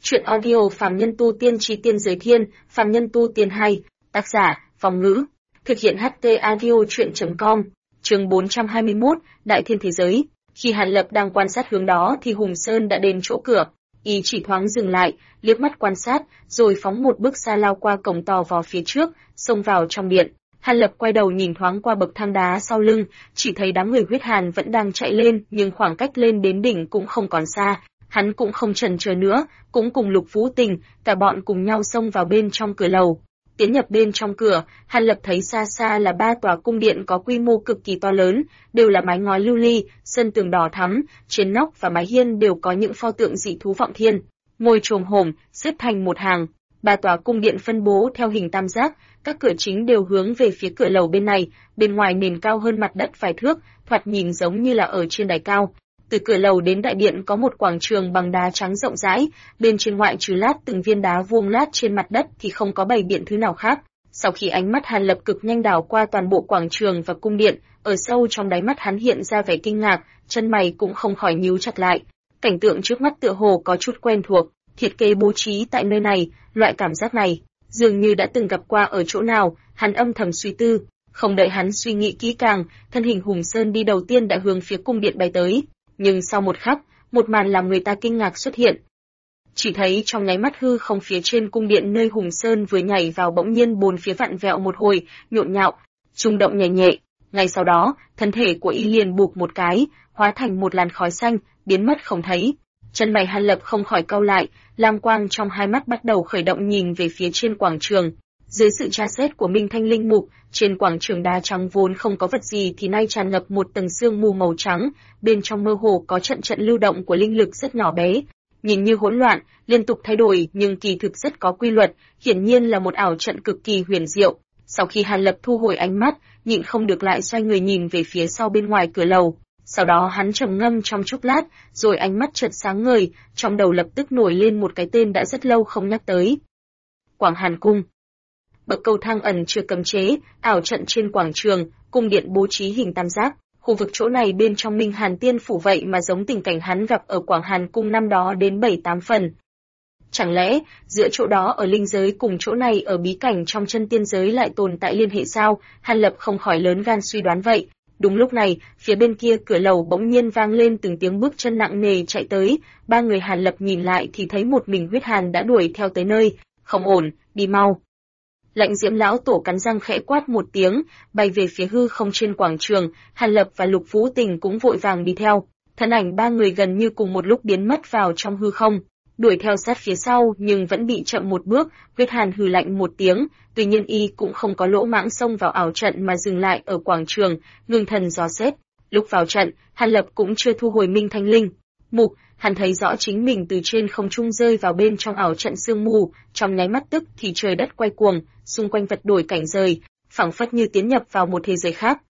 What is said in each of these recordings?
Truyện audio Phàm Nhân Tu Tiên Chí Tiên Giới Thiên, Phàm Nhân Tu Tiên 2, tác giả, Phong Ngữ, thực hiện HT audio truyện.com, chương 421, Đại Thiên Thế Giới. Khi Hàn Lập đang quan sát hướng đó thì Hùng Sơn đã đến chỗ cửa, y chỉ thoáng dừng lại, liếc mắt quan sát, rồi phóng một bước xa lao qua cổng to vào phía trước, xông vào trong điện. Hàn Lập quay đầu nhìn thoáng qua bậc thang đá sau lưng, chỉ thấy đám người huyết hàn vẫn đang chạy lên, nhưng khoảng cách lên đến đỉnh cũng không còn xa. Hắn cũng không chần chờ nữa, cũng cùng Lục Vũ Tình, cả bọn cùng nhau xông vào bên trong cửa lầu. Tiến nhập bên trong cửa, Hàn Lập thấy xa xa là 3 tòa cung điện có quy mô cực kỳ to lớn, đều là mái ngói lưu ly, sân tường đỏ thắm, trên nóc và mái hiên đều có những pho tượng dị thú vọng thiên, ngồi chồm hổm, xếp thành một hàng. 3 tòa cung điện phân bố theo hình tam giác, các cửa chính đều hướng về phía cửa lầu bên này, bên ngoài nền cao hơn mặt đất vài thước, thoạt nhìn giống như là ở trên đài cao. Từ cửa lầu đến đại điện có một quảng trường bằng đá trắng rộng rãi, bên trên ngoại trừ lát từng viên đá vuông lát trên mặt đất thì không có bày biện thứ nào khác. Sau khi ánh mắt Hàn Lập cực nhanh đảo qua toàn bộ quảng trường và cung điện, ở sâu trong đáy mắt hắn hiện ra vẻ kinh ngạc, chân mày cũng không khỏi nhíu chặt lại. Cảnh tượng trước mắt tựa hồ có chút quen thuộc, thiết kế bố trí tại nơi này, loại cảm giác này dường như đã từng gặp qua ở chỗ nào. Hắn âm thầm suy tư, không đợi hắn suy nghĩ kỹ càng, thân hình Hùng Sơn đi đầu tiên đã hướng phía cung điện bay tới. Nhưng sau một khắc, một màn làm người ta kinh ngạc xuất hiện. Chỉ thấy trong nháy mắt hư không phía trên cung điện nơi Hùng Sơn vừa nhảy vào bỗng nhiên bốn phía vặn vẹo một hồi, nhộn nhạo, rung động nhẹ nhẹ. Ngay sau đó, thân thể của y liền bụp một cái, hóa thành một làn khói xanh, biến mất không thấy. Chân mày Hàn Lập không khỏi cau lại, lam quang trong hai mắt bắt đầu khởi động nhìn về phía trên quảng trường. Dưới sự tra xét của Minh Thanh Linh Mục, trên quảng trường đá trắng vốn không có vật gì thì nay tràn ngập một tầng sương mù màu trắng, bên trong mơ hồ có trận trận lưu động của linh lực rất nhỏ bé, nhìn như hỗn loạn, liên tục thay đổi nhưng kỳ thực rất có quy luật, hiển nhiên là một ảo trận cực kỳ huyền diệu. Sau khi Hàn Lập thu hồi ánh mắt, nhịn không được lại xoay người nhìn về phía sau bên ngoài cửa lầu. Sau đó hắn trầm ngâm trong chốc lát, rồi ánh mắt chợt sáng ngời, trong đầu lập tức nổi lên một cái tên đã rất lâu không nhắc tới. Quảng Hàn Cung. Bậc cầu thang ẩn chưa cấm chế, ảo trận trên quảng trường, cung điện bố trí hình tam giác. Khu vực chỗ này bên trong Minh Hàn Tiên Phủ vậy mà giống tình cảnh hắn gặp ở Quảng Hàn Cung năm đó đến 7-8 phần. Chẳng lẽ, giữa chỗ đó ở linh giới cùng chỗ này ở bí cảnh trong chân tiên giới lại tồn tại liên hệ sao? Hàn Lập không khỏi lớn gan suy đoán vậy. Đúng lúc này, phía bên kia cửa lầu bỗng nhiên vang lên từng tiếng bước chân nặng nề chạy tới, 3 người Hàn Lập nhìn lại thì thấy một mình huyết hàn đã đuổi theo tới nơi. Không ổn, đi mau. Lạnh Diễm lão tổ cắn răng khẽ quát một tiếng, bay về phía hư không trên quảng trường. Hàn Lập và Lục Vũ Tình cũng vội vàng đi theo. Thân ảnh 3 người gần như cùng một lúc biến mất vào trong hư không, đuổi theo sát phía sau nhưng vẫn bị chậm một bước. Huyết Hàn hừ lạnh một tiếng, tuy nhiên y cũng không có lỗ mãng xông vào ảo trận mà dừng lại ở quảng trường, ngưng thần dò xét. Lúc vào trận, Hàn Lập cũng chưa thu hồi Minh Thanh Linh Mục, hắn thấy rõ chính mình từ trên không trung rơi vào bên trong ảo trận sương mù, trong nháy mắt tức thì trời đất quay cuồng, xung quanh vật đổi cảnh rời, phảng phất như tiến nhập vào một thế giới khác.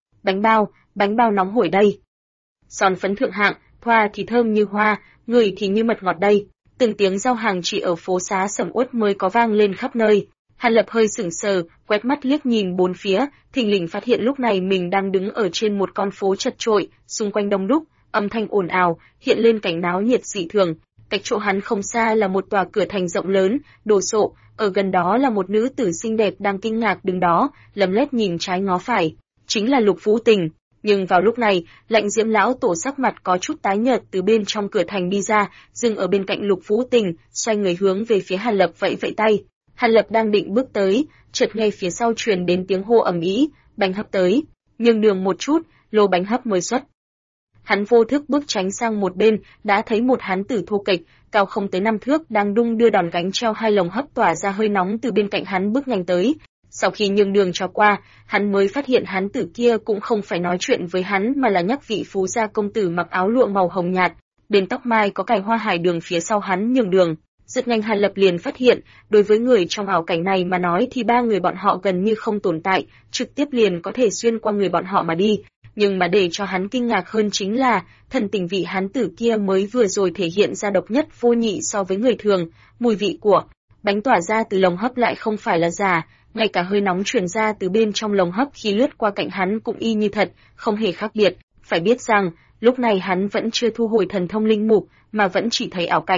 Bánh bao nóng hổi đây. Son phấn thượng hạng, thoa thì thơm như hoa, ngửi thì như mật ngọt đây. Từng tiếng giao hàng chỉ ở phố xá sầm uất mới có vang lên khắp nơi. Hàn Lập hơi sững sờ, quét mắt liếc nhìn bốn phía, thình lình phát hiện lúc này mình đang đứng ở trên một con phố chật chội, xung quanh đông đúc, âm thanh ồn ào, hiện lên cảnh náo nhiệt dị thường. Cách chỗ hắn không xa là một tòa cửa thành rộng lớn, đồ sộ, ở gần đó là một nữ tử xinh đẹp đang kinh ngạc đứng đó, lấm lét nhìn trái ngó phải, chính là Lục Vũ Tình. Nhưng vào lúc này, Lạnh Diễm lão tổ sắc mặt có chút tái nhợt từ bên trong cửa thành đi ra, dừng ở bên cạnh Lục Vũ Tình, xoay người hướng về phía Hàn Lập vẫy vẫy tay. Hàn Lập đang định bước tới, chợt nghe phía sau truyền đến tiếng hô ầm ĩ, bánh hấp tới, nhường đường một chút, lô bánh hấp mới xuất. Hắn vô thức bước tránh sang một bên, đã thấy một hán tử thô kệch, cao không tới 5 thước đang đung đưa đòn gánh treo 2 lồng hấp tỏa ra hơi nóng từ bên cạnh hắn bước nhanh tới. Sau khi nhường đường cho qua, hắn mới phát hiện hán tử kia cũng không phải nói chuyện với hắn mà là nhắc vị phú gia công tử mặc áo lụa màu hồng nhạt, bên tóc mai có cài hoa hải đường phía sau hắn nhường đường. Rất nhanh Hàn Lập liền phát hiện, đối với người trong ảo cảnh này mà nói thì 3 người bọn họ gần như không tồn tại, trực tiếp liền có thể xuyên qua người bọn họ mà đi. Nhưng mà để cho hắn kinh ngạc hơn chính là, thần tình vị hán tử kia mới vừa rồi thể hiện ra độc nhất vô nhị so với người thường, mùi vị của bánh tỏa ra từ lồng hấp lại không phải là giả, ngay cả hơi nóng truyền ra từ bên trong lồng hấp khi lướt qua cạnh hắn cũng y như thật, không hề khác biệt. Phải biết rằng, lúc này hắn vẫn chưa thu hồi thần thông linh mục, mà vẫn chỉ thấy ảo cảnh.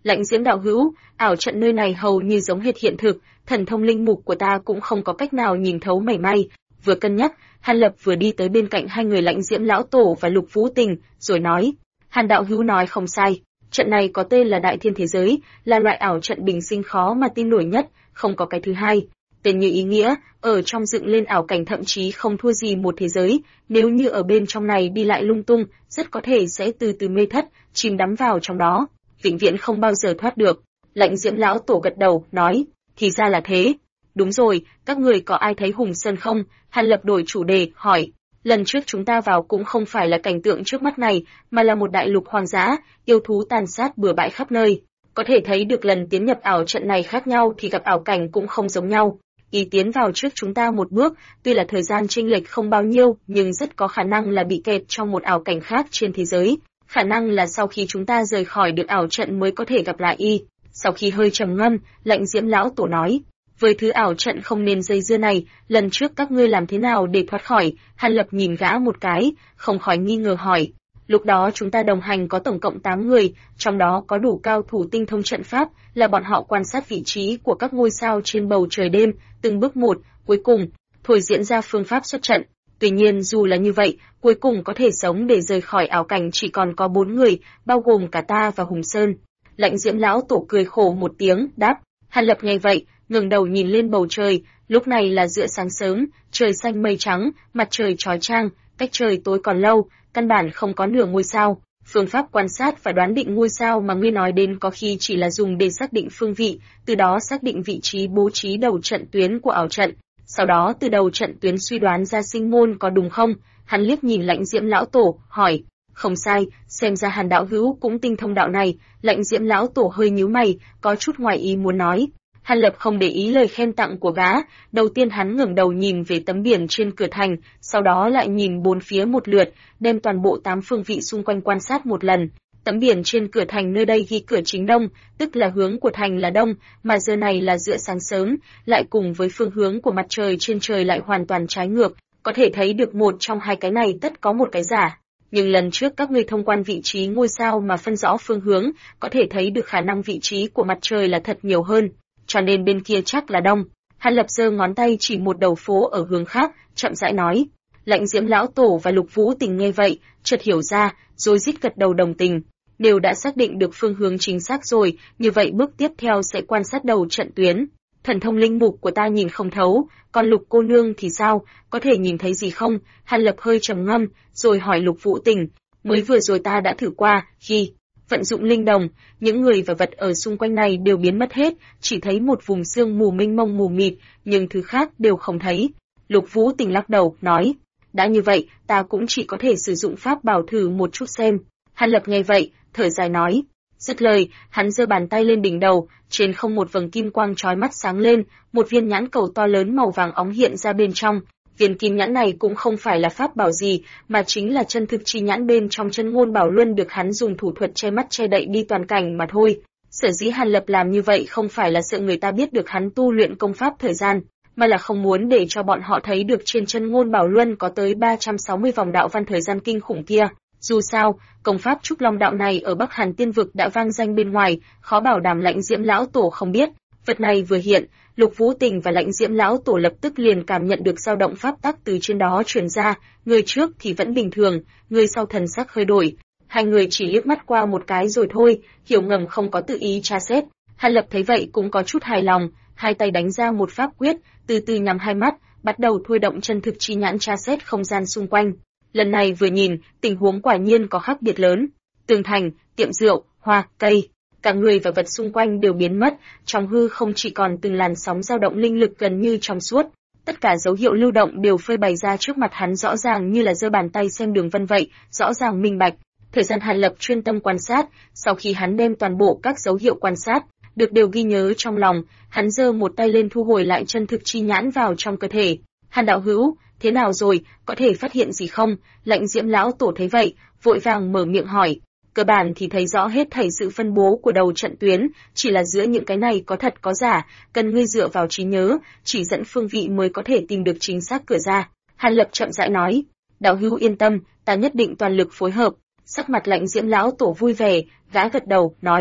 Lãnh Diễm đạo hữu, ảo trận nơi này hầu như giống hệt hiện thực, thần thông linh mục của ta cũng không có cách nào nhìn thấu mảy may. Vừa cân nhắc, Hàn Lập vừa đi tới bên cạnh hai người Lãnh Diễm lão tổ và Lục Vũ Tình, rồi nói: Hàn đạo hữu nói không sai, trận này có tên là Đại Thiên Thế Giới, là loại ảo trận bình sinh khó mà tin nổi nhất, không có cái thứ hai. Tên như ý nghĩa, ở trong dựng lên ảo cảnh thậm chí không thua gì một thế giới, nếu như ở bên trong này đi lại lung tung, rất có thể sẽ từ từ mê thất, chìm đắm vào trong đó, vĩnh viễn không bao giờ thoát được. Lãnh Diễm lão tổ gật đầu, nói: thì ra là thế. Đúng rồi, các người có ai thấy Hùng Sơn không? Hàn Lập đổi chủ đề, hỏi. Lần trước chúng ta vào cũng không phải là cảnh tượng trước mắt này, mà là một đại lục hoang dã, yêu thú tàn sát bừa bãi khắp nơi. Có thể thấy được lần tiến nhập ảo trận này khác nhau thì gặp ảo cảnh cũng không giống nhau. Ý tiến vào trước chúng ta một bước, tuy là thời gian chênh lệch không bao nhiêu, nhưng rất có khả năng là bị kẹt trong một ảo cảnh khác trên thế giới. Khả năng là sau khi chúng ta rời khỏi được ảo trận mới có thể gặp lại y. Sau khi hơi trầm ngâm, Lãnh Diễm lão tổ nói: với thứ ảo trận không nên dây dưa này, lần trước các ngươi làm thế nào để thoát khỏi? Hàn Lập nhìn gã một cái, không khỏi nghi ngờ hỏi. Lúc đó chúng ta đồng hành có tổng cộng 8 người, trong đó có đủ cao thủ tinh thông trận pháp, là bọn họ quan sát vị trí của các ngôi sao trên bầu trời đêm, từng bước một, cuối cùng thôi diễn ra phương pháp xuất trận. Tuy nhiên dù là như vậy, cuối cùng có thể sống để rời khỏi ảo cảnh chỉ còn có 4 người, bao gồm cả ta và Hùng Sơn. Lãnh Diễm lão tổ cười khổ một tiếng, đáp. Hàn Lập nghe vậy, ngẩng đầu nhìn lên bầu trời, lúc này là giữa sáng sớm, trời xanh mây trắng, mặt trời chói chang, cách trời tối còn lâu, căn bản không có nửa ngôi sao. Phương pháp quan sát và đoán định ngôi sao mà ngươi nói đến có khi chỉ là dùng để xác định phương vị, từ đó xác định vị trí bố trí đầu trận tuyến của ảo trận. Sau đó từ đầu trận tuyến suy đoán ra sinh môn, có đúng không? Hắn liếc nhìn Lãnh Diễm lão tổ, hỏi. Không sai, xem ra Hàn đạo hữu cũng tinh thông đạo này. Lãnh Diễm lão tổ hơi nhíu mày, có chút ngoài ý muốn nói. Hàn Lập không để ý lời khen tặng của gã, đầu tiên hắn ngẩng đầu nhìn về tấm biển trên cửa thành, sau đó lại nhìn bốn phía một lượt, đem toàn bộ 8 phương vị xung quanh quan sát một lần. Tấm biển trên cửa thành nơi đây ghi cửa chính đông, tức là hướng của thành là đông, mà giờ này là giữa sáng sớm, lại cùng với phương hướng của mặt trời trên trời lại hoàn toàn trái ngược, có thể thấy được một trong hai cái này tất có một cái giả. Nhưng lần trước các ngươi thông quan vị trí ngôi sao mà phân rõ phương hướng, có thể thấy được khả năng vị trí của mặt trời là thật nhiều hơn, cho nên bên kia chắc là đông. Hàn Lập giơ ngón tay chỉ một đầu phố ở hướng khác, chậm rãi nói. Lãnh Diễm lão tổ và Lục Vũ Tình nghe vậy, chợt hiểu ra, rồi rít gật đầu đồng tình. Đều đã xác định được phương hướng chính xác rồi, như vậy bước tiếp theo sẽ quan sát đầu trận tuyến. Thần thông linh mục của ta nhìn không thấu, còn Lục cô nương thì sao, có thể nhìn thấy gì không? Hàn Lập hơi trầm ngâm, rồi hỏi Lục Vũ Tình. Mới vừa rồi ta đã thử qua, khi vận dụng linh đồng, những người và vật ở xung quanh này đều biến mất hết, chỉ thấy một vùng sương mù mênh mông mù mịt, nhưng thứ khác đều không thấy. Lục Vũ Tình lắc đầu, nói. Đã như vậy, ta cũng chỉ có thể sử dụng pháp bảo thử một chút xem. Hàn Lập nghe vậy, thở dài nói. Dứt lời, hắn giơ bàn tay lên đỉnh đầu, trên không một vầng kim quang chói mắt sáng lên, một viên nhãn cầu to lớn màu vàng óng hiện ra bên trong. Viên kim nhãn này cũng không phải là pháp bảo gì, mà chính là chân thực chi nhãn bên trong chân ngôn bảo luân được hắn dùng thủ thuật che mắt che đậy đi toàn cảnh mà thôi. Sở dĩ Hàn Lập làm như vậy không phải là sợ người ta biết được hắn tu luyện công pháp thời gian, mà là không muốn để cho bọn họ thấy được trên chân ngôn bảo luân có tới 360 vòng đạo văn thời gian kinh khủng kia. Dù sao, công pháp Trúc Long đạo này ở Bắc Hàn Tiên vực đã vang danh bên ngoài, khó bảo đảm Lãnh Diễm lão tổ không biết. Vật này vừa hiện, Lục Vũ Tình và Lãnh Diễm lão tổ lập tức liền cảm nhận được dao động pháp tắc từ trên đó truyền ra, người trước thì vẫn bình thường, người sau thần sắc hơi đổi. Hai người chỉ liếc mắt qua một cái rồi thôi, hiểu ngầm không có tự ý tra xét. Hàn Lập thấy vậy cũng có chút hài lòng, hai tay đánh ra một pháp quyết, từ từ nhắm hai mắt, bắt đầu thôi động chân thực chi nhãn tra xét không gian xung quanh. Lần này vừa nhìn, tình huống quả nhiên có khác biệt lớn. Tường thành, tiệm rượu, hoa, cây, cả người và vật xung quanh đều biến mất, trong hư không chỉ còn từng làn sóng dao động linh lực gần như trong suốt. Tất cả dấu hiệu lưu động đều phơi bày ra trước mặt hắn rõ ràng như là giơ bàn tay xem đường vân vậy, rõ ràng minh bạch. Thời gian Hàn Lập chuyên tâm quan sát, sau khi hắn đem toàn bộ các dấu hiệu quan sát được đều ghi nhớ trong lòng, hắn giơ một tay lên thu hồi lại chân thực chi nhãn vào trong cơ thể. Hàn đạo hữu, thế nào rồi, có thể phát hiện gì không? Lãnh Diễm lão tổ thấy vậy, vội vàng mở miệng hỏi. Cơ bản thì thấy rõ hết thảy sự phân bố của đầu trận tuyến, chỉ là giữa những cái này có thật có giả, cần ngươi dựa vào trí nhớ, chỉ dẫn phương vị mới có thể tìm được chính xác cửa ra. Hàn Lập chậm rãi nói. Đạo hữu yên tâm, ta nhất định toàn lực phối hợp. Sắc mặt Lãnh Diễm lão tổ vui vẻ, gã gật đầu, nói.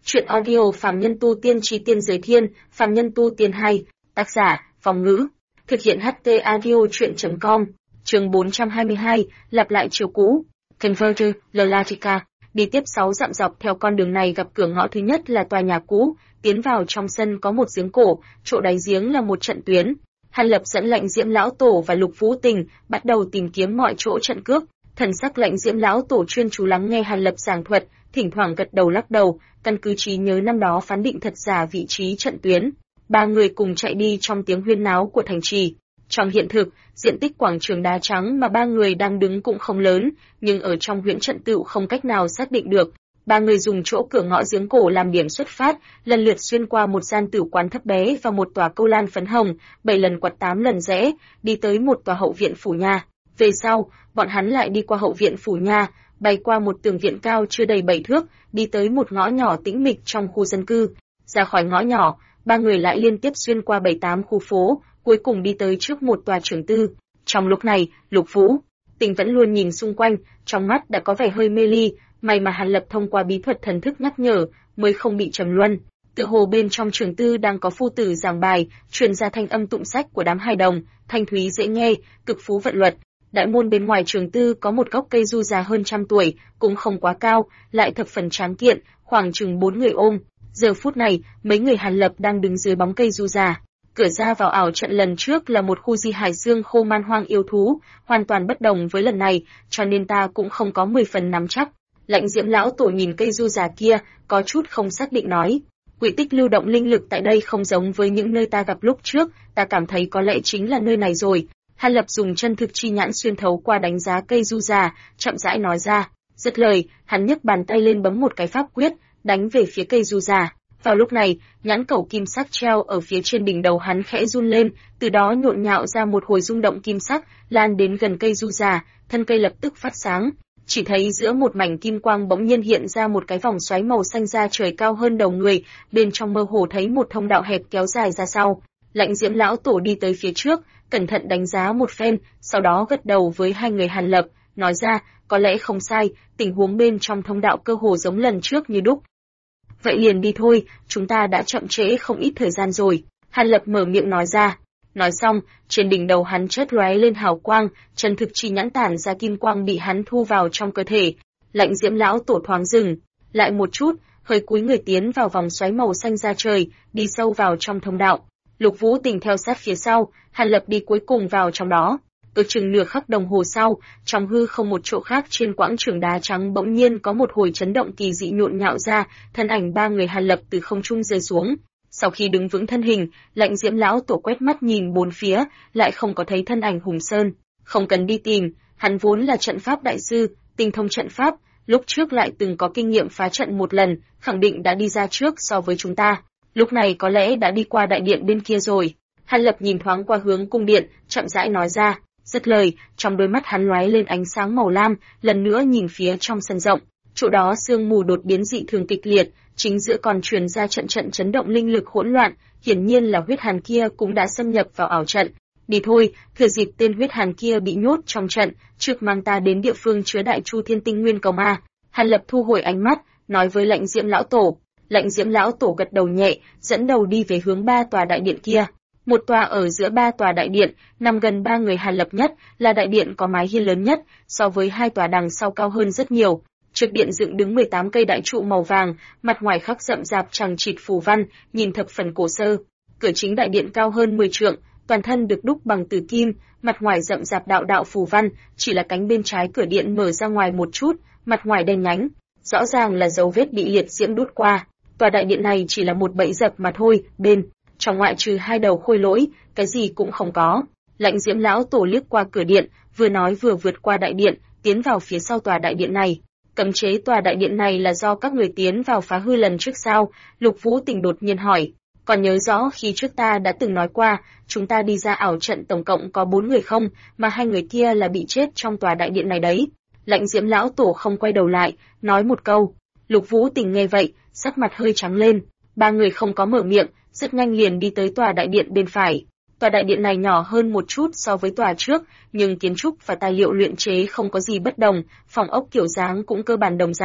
Truyện audio Phàm Nhân Tu Tiên Chi Tiên Giới Thiên, Phàm Nhân Tu Tiên 2, tác giả, Phong Ngữ. Thực hiện HT Audio Truyện.com, chương 422, lặp lại chiều cũ. Converter, Lalatica. Đi tiếp 6 dặm dọc theo con đường này gặp cửa ngõ thứ nhất là tòa nhà cũ, tiến vào trong sân có một giếng cổ, chỗ đáy giếng là một trận tuyến. Hàn Lập dẫn lệnh Diễm Lão Tổ và Lục Vũ Tình bắt đầu tìm kiếm mọi chỗ trận cước. Thần sắc lệnh Diễm Lão Tổ chuyên chú lắng nghe Hàn Lập giảng thuật, thỉnh thoảng gật đầu lắc đầu, căn cứ trí nhớ năm đó phán định thật giả vị trí trận tuyến. Ba người cùng chạy đi trong tiếng huyên náo của thành trì. Trong hiện thực, diện tích quảng trường đá trắng mà ba người đang đứng cũng không lớn, nhưng ở trong huyễn trận tựu không cách nào xác định được. Ba người dùng chỗ cửa ngõ giếng cổ làm điểm xuất phát, lần lượt xuyên qua một gian tử quán thấp bé và một tòa câu lan phấn hồng, 7 lần quặt 8 lần rẽ, đi tới một tòa hậu viện phủ nha. Về sau, bọn hắn lại đi qua hậu viện phủ nha, bay qua một tường viện cao chưa đầy 7 thước, đi tới một ngõ nhỏ tĩnh mịch trong khu dân cư. Ra khỏi ngõ nhỏ, ba người lại liên tiếp xuyên qua 7-8 khu phố, cuối cùng đi tới trước một tòa trường tư. Trong lúc này, Lục Vũ Tình vẫn luôn nhìn xung quanh, trong mắt đã có vẻ hơi mê ly, may mà Hàn Lập thông qua bí thuật thần thức nhắc nhở, mới không bị trầm luân. Tựa hồ bên trong trường tư đang có phu tử giảng bài, truyền ra thanh âm tụng sách của đám hài đồng, thanh thúy dễ nghe, cực phú vận luật. Đại môn bên ngoài trường tư có một gốc cây du già hơn 100 tuổi, cũng không quá cao, lại thập phần tráng kiện, khoảng chừng 4 người ôm. Giờ phút này, mấy người Hàn Lập đang đứng dưới bóng cây du già. Cửa ra vào ảo trận lần trước là một khu di hải dương khô man hoang yêu thú, hoàn toàn bất đồng với lần này, cho nên ta cũng không có 10 phần nắm chắc. Lệnh Diễm Lão Tổ nhìn cây du già kia, có chút không xác định nói. Quỹ tích lưu động linh lực tại đây không giống với những nơi ta gặp lúc trước, ta cảm thấy có lẽ chính là nơi này rồi. Hàn Lập dùng chân thực chi nhãn xuyên thấu qua đánh giá cây du già, chậm rãi nói ra. Dứt lời, hắn nhấc bàn tay lên bấm một cái pháp quyết, đánh về phía cây du già. Vào lúc này, nhãn cầu kim sắc treo ở phía trên đỉnh đầu hắn khẽ run lên, từ đó nhộn nhạo ra một hồi rung động kim sắc, lan đến gần cây du già, thân cây lập tức phát sáng. Chỉ thấy giữa một mảnh kim quang bỗng nhiên hiện ra một cái vòng xoáy màu xanh da trời cao hơn đầu người, bên trong mơ hồ thấy một thông đạo hẹp kéo dài ra sau. Lệnh Diễm Lão Tổ đi tới phía trước, cẩn thận đánh giá một phen, sau đó gật đầu với hai người Hàn Lập, nói ra, có lẽ không sai, tình huống bên trong thông đạo cơ hồ giống lần trước như đúc. Vậy liền đi thôi, chúng ta đã chậm trễ không ít thời gian rồi. Hàn Lập mở miệng nói ra. Nói xong, trên đỉnh đầu hắn chớp lóe lên hào quang, chân thực chi nhãn tản ra kim quang bị hắn thu vào trong cơ thể. Lệnh Diễm Lão Tổ thoáng dừng lại một chút, hơi cúi người tiến vào vòng xoáy màu xanh da trời, đi sâu vào trong thông đạo. Lục Vũ Tình theo sát phía sau, Hàn Lập đi cuối cùng vào trong đó. Ước chừng nửa khắc đồng hồ sau, trong hư không một chỗ khác trên quãng trường đá trắng bỗng nhiên có một hồi chấn động kỳ dị nhộn nhạo ra, thân ảnh ba người Hàn Lập từ không trung rơi xuống. Sau khi đứng vững thân hình, Lệnh Diễm Lão Tổ quét mắt nhìn bốn phía, lại không có thấy thân ảnh Hùng Sơn. Không cần đi tìm, hắn vốn là trận pháp đại sư, tinh thông trận pháp, lúc trước lại từng có kinh nghiệm phá trận một lần, khẳng định đã đi ra trước so với chúng ta. Lúc này có lẽ đã đi qua đại điện bên kia rồi. Hàn Lập nhìn thoáng qua hướng cung điện, chậm rãi nói ra. Dứt lời, trong đôi mắt hắn lóe lên ánh sáng màu lam, lần nữa nhìn phía trong sân rộng. Chỗ đó sương mù đột biến dị thường kịch liệt, chính giữa còn truyền ra trận trận chấn động linh lực hỗn loạn, hiển nhiên là huyết hàn kia cũng đã xâm nhập vào ảo trận. Đi thôi, thừa dịp tên huyết hàn kia bị nhốt trong trận, trước mang ta đến địa phương chứa đại chu thiên tinh nguyên cầu ma. Hàn Lập thu hồi ánh mắt, nói với Lệnh Diễm Lão Tổ. Lệnh Diễm Lão Tổ gật đầu nhẹ, dẫn đầu đi về hướng ba tòa đại điện kia. Một tòa ở giữa ba tòa đại điện, nằm gần ba người Hàn Lập nhất, là đại điện có mái hiên lớn nhất, so với hai tòa đằng sau cao hơn rất nhiều. Trước điện dựng đứng 18 cây đại trụ màu vàng, mặt ngoài khắc rậm rạp chằng chịt phù văn, nhìn thập phần cổ sơ. Cửa chính đại điện cao hơn 10 trượng, toàn thân được đúc bằng tử kim, mặt ngoài rậm rạp đạo đạo phù văn, chỉ là cánh bên trái cửa điện mở ra ngoài một chút, mặt ngoài đen nhánh, rõ ràng là dấu vết bị liệt diễm đốt qua. Tòa đại điện này chỉ là một bẫy dập mà thôi, bên trong ngoại trừ hai đầu khôi lỗi, cái gì cũng không có. Lệnh Diễm Lão Tổ liếc qua cửa điện, vừa nói vừa vượt qua đại điện, tiến vào phía sau tòa đại điện này. Cấm chế tòa đại điện này là do các người tiến vào phá hư lần trước sao? Lục Vũ Tình đột nhiên hỏi. Còn nhớ rõ khi trước ta đã từng nói qua, chúng ta đi ra ảo trận tổng cộng có 4 người không, mà hai người kia là bị chết trong tòa đại điện này đấy. Lệnh Diễm Lão Tổ không quay đầu lại, nói một câu. Lục Vũ Tình nghe vậy, sắc mặt hơi trắng lên. Ba người không có mở miệng, rất nhanh liền đi tới tòa đại điện bên phải. Tòa đại điện này nhỏ hơn một chút so với tòa trước, nhưng kiến trúc và tài liệu luyện chế không có gì bất đồng, phòng ốc kiểu dáng cũng cơ bản đồng dạng.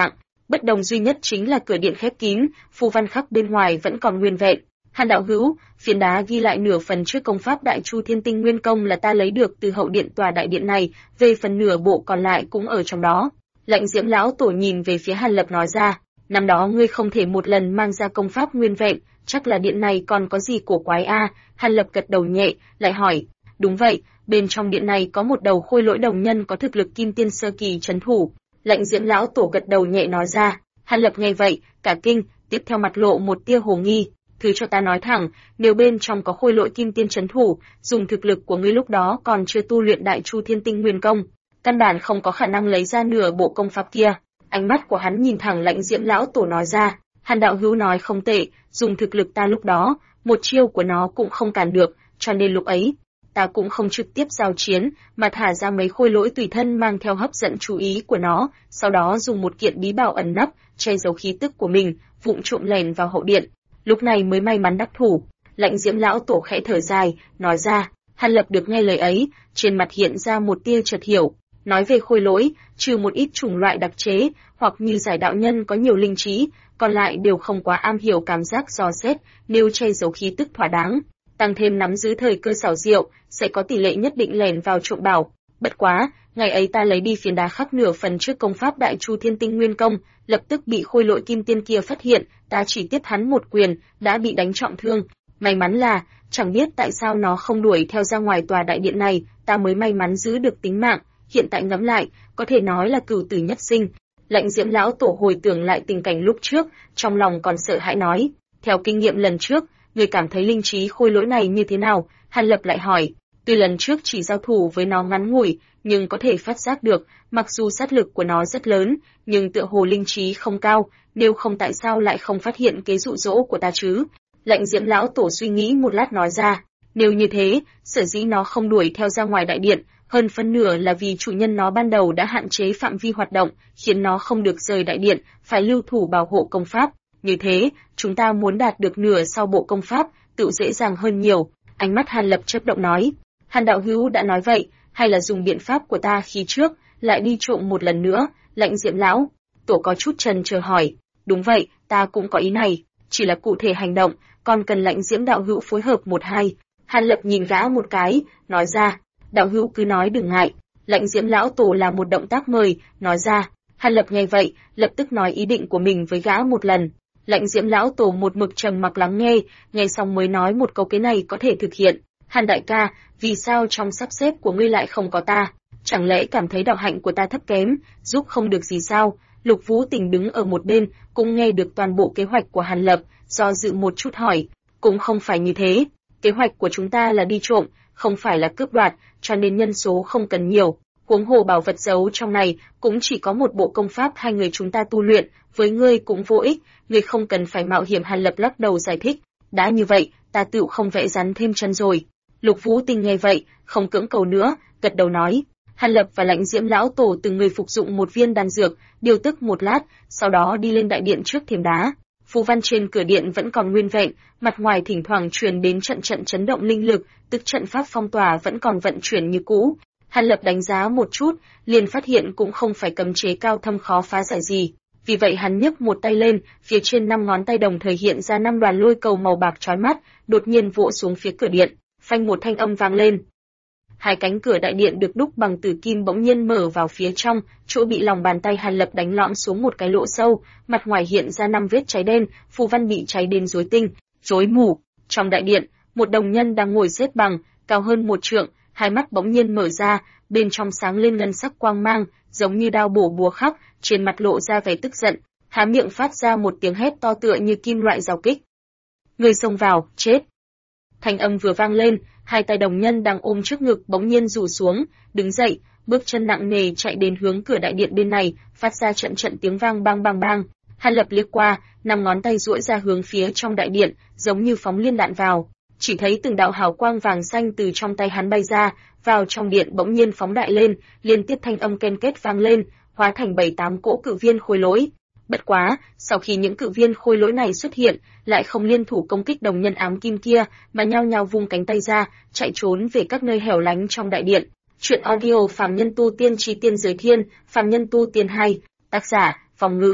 Bất đồng duy nhất chính là cửa điện khép kín, phù văn khắc bên ngoài vẫn còn nguyên vẹn. Hàn đạo hữu, phiến đá ghi lại nửa phần trước công pháp Đại Chu Thiên Tinh Nguyên Công là ta lấy được từ hậu điện tòa đại điện này, về phần nửa bộ còn lại cũng ở trong đó. Lạnh Diễm lão tổ nhìn về phía Hàn Lập nói ra, năm đó ngươi không thể một lần mang ra công pháp nguyên vẹn, chắc là điện này còn có gì cổ quái a? Hàn Lập gật đầu nhẹ, lại hỏi, đúng vậy, bên trong điện này có một đầu khôi lỗi đồng nhân có thực lực kim tiên sơ kỳ trấn thủ. Lạnh Diễm lão tổ gật đầu nhẹ nói ra. Hàn Lập nghe vậy, cả kinh, tiếp theo mặt lộ một tia hồ nghi. Thứ cho ta nói thẳng, nếu bên trong có khôi lỗi kim tiên trấn thủ, dùng thực lực của ngươi lúc đó còn chưa tu luyện Đại Chu Thiên Tinh Nguyên Công, căn bản không có khả năng lấy ra nửa bộ công pháp kia. Ánh mắt của hắn nhìn thẳng Lạnh Diễm lão tổ nói ra, Hàn đạo hữu nói không tệ, dùng thực lực ta lúc đó, một chiêu của nó cũng không cản được, cho nên lúc ấy, ta cũng không trực tiếp giao chiến, mà thả ra mấy khôi lỗi tùy thân mang theo hấp dẫn chú ý của nó, sau đó dùng một kiện bí bảo ẩn nấp, che giấu khí tức của mình, vụng trộm lèn vào hậu điện. Lúc này mới may mắn đắc thủ. Lạnh Diễm lão tổ khẽ thở dài, nói ra. Hàn Lập được nghe lời ấy, trên mặt hiện ra một tia chợt hiểu. Nói về khôi lỗi, trừ một ít chủng loại đặc chế, hoặc như giải đạo nhân có nhiều linh trí, còn lại đều không quá am hiểu cảm giác dò xét, nếu che giấu khí tức thỏa đáng, tăng thêm nắm giữ thời cơ xảo diệu, sẽ có tỷ lệ nhất định lèn vào trộm bảo. Bất quá, ngày ấy ta lấy đi phiến đá khắc nửa phần trước công pháp Đại Chu Thiên Tinh Nguyên Công, lập tức bị khôi lỗi kim tiên kia phát hiện, ta chỉ tiếp hắn một quyền, đã bị đánh trọng thương. May mắn là, chẳng biết tại sao nó không đuổi theo ra ngoài tòa đại điện này, ta mới may mắn giữ được tính mạng. Hiện tại ngẫm lại, có thể nói là cửu tử nhất sinh. Lạnh Diễm lão tổ hồi tưởng lại tình cảnh lúc trước, trong lòng còn sợ hãi nói, theo kinh nghiệm lần trước, người cảm thấy linh trí khôi lỗi này như thế nào? Hàn Lập lại hỏi, tuy lần trước chỉ giao thủ với nó ngắn ngủi, nhưng có thể phát giác được, mặc dù sát lực của nó rất lớn, nhưng tựa hồ linh trí không cao, nếu không tại sao lại không phát hiện kế dụ dỗ của ta chứ? Lạnh Diễm lão tổ suy nghĩ một lát nói ra, nếu như thế, sở dĩ nó không đuổi theo ra ngoài đại điện, hơn phân nửa là vì chủ nhân nó ban đầu đã hạn chế phạm vi hoạt động, khiến nó không được rời đại điện, phải lưu thủ bảo hộ công pháp. Như thế, chúng ta muốn đạt được nửa sau bộ công pháp, tự dễ dàng hơn nhiều. Ánh mắt Hàn Lập chớp động nói, Hàn đạo hữu đã nói vậy, hay là dùng biện pháp của ta khi trước, lại đi trộm một lần nữa? Lạnh Diễm lão tổ có chút chần chờ hỏi, đúng vậy, ta cũng có ý này, chỉ là cụ thể hành động, còn cần Lạnh Diễm đạo hữu phối hợp một hai. Hàn Lập nhìn gã một cái, nói ra, đạo hữu cứ nói đừng ngại. Lạnh Diễm lão tổ là một động tác mời, nói ra. Hàn Lập nghe vậy, lập tức nói ý định của mình với gã một lần. Lạnh Diễm lão tổ một mực trầm mặc lắng nghe xong mới nói một câu, cái này có thể thực hiện. Hàn đại ca, vì sao trong sắp xếp của ngươi lại không có ta? Chẳng lẽ cảm thấy đạo hạnh của ta thấp kém, giúp không được gì sao? Lục Vũ Tình đứng ở một bên, cũng nghe được toàn bộ kế hoạch của Hàn Lập, do dự một chút hỏi, cũng không phải như thế. Kế hoạch của chúng ta là đi trộm, không phải là cướp đoạt, cho nên nhân số không cần nhiều. Huống hồ bảo vật giấu trong này cũng chỉ có một bộ công pháp hai người chúng ta tu luyện, với ngươi cũng vô ích, ngươi không cần phải mạo hiểm. Hàn Lập lắc đầu giải thích, đã như vậy, ta tựu không vẽ rắn thêm chân rồi. Lục Vũ Tình nghe vậy, không cưỡng cầu nữa, gật đầu nói. Hàn Lập và Lạnh Diễm lão tổ từng người phục dụng một viên đan dược, điều tức một lát, sau đó đi lên đại điện trước thềm đá. Phù văn trên cửa điện vẫn còn nguyên vẹn, mặt ngoài thỉnh thoảng truyền đến trận trận chấn động linh lực, tức trận pháp phong tỏa vẫn còn vận chuyển như cũ. Hàn Lập đánh giá một chút, liền phát hiện cũng không phải cấm chế cao thâm khó phá giải gì. Vì vậy hắn nhấc một tay lên, phía trên 5 ngón tay đồng thời hiện ra 5 đoàn lôi cầu màu bạc chói mắt, đột nhiên vỗ xuống phía cửa điện, phanh một thanh âm vang lên. Hai cánh cửa đại điện được đúc bằng tử kim bỗng nhiên mở vào phía trong, chỗ bị lòng bàn tay Hàn Lập đánh lõm xuống một cái lỗ sâu, mặt ngoài hiện ra 5 vết cháy đen, phù văn bị cháy đến rối tinh, rối mù. Trong đại điện, một đồng nhân đang ngồi xếp bằng, cao hơn 1 trượng, hai mắt bỗng nhiên mở ra, bên trong sáng lên ngân sắc quang mang, giống như đao bổ búa khắc, trên mặt lộ ra vẻ tức giận, há miệng phát ra một tiếng hét to tựa như kim loại giao kích. Người xông vào, chết! Thanh âm vừa vang lên, hai tay đồng nhân đang ôm trước ngực bỗng nhiên rủ xuống, đứng dậy, bước chân nặng nề chạy đến hướng cửa đại điện bên này, phát ra trận trận tiếng vang bang bang bang. Hàn Lập liếc qua, 5 ngón tay duỗi ra hướng phía trong đại điện, giống như phóng liên đạn vào. Chỉ thấy từng đạo hào quang vàng xanh từ trong tay hắn bay ra, vào trong điện bỗng nhiên phóng đại lên, liên tiếp thanh âm ken kết vang lên, hóa thành 7-8 cỗ cự viên khôi lỗi. Bất quá, sau khi những cự viên khôi lỗi này xuất hiện, lại không liên thủ công kích đồng nhân ám kim kia, mà nhao nhao vung cánh tay ra, chạy trốn về các nơi hẻo lánh trong đại điện. Truyện audio Phàm Nhân Tu Tiên Chí Tiên Giới Thiên, Phàm Nhân Tu Tiên 2, tác giả, Phong Ngữ.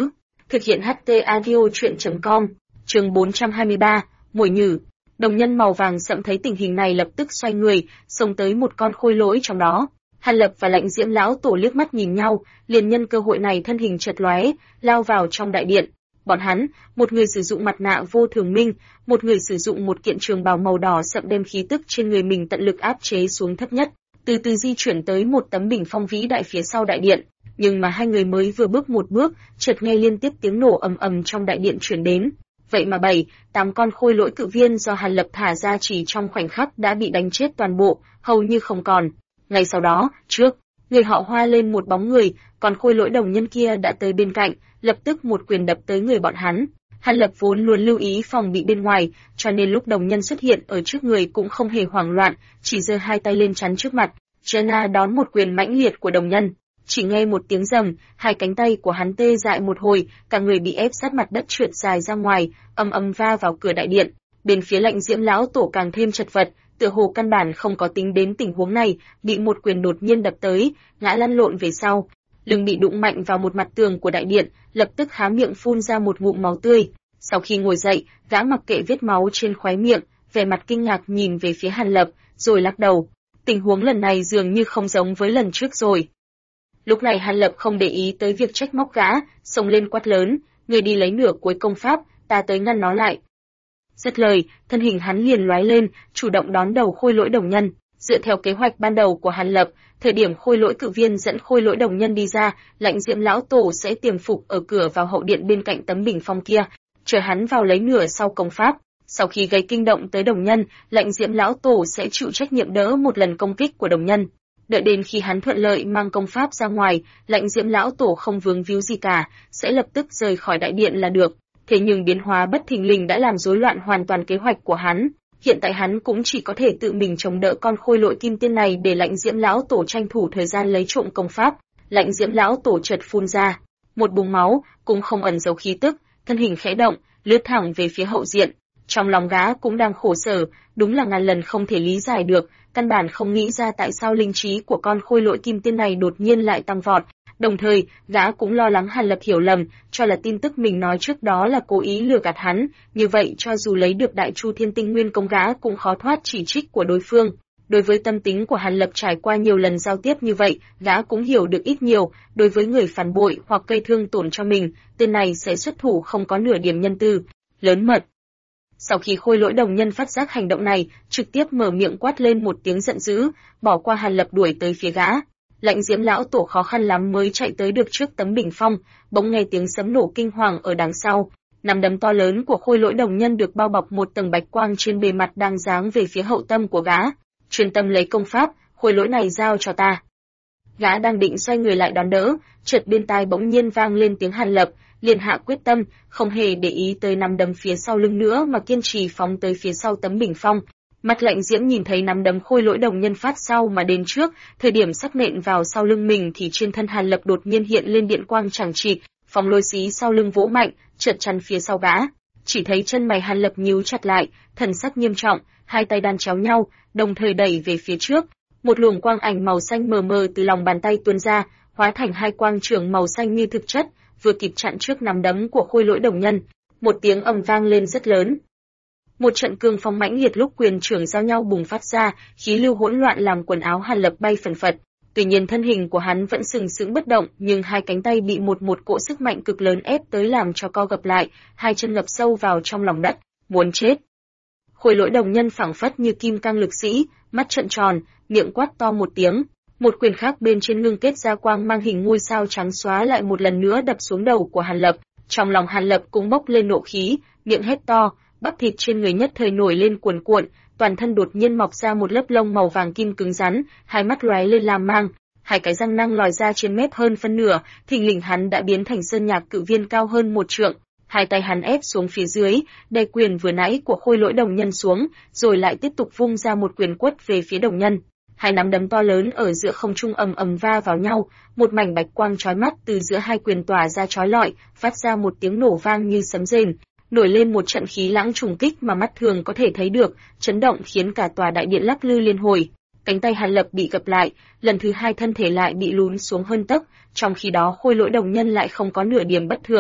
Thực hiện HT Audio truyện.com. Chương 423, mồi nhử. Đồng nhân màu vàng sậm thấy tình hình này lập tức xoay người, xông tới một con khôi lỗi trong đó. Hàn Lập và Lãnh Diễm lão tổ liếc mắt nhìn nhau, liền nhân cơ hội này thân hình chợt lóe, lao vào trong đại điện. Bọn hắn, một người sử dụng mặt nạ vô thường minh, một người sử dụng một kiện trường bào màu đỏ sậm đem khí tức trên người mình tận lực áp chế xuống thấp nhất, từ từ di chuyển tới một tấm bình phong vĩ đại phía sau đại điện. Nhưng mà hai người mới vừa bước một bước, chợt nghe liên tiếp tiếng nổ ầm ầm trong đại điện truyền đến. Vậy mà 7-8 con khôi lỗi cự viên do Hàn Lập thả ra chỉ trong khoảnh khắc đã bị đánh chết toàn bộ, hầu như không còn. Ngay sau đó, trước người họ Hoa lên một bóng người, còn khôi lỗi đồng nhân kia đã tới bên cạnh, lập tức một quyền đập tới người bọn hắn. Hàn Lập vốn luôn lưu ý phòng bị bên ngoài, cho nên lúc đồng nhân xuất hiện ở trước người cũng không hề hoảng loạn, chỉ giơ hai tay lên chắn trước mặt. Jenna đón một quyền mãnh liệt của đồng nhân. Chỉ nghe một tiếng rầm, hai cánh tay của hắn tê dại một hồi, cả người bị ép sát mặt đất trượt dài ra ngoài, ầm ầm va vào cửa đại điện. Bên phía Lãnh Diễm lão tổ càng thêm chật vật, tựa hồ căn bản không có tính đến tình huống này, bị một quyền đột nhiên đập tới, ngã lăn lộn về sau, lưng bị đụng mạnh vào một mặt tường của đại điện, lập tức há miệng phun ra một ngụm máu tươi. Sau khi ngồi dậy, gã mặc kệ vết máu trên khóe miệng, vẻ mặt kinh ngạc nhìn về phía Hàn Lập, rồi lắc đầu. Tình huống lần này dường như không giống với lần trước rồi. Lúc này Hàn Lập không để ý tới việc trách móc gã, xông lên quát lớn, người đi lấy nửa cuối công pháp, ta tới ngăn nó lại. Dứt lời, thân hình hắn liền lóe lên, chủ động đón đầu khôi lỗi đồng nhân. Dựa theo kế hoạch ban đầu của Hàn Lập, thời điểm khôi lỗi cự viên dẫn khôi lỗi đồng nhân đi ra, Lãnh Diễm lão tổ sẽ tiềm phục ở cửa vào hậu điện bên cạnh tấm bình phong kia, chờ hắn vào lấy nửa sau công pháp. Sau khi gây kinh động tới đồng nhân, Lãnh Diễm lão tổ sẽ chịu trách nhiệm đỡ một lần công kích của đồng nhân. Đợi đến khi hắn thuận lợi mang công pháp ra ngoài, Lãnh Diễm lão tổ không vướng víu gì cả, sẽ lập tức rời khỏi đại điện là được. Thế nhưng biến hóa bất thình lình đã làm rối loạn hoàn toàn kế hoạch của hắn. Hiện tại hắn cũng chỉ có thể tự mình chống đỡ con khôi lỗi kim tiên này để Lãnh Diễm lão tổ tranh thủ thời gian lấy trộm công pháp. Lãnh Diễm lão tổ chợt phun ra một búng máu, cũng không ẩn giấu khí tức, thân hình khẽ động, lướt thẳng về phía hậu diện. Trong lòng gã cũng đang khổ sở, đúng là ngàn lần không thể lý giải được, căn bản không nghĩ ra tại sao linh trí của con khôi lỗi kim tiên này đột nhiên lại tăng vọt. Đồng thời, gã cũng lo lắng Hàn Lập hiểu lầm, cho là tin tức mình nói trước đó là cố ý lừa gạt hắn, như vậy cho dù lấy được Đại Chu Thiên Tinh Nguyên công gã cũng khó thoát chỉ trích của đối phương. Đối với tâm tính của Hàn Lập trải qua nhiều lần giao tiếp như vậy, gã cũng hiểu được ít nhiều, đối với người phản bội hoặc gây thương tổn cho mình, tên này sẽ xuất thủ không có nửa điểm nhân từ, lớn mật. Sau khi khôi lỗi đồng nhân phát giác hành động này, trực tiếp mở miệng quát lên một tiếng giận dữ, bỏ qua Hàn Lập đuổi tới phía gã. Lãnh Diễm lão tổ khó khăn lắm mới chạy tới được trước tấm bình phong, bỗng nghe tiếng sấm nổ kinh hoàng ở đằng sau. Nắm đấm to lớn của khôi lỗi đồng nhân được bao bọc một tầng bạch quang trên bề mặt đang giáng về phía hậu tâm của gã. Chuyên tâm lấy công pháp, khôi lỗi này giao cho ta. Gã đang định xoay người lại đón đỡ, chợt bên tai bỗng nhiên vang lên tiếng Hàn Lập, liền hạ quyết tâm, không hề để ý tới nắm đấm phía sau lưng nữa mà kiên trì phóng tới phía sau tấm bình phong. Mắt Lãnh Diễm nhìn thấy nắm đấm khôi lỗi đồng nhân phát sau mà đến trước, thời điểm sắc nện vào sau lưng mình thì trên thân Hàn Lập đột nhiên hiện lên điện quang chằng chịt, phong lôi xí sau lưng vỗ mạnh, chợt chắn phía sau gã. Chỉ thấy chân mày Hàn Lập nhíu chặt lại, thần sắc nghiêm trọng, hai tay đan chéo nhau, đồng thời đẩy về phía trước. Một luồng quang ảnh màu xanh mờ mờ từ lòng bàn tay tuôn ra, hóa thành hai quang trưởng màu xanh như thực chất, vừa kịp chặn trước nắm đấm của khôi lỗi đồng nhân. Một tiếng ầm vang lên rất lớn. Một trận cương phong mãnh liệt lúc quyền trưởng giao nhau bùng phát ra, khí lưu hỗn loạn làm quần áo Hàn Lập bay phần phật. Tuy nhiên thân hình của hắn vẫn sừng sững bất động, nhưng hai cánh tay bị một cỗ sức mạnh cực lớn ép tới làm cho co gập lại, hai chân ngập sâu vào trong lòng đất, muốn chết. Khôi lỗi đồng nhân phảng phất như kim cang lực sĩ, mắt trợn tròn, miệng quát to một tiếng. Một quyền khác bên trên ngưng kết ra quang mang hình ngôi sao trắng xóa lại một lần nữa đập xuống đầu của Hàn Lập. Trong lòng Hàn Lập cũng bốc lên nộ khí, miệng hét to, bắp thịt trên người nhất thời nổi lên cuồn cuộn, toàn thân đột nhiên mọc ra một lớp lông màu vàng kim cứng rắn, hai mắt lóe lên lam mang, hai cái răng nanh lòi ra trên mép hơn phân nửa, thình lình hắn đã biến thành sơn nhạc cự viên cao hơn 1 trượng. Hai tay hắn ép xuống phía dưới, đè quyền vừa nãy của khôi lỗi đồng nhân xuống, rồi lại tiếp tục vung ra một quyền quất về phía đồng nhân. Hai nắm đấm to lớn ở giữa không trung ầm ầm va vào nhau, một mảnh bạch quang chói mắt từ giữa hai quyền tỏa ra chói lọi, phát ra một tiếng nổ vang như sấm rền, nổi lên một trận khí lãng trùng kích mà mắt thường có thể thấy được, chấn động khiến cả tòa đại điện lắc lư liên hồi. Cánh tay Hàn Lập bị gập lại, lần thứ hai thân thể lại bị lún xuống hơn tấc, trong khi đó khôi lỗi đồng nhân lại không có nửa điểm bất thường,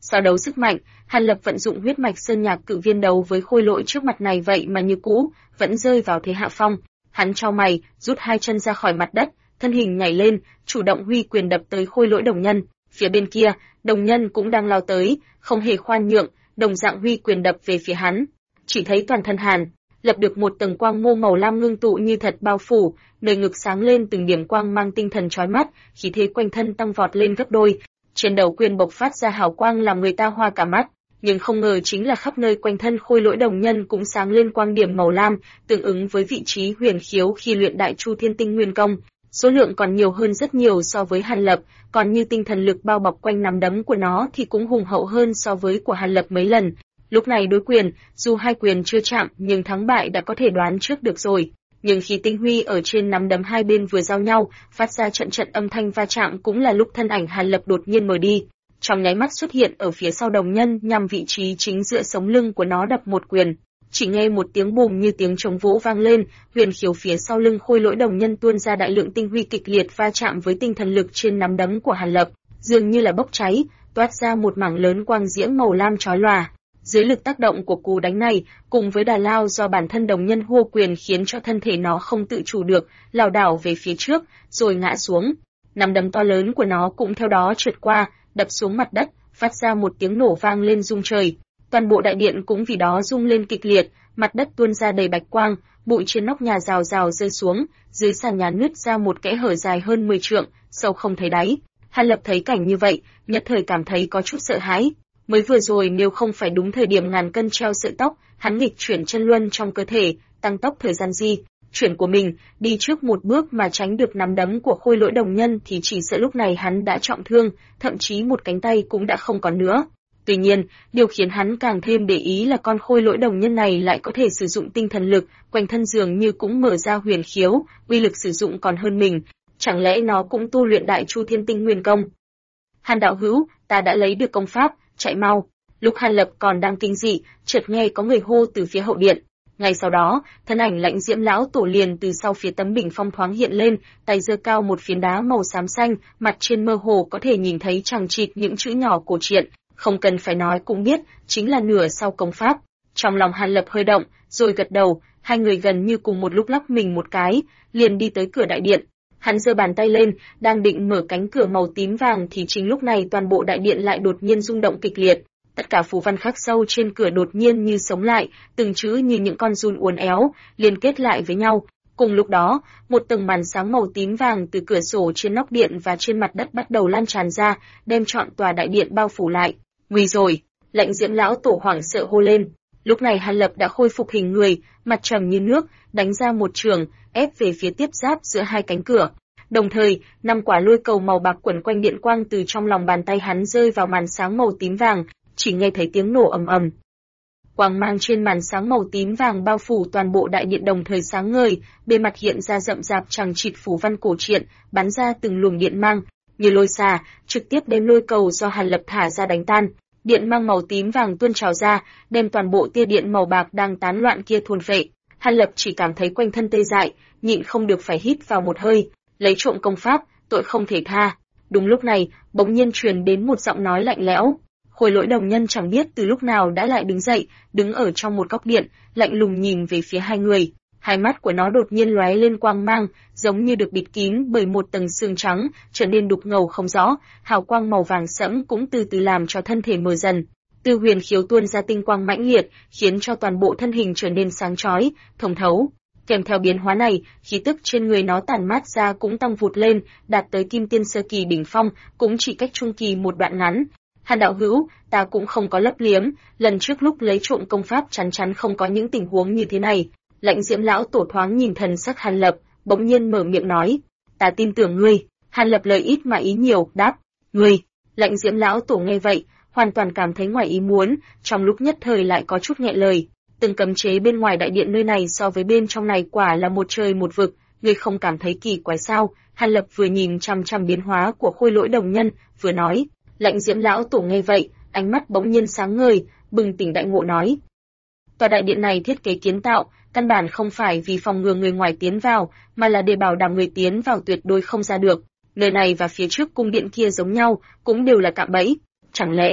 So đấu sức mạnh, Hàn Lập vận dụng huyết mạch sơn nhạc cự viên đấu với khôi lỗi trước mặt này vậy mà như cũ, vẫn rơi vào thế hạ phong. Hắn chau mày, rút hai chân ra khỏi mặt đất, thân hình nhảy lên, chủ động huy quyền đập tới khôi lỗi đồng nhân. Phía bên kia, đồng nhân cũng đang lao tới, không hề khoan nhượng, đồng dạng huy quyền đập về phía hắn. Chỉ thấy toàn thân Hàn Lập được một tầng quang mô màu lam ngưng tụ như thật bao phủ, nơi ngực sáng lên từng điểm quang mang tinh thần chói mắt, khí thế quanh thân tăng vọt lên gấp đôi. Trên đầu quyền bộc phát ra hào quang làm người ta hoa cả mắt, nhưng không ngờ chính là khắp nơi quanh thân khôi lỗi đồng nhân cũng sáng lên quang điểm màu lam, tương ứng với vị trí huyền khiếu khi luyện Đại Chu Thiên Tinh Nguyên Công. Số lượng còn nhiều hơn rất nhiều so với Hàn Lập, còn như tinh thần lực bao bọc quanh nắm đấm của nó thì cũng hùng hậu hơn so với của Hàn Lập mấy lần. Lúc này đối quyền, dù hai quyền chưa chạm nhưng thắng bại đã có thể đoán trước được rồi. Nhưng khi tinh huy ở trên nắm đấm hai bên vừa giao nhau, phát ra trận trận âm thanh va chạm cũng là lúc thân ảnh Hàn Lập đột nhiên mờ đi. Trong nháy mắt xuất hiện ở phía sau đồng nhân nhằm vị trí chính giữa sống lưng của nó đập một quyền. Chỉ nghe một tiếng bùm như tiếng trống vỗ vang lên, huyền khiếu phía sau lưng khôi lỗi đồng nhân tuôn ra đại lượng tinh huy kịch liệt va chạm với tinh thần lực trên nắm đấm của Hàn Lập, dường như là bốc cháy, toát ra một mảng lớn quang diễm màu lam chói lòa. Dưới lực tác động của cú đánh này, cùng với đà lao do bản thân đồng nhân hô quyền khiến cho thân thể nó không tự chủ được, lảo đảo về phía trước, rồi ngã xuống. Nắm đấm to lớn của nó cũng theo đó trượt qua, đập xuống mặt đất, phát ra một tiếng nổ vang lên rung trời. Toàn bộ đại điện cũng vì đó rung lên kịch liệt, mặt đất tuôn ra đầy bạch quang, bụi trên nóc nhà rào rào rơi xuống, dưới sàn nhà nứt ra một kẽ hở dài hơn 10 trượng, sâu không thấy đáy. Hàn Lập thấy cảnh như vậy, nhất thời cảm thấy có chút sợ hãi. Mới vừa rồi nếu không phải đúng thời điểm ngàn cân treo sợi tóc, hắn nghịch chuyển chân luân trong cơ thể, tăng tốc thời gian di chuyển của mình, đi trước một bước mà tránh được nắm đấm của khôi lỗi đồng nhân thì chỉ sợ lúc này hắn đã trọng thương, thậm chí một cánh tay cũng đã không còn nữa. Tuy nhiên, điều khiến hắn càng thêm để ý là con khôi lỗi đồng nhân này lại có thể sử dụng tinh thần lực, quanh thân dường như cũng mở ra huyền khiếu, uy lực sử dụng còn hơn mình. Chẳng lẽ nó cũng tu luyện Đại Chu Thiên Tinh Nguyên Công? Hàn đạo hữu, ta đã lấy được công pháp, chạy mau. Lúc Hàn Lập còn đang kinh dị, chợt nghe có người hô từ phía hậu điện. Ngay sau đó, thân ảnh Lãnh Diễm lão tổ liền từ sau phía tấm bình phong thoáng hiện lên, tay giơ cao một phiến đá màu xám xanh, mặt trên mơ hồ có thể nhìn thấy chằng chịt những chữ nhỏ cổ truyện, không cần phải nói cũng biết, chính là nửa sau công pháp. Trong lòng Hàn Lập hơi động, rồi gật đầu, hai người gần như cùng một lúc lắc mình một cái, liền đi tới cửa đại điện. Hắn giơ bàn tay lên, đang định mở cánh cửa màu tím vàng thì chính lúc này toàn bộ đại điện lại đột nhiên rung động kịch liệt. Tất cả phù văn khắc sâu trên cửa đột nhiên như sống lại, từng chữ như những con giun uốn éo, liên kết lại với nhau. Cùng lúc đó, một tầng màn sáng màu tím vàng từ cửa sổ trên nóc điện và trên mặt đất bắt đầu lan tràn ra, đem trọn tòa đại điện bao phủ lại. Nguy rồi! Lãnh Diễm lão tổ hoảng sợ hô lên. Lúc này Hàn Lập đã khôi phục hình người, mặt trầm như nước, đánh ra một trường, ép về phía tiếp giáp giữa hai cánh cửa. Đồng thời, 5 quả lôi cầu màu bạc quẩn quanh điện quang từ trong lòng bàn tay hắn rơi vào màn sáng màu tím vàng, chỉ nghe thấy tiếng nổ ầm ầm. Quang mang trên màn sáng màu tím vàng bao phủ toàn bộ đại điện đồng thời sáng ngời, bề mặt hiện ra rậm rạp chằng chịt phù văn cổ truyện, bắn ra từng luồng điện mang, như lôi xà, trực tiếp đem lôi cầu do Hàn Lập thả ra đánh tan. Điện mang màu tím vàng tuôn trào ra, đem toàn bộ tia điện màu bạc đang tán loạn kia thôn phệ. Hàn Lập chỉ cảm thấy quanh thân tê dại, nhịn không được phải hít vào một hơi, lấy trộm công pháp, tội không thể tha. Đúng lúc này, bỗng nhiên truyền đến một giọng nói lạnh lẽo. Khôi lỗi đồng nhân chẳng biết từ lúc nào đã lại đứng dậy, đứng ở trong một góc điện, lạnh lùng nhìn về phía hai người. Hai mắt của nó đột nhiên lóe lên quang mang, giống như được bịt kín bởi một tầng sương trắng, trở nên đục ngầu không rõ, hào quang màu vàng sẫm cũng từ từ làm cho thân thể mờ dần. Từ huyền khiếu tuôn ra tinh quang mãnh liệt, khiến cho toàn bộ thân hình trở nên sáng chói, thông thấu. Kèm theo biến hóa này, khí tức trên người nó tản mát ra cũng tăng vụt lên, đạt tới kim tiên sơ kỳ đỉnh phong, cũng chỉ cách trung kỳ một đoạn ngắn. Hàn đạo hữu, ta cũng không có lấp liếm, lần trước lúc lấy trộm công pháp chắn chắn không có những tình huống như thế này. Lãnh Diễm lão tổ thoáng nhìn thần sắc Hàn Lập, bỗng nhiên mở miệng nói, ta tin tưởng ngươi. Hàn Lập lời ít mà ý nhiều, đáp, ngươi. Lãnh Diễm lão tổ nghe vậy, hoàn toàn cảm thấy ngoài ý muốn, trong lúc nhất thời lại có chút nghẹn lời. Từng cấm chế bên ngoài đại điện nơi này so với bên trong này quả là một trời một vực, ngươi không cảm thấy kỳ quái sao? Hàn Lập vừa nhìn chăm chăm biến hóa của khôi lỗi đồng nhân, vừa nói. Lãnh Diễm lão tổ nghe vậy, ánh mắt bỗng nhiên sáng ngời, bừng tỉnh đại ngộ nói: tòa đại điện này thiết kế kiến tạo, căn bản không phải vì phòng ngừa người ngoài tiến vào, mà là để bảo đảm người tiến vào tuyệt đối không ra được. Nơi này và phía trước cung điện kia giống nhau, cũng đều là cạm bẫy. Chẳng lẽ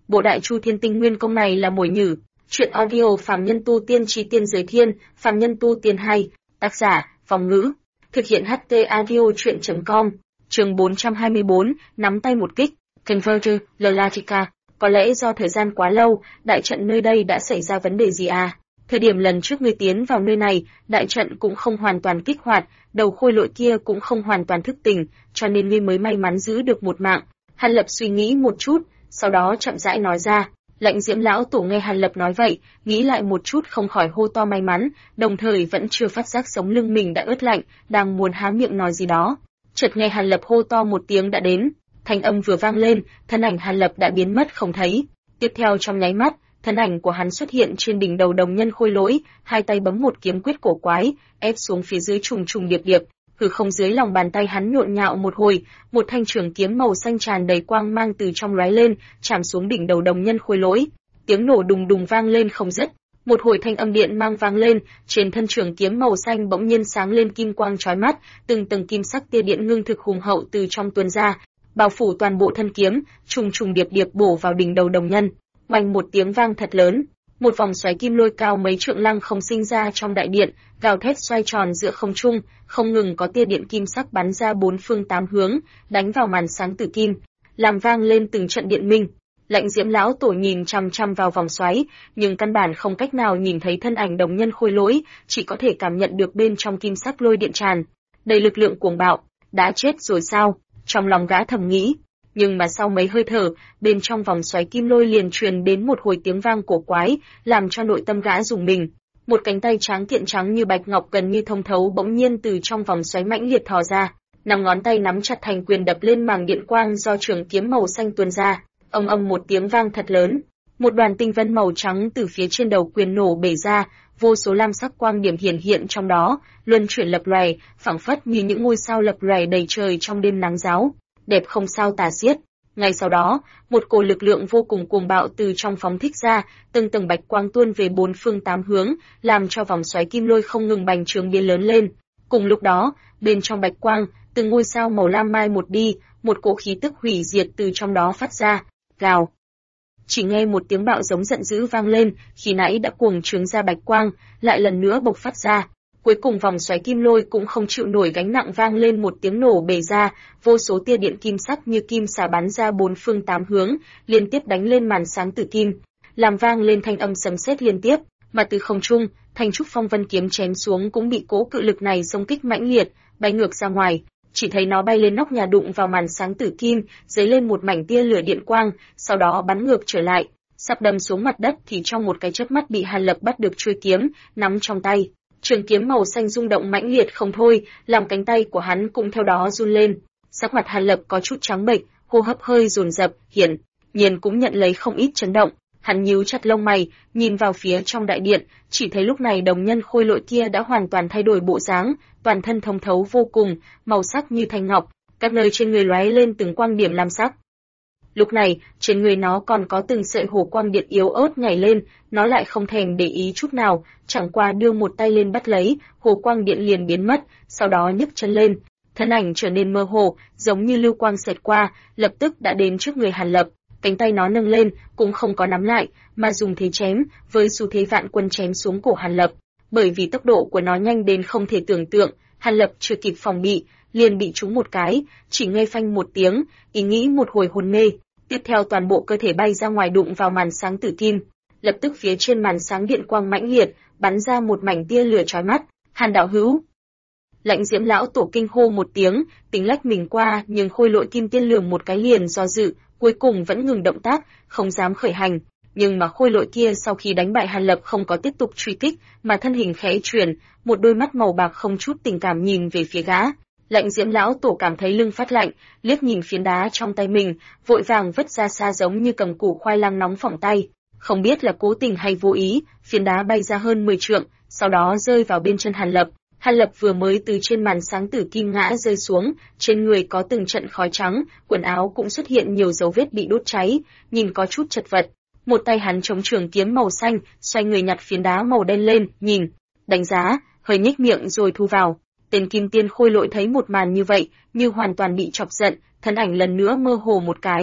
Bộ Đại Chu Thiên Tinh Nguyên Công này là mồi nhử. Chuyện audio Phàm Nhân Tu Tiên Chí Tiên Giới Thiên, Phàm Nhân Tu Tiên 2, tác giả, Phong Ngữ. Thực hiện HT Audio Chuyện.com, chương 424, nắm tay một kích, Converter, Lalatica. Có lẽ do thời gian quá lâu, đại trận nơi đây đã xảy ra vấn đề gì à? Thời điểm lần trước ngươi tiến vào nơi này, đại trận cũng không hoàn toàn kích hoạt, đầu khôi lỗi kia cũng không hoàn toàn thức tỉnh, cho nên ngươi mới may mắn giữ được một mạng. Hàn Lập suy nghĩ một chút, sau đó chậm rãi nói ra. Lạnh Diễm lão tổ nghe Hàn Lập nói vậy, nghĩ lại một chút không khỏi hô to may mắn, đồng thời vẫn chưa phát giác sống lưng mình đã ướt lạnh, đang muốn há miệng nói gì đó. Chợt nghe Hàn Lập hô to một tiếng đã đến, thanh âm vừa vang lên, thân ảnh Hàn Lập đã biến mất không thấy. Tiếp theo trong nháy mắt, thân ảnh của hắn xuất hiện trên đỉnh đầu đồng nhân khôi lỗi, hai tay bấm một kiếm quyết cổ quái, ép xuống phía dưới trùng trùng điệp điệp. Hư không dưới lòng bàn tay hắn nhộn nhạo một hồi, một thanh trường kiếm màu xanh tràn đầy quang mang từ trong lóe lên, chạm xuống đỉnh đầu đồng nhân khôi lỗi. Tiếng nổ đùng đùng vang lên không dứt. Một hồi thanh âm điện mang vang lên, trên thân trường kiếm màu xanh bỗng nhiên sáng lên kim quang chói mắt, từng tầng kim sắc tia điện ngưng thực hùng hậu từ trong tuôn ra, bao phủ toàn bộ thân kiếm, trùng trùng điệp điệp bổ vào đỉnh đầu đồng nhân. Oanh một tiếng vang thật lớn, một vòng xoáy kim lôi cao mấy trượng lăng không sinh ra trong đại điện, gào thét xoay tròn giữa không trung, không ngừng có tia điện kim sắc bắn ra bốn phương tám hướng, đánh vào màn sáng tử kim, làm vang lên từng trận điện minh. Lạnh Diễm lão tổ nhìn chăm chăm vào vòng xoáy, nhưng căn bản không cách nào nhìn thấy thân ảnh đồng nhân khôi lỗi, chỉ có thể cảm nhận được bên trong kim sắc lôi điện tràn đầy lực lượng cuồng bạo. Đã chết rồi sao? Trong lòng gã thầm nghĩ. Nhưng mà sau mấy hơi thở, bên trong vòng xoáy kim lôi liền truyền đến một hồi tiếng vang cổ quái, làm cho nội tâm gã rùng mình. Một cánh tay trắng kiện trắng như bạch ngọc gần như thông thấu bỗng nhiên từ trong vòng xoáy mãnh liệt thò ra, năm ngón tay nắm chặt thành quyền đập lên màng điện quang do trường kiếm màu xanh tuôn ra. Ầm ầm một tiếng vang thật lớn, một đoàn tinh vân màu trắng từ phía trên đầu quyền nổ bể ra, vô số lam sắc quang điểm hiển hiện trong đó, luân chuyển lập lòe, phảng phất như những ngôi sao lập lòe đầy trời trong đêm nắng ráo, đẹp không sao tả xiết. Ngay sau đó, một cỗ lực lượng vô cùng cuồng bạo từ trong phóng thích ra, từng tầng bạch quang tuôn về bốn phương tám hướng, làm cho vòng xoáy kim lôi không ngừng bành trướng biến lớn lên. Cùng lúc đó, bên trong bạch quang, từng ngôi sao màu lam mai một đi, một cỗ khí tức hủy diệt từ trong đó phát ra. Gào. Chỉ nghe một tiếng bạo giống giận dữ vang lên, khi nãy đã cuồng trướng ra bạch quang, lại lần nữa bộc phát ra. Cuối cùng vòng xoáy kim lôi cũng không chịu nổi gánh nặng vang lên một tiếng nổ bể ra, vô số tia điện kim sắc như kim xà bắn ra bốn phương tám hướng, liên tiếp đánh lên màn sáng tử kim, làm vang lên thanh âm sấm sét liên tiếp, mà từ không trung, thanh trúc phong vân kiếm chém xuống cũng bị cỗ cự lực này xông kích mãnh liệt, bay ngược ra ngoài. Chỉ thấy nó bay lên nóc nhà đụng vào màn sáng tử kim, dấy lên một mảnh tia lửa điện quang, sau đó bắn ngược trở lại, sắp đâm xuống mặt đất thì trong một cái chớp mắt bị Hàn Lập bắt được chuôi kiếm, nắm trong tay. Trường kiếm màu xanh rung động mãnh liệt không thôi, làm cánh tay của hắn cũng theo đó run lên. Sắc mặt Hàn Lập có chút trắng bệch, hô hấp hơi dồn dập, hiển nhiên cũng nhận lấy không ít chấn động. Hắn nhíu chặt lông mày, nhìn vào phía trong đại điện, chỉ thấy lúc này đồng nhân khôi lỗi kia đã hoàn toàn thay đổi bộ dáng, toàn thân thông thấu vô cùng, màu sắc như thanh ngọc, các nơi trên người lóe lên từng quang điểm lam sắc. Lúc này, trên người nó còn có từng sợi hồ quang điện yếu ớt nhảy lên, nó lại không thèm để ý chút nào, chẳng qua đưa một tay lên bắt lấy, hồ quang điện liền biến mất, sau đó nhấc chân lên, thân ảnh trở nên mơ hồ, giống như lưu quang xẹt qua, lập tức đã đến trước người Hàn Lập. Cánh tay nó nâng lên, cũng không có nắm lại, mà dùng thế chém, với xu thế vạn quân chém xuống cổ Hàn Lập. Bởi vì tốc độ của nó nhanh đến không thể tưởng tượng, Hàn Lập chưa kịp phòng bị, liền bị trúng một cái, chỉ nghe phanh một tiếng, ý nghĩ một hồi hồn mê. Tiếp theo toàn bộ cơ thể bay ra ngoài đụng vào màn sáng tử kim. Lập tức phía trên màn sáng điện quang mãnh liệt, bắn ra một mảnh tia lửa chói mắt. Hàn đạo hữu. Lạnh Diễm lão tổ kinh hô một tiếng, tính lách mình qua, nhưng khôi lỗi kim tiên lường một cái liền do dự, cuối cùng vẫn ngừng động tác, không dám khởi hành. Nhưng mà khôi lỗi kia sau khi đánh bại Hàn Lập không có tiếp tục truy kích, mà thân hình khẽ chuyển, một đôi mắt màu bạc không chút tình cảm nhìn về phía gã. Lạnh Diễm lão tổ cảm thấy lưng phát lạnh, liếc nhìn phiến đá trong tay mình, vội vàng vứt ra xa giống như cầm củ khoai lang nóng phỏng tay. Không biết là cố tình hay vô ý, phiến đá bay ra hơn 10 trượng, sau đó rơi vào bên chân Hàn Lập. Hàn Lập vừa mới từ trên màn sáng tử kim ngã rơi xuống, trên người có từng trận khói trắng, quần áo cũng xuất hiện nhiều dấu vết bị đốt cháy, nhìn có chút chật vật. Một tay hắn chống trường kiếm màu xanh, xoay người nhặt phiến đá màu đen lên, nhìn, đánh giá, hơi nhếch miệng rồi thu vào. Tên kim tiên khôi lỗi thấy một màn như vậy, như hoàn toàn bị chọc giận, thân ảnh lần nữa mơ hồ một cái,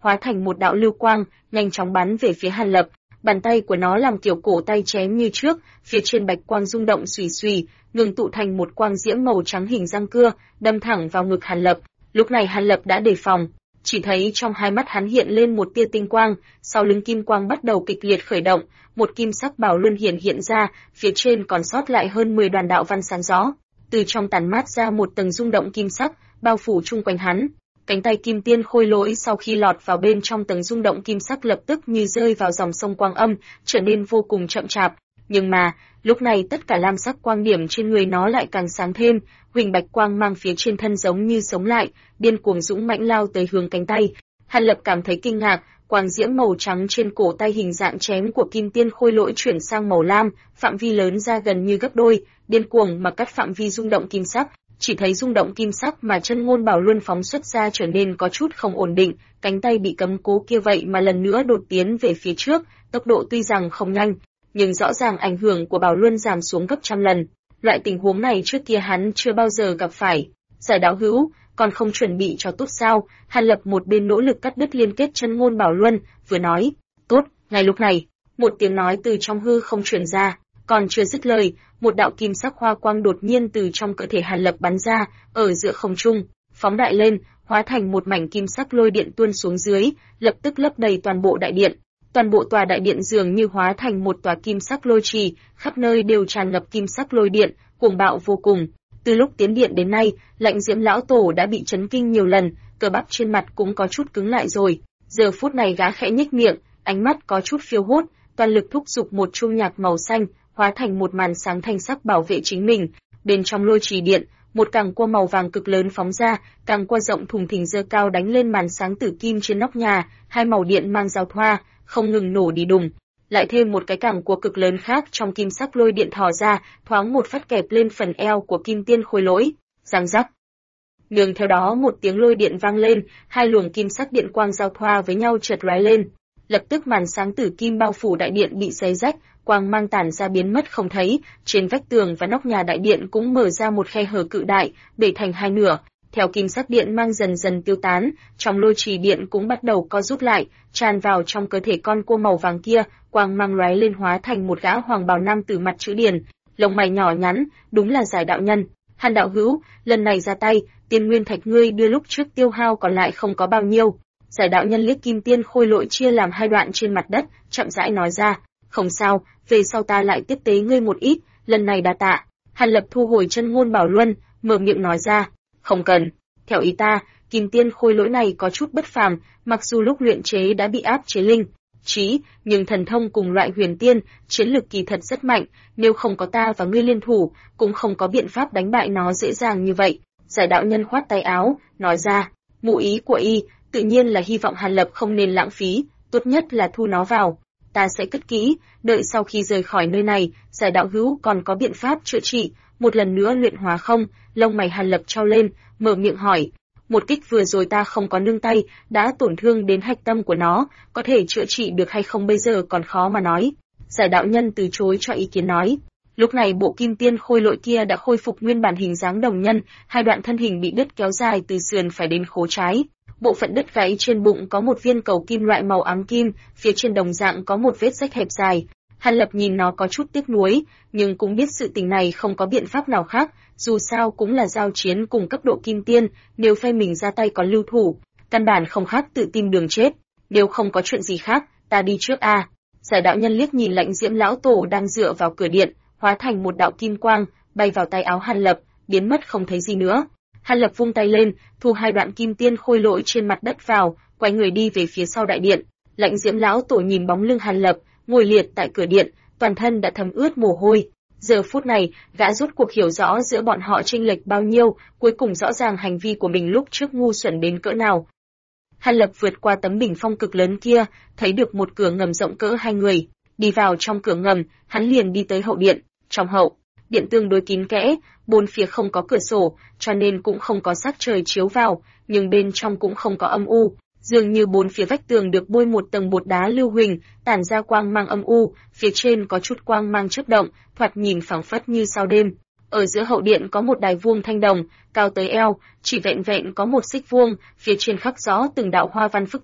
hóa thành một đạo lưu quang, nhanh chóng bắn về phía Hàn Lập. Bàn tay của nó làm kiểu cổ tay chém như trước, phía trên bạch quang rung động xùy xùy, ngừng tụ thành một quang diễm màu trắng hình răng cưa, đâm thẳng vào ngực Hàn Lập. Lúc này Hàn Lập đã đề phòng, chỉ thấy trong hai mắt hắn hiện lên một tia tinh quang, sau lưng kim quang bắt đầu kịch liệt khởi động, một kim sắc bảo luân hiện ra, phía trên còn sót lại hơn 10 đoàn đạo văn sáng rõ, từ trong tản mát ra một tầng rung động kim sắc, bao phủ chung quanh hắn. Cánh tay kim tiên khôi lỗi sau khi lọt vào bên trong tầng rung động kim sắc lập tức như rơi vào dòng sông quang âm, trở nên vô cùng chậm chạp. Nhưng mà, lúc này tất cả lam sắc quang điểm trên người nó lại càng sáng thêm, huỳnh bạch quang mang phía trên thân giống như sống lại, điên cuồng dũng mãnh lao tới hướng cánh tay. Hàn Lập cảm thấy kinh ngạc, quang diễm màu trắng trên cổ tay hình dạng chém của kim tiên khôi lỗi chuyển sang màu lam, phạm vi lớn ra gần như gấp đôi, điên cuồng mà cắt phạm vi rung động kim sắc. Chỉ thấy rung động kim sắc mà chân ngôn bảo luân phóng xuất ra trở nên có chút không ổn định, cánh tay bị cấm cố kia vậy mà lần nữa đột tiến về phía trước, tốc độ tuy rằng không nhanh, nhưng rõ ràng ảnh hưởng của bảo luân giảm xuống gấp trăm lần. Loại tình huống này trước kia hắn chưa bao giờ gặp phải. Giải đạo hữu, còn không chuẩn bị cho tốt sao? Hàn Lập một bên nỗ lực cắt đứt liên kết chân ngôn bảo luân, vừa nói, tốt. Ngay lúc này, một tiếng nói từ trong hư không truyền ra, còn chưa dứt lời, một đạo kim sắc hoa quang đột nhiên từ trong cơ thể Hàn Lập bắn ra, ở giữa không trung, phóng đại lên, hóa thành một mảnh kim sắc lôi điện tuôn xuống dưới, lập tức lấp đầy toàn bộ đại điện. Toàn bộ tòa đại điện dường như hóa thành một tòa kim sắc lôi trì, khắp nơi đều tràn ngập kim sắc lôi điện, cuồng bạo vô cùng. Từ lúc tiến điện đến nay, Lạnh Diễm lão tổ đã bị chấn kinh nhiều lần, cơ bắp trên mặt cũng có chút cứng lại rồi. Giờ phút này gã khẽ nhếch miệng, ánh mắt có chút phiêu hốt, toàn lực thúc giục một chuông nhạc màu xanh, hóa thành một màn sáng thanh sắc bảo vệ chính mình. Bên trong lôi trì điện, một càng cua màu vàng cực lớn phóng ra, càng cua rộng thùng thình giơ cao đánh lên màn sáng tử kim trên nóc nhà, hai màu điện mang giao thoa, không ngừng nổ đi đùng. Lại thêm một cái càng cua cực lớn khác trong kim sắc lôi điện thò ra, thoáng một phát kẹp lên phần eo của kim tiên khôi lỗi, răng rắc. Nương theo đó một tiếng lôi điện vang lên, hai luồng kim sắc điện quang giao thoa với nhau chợt lóe lên. Lập tức màn sáng tử kim bao phủ đại điện bị xé rách, quang mang tản ra biến mất không thấy, trên vách tường và nóc nhà đại điện cũng mở ra một khe hở cự đại, bể thành hai nửa. Theo kim sắc điện mang dần dần tiêu tán, trong lôi trì điện cũng bắt đầu co rút lại, tràn vào trong cơ thể con cua màu vàng kia, quang mang lóe lên hóa thành một gã hoàng bào nam tử mặt chữ điền, lông mày nhỏ nhắn, đúng là Giải đạo nhân. Hàn đạo hữu, lần này ra tay, tiên nguyên thạch ngươi đưa lúc trước tiêu hao còn lại không có bao nhiêu. Giải đạo nhân liếc kim tiên khôi lỗi chia làm hai đoạn trên mặt đất, chậm rãi nói ra, không sao, về sau ta lại tiếp tế ngươi một ít, lần này đa tạ. Hàn Lập thu hồi chân ngôn bảo luân, mở miệng nói ra, không cần. Theo ý ta, kim tiên khôi lỗi này có chút bất phàm, mặc dù lúc luyện chế đã bị áp chế linh trí, nhưng thần thông cùng loại huyền tiên, chiến lực kỳ thật rất mạnh, nếu không có ta và ngươi liên thủ, cũng không có biện pháp đánh bại nó dễ dàng như vậy. Giải đạo nhân khoát tay áo, nói ra, mụ ý của y, tự nhiên là hy vọng Hàn Lập không nên lãng phí, tốt nhất là thu nó vào. Ta sẽ cất kỹ, đợi sau khi rời khỏi nơi này, Giải đạo hữu còn có biện pháp chữa trị, một lần nữa luyện hóa không? Lông mày Hàn Lập trao lên, mở miệng hỏi. Một kích vừa rồi ta không có nương tay, đã tổn thương đến hạch tâm của nó, có thể chữa trị được hay không bây giờ còn khó mà nói. Giải đạo nhân từ chối cho ý kiến nói. Lúc này bộ kim tiên khôi lỗi kia đã khôi phục nguyên bản hình dáng đồng nhân, hai đoạn thân hình bị đứt kéo dài từ sườn phải đến khố trái. Bộ phận đứt gáy trên bụng có một viên cầu kim loại màu ám kim, phía trên đồng dạng có một vết rách hẹp dài. Hàn Lập nhìn nó có chút tiếc nuối, nhưng cũng biết sự tình này không có biện pháp nào khác, dù sao cũng là giao chiến cùng cấp độ kim tiên, nếu phe mình ra tay còn lưu thủ, căn bản không khác tự tìm đường chết. Nếu không có chuyện gì khác, ta đi trước a. Giải đạo nhân liếc nhìn Lạnh Diễm lão tổ đang dựa vào cửa điện, hóa thành một đạo kim quang, bay vào tay áo Hàn Lập, biến mất không thấy gì nữa. Hàn Lập vung tay lên, thu hai đoạn kim tiên khôi lỗi trên mặt đất vào, quay người đi về phía sau đại điện. Lạnh Diễm lão tổ nhìn bóng lưng Hàn Lập, ngồi liệt tại cửa điện, toàn thân đã thấm ướt mồ hôi. Giờ phút này, gã rốt cuộc hiểu rõ giữa bọn họ chênh lệch bao nhiêu, cuối cùng rõ ràng hành vi của mình lúc trước ngu xuẩn đến cỡ nào. Hàn Lập vượt qua tấm bình phong cực lớn kia, thấy được một cửa ngầm rộng cỡ hai người. Đi vào trong cửa ngầm, hắn liền đi tới hậu điện. Trong hậu điện tương đối kín kẽ, bốn phía không có cửa sổ, cho nên cũng không có sắc trời chiếu vào, nhưng bên trong cũng không có âm u. Dường như bốn phía vách tường được bôi một tầng bột đá lưu huỳnh, tản ra quang mang âm u, phía trên có chút quang mang chớp động, thoạt nhìn phảng phất như sao đêm. Ở giữa hậu điện có một đài vuông thanh đồng, cao tới eo, chỉ vẹn vẹn có một xích vuông, phía trên khắc rõ từng đạo hoa văn phức tạp,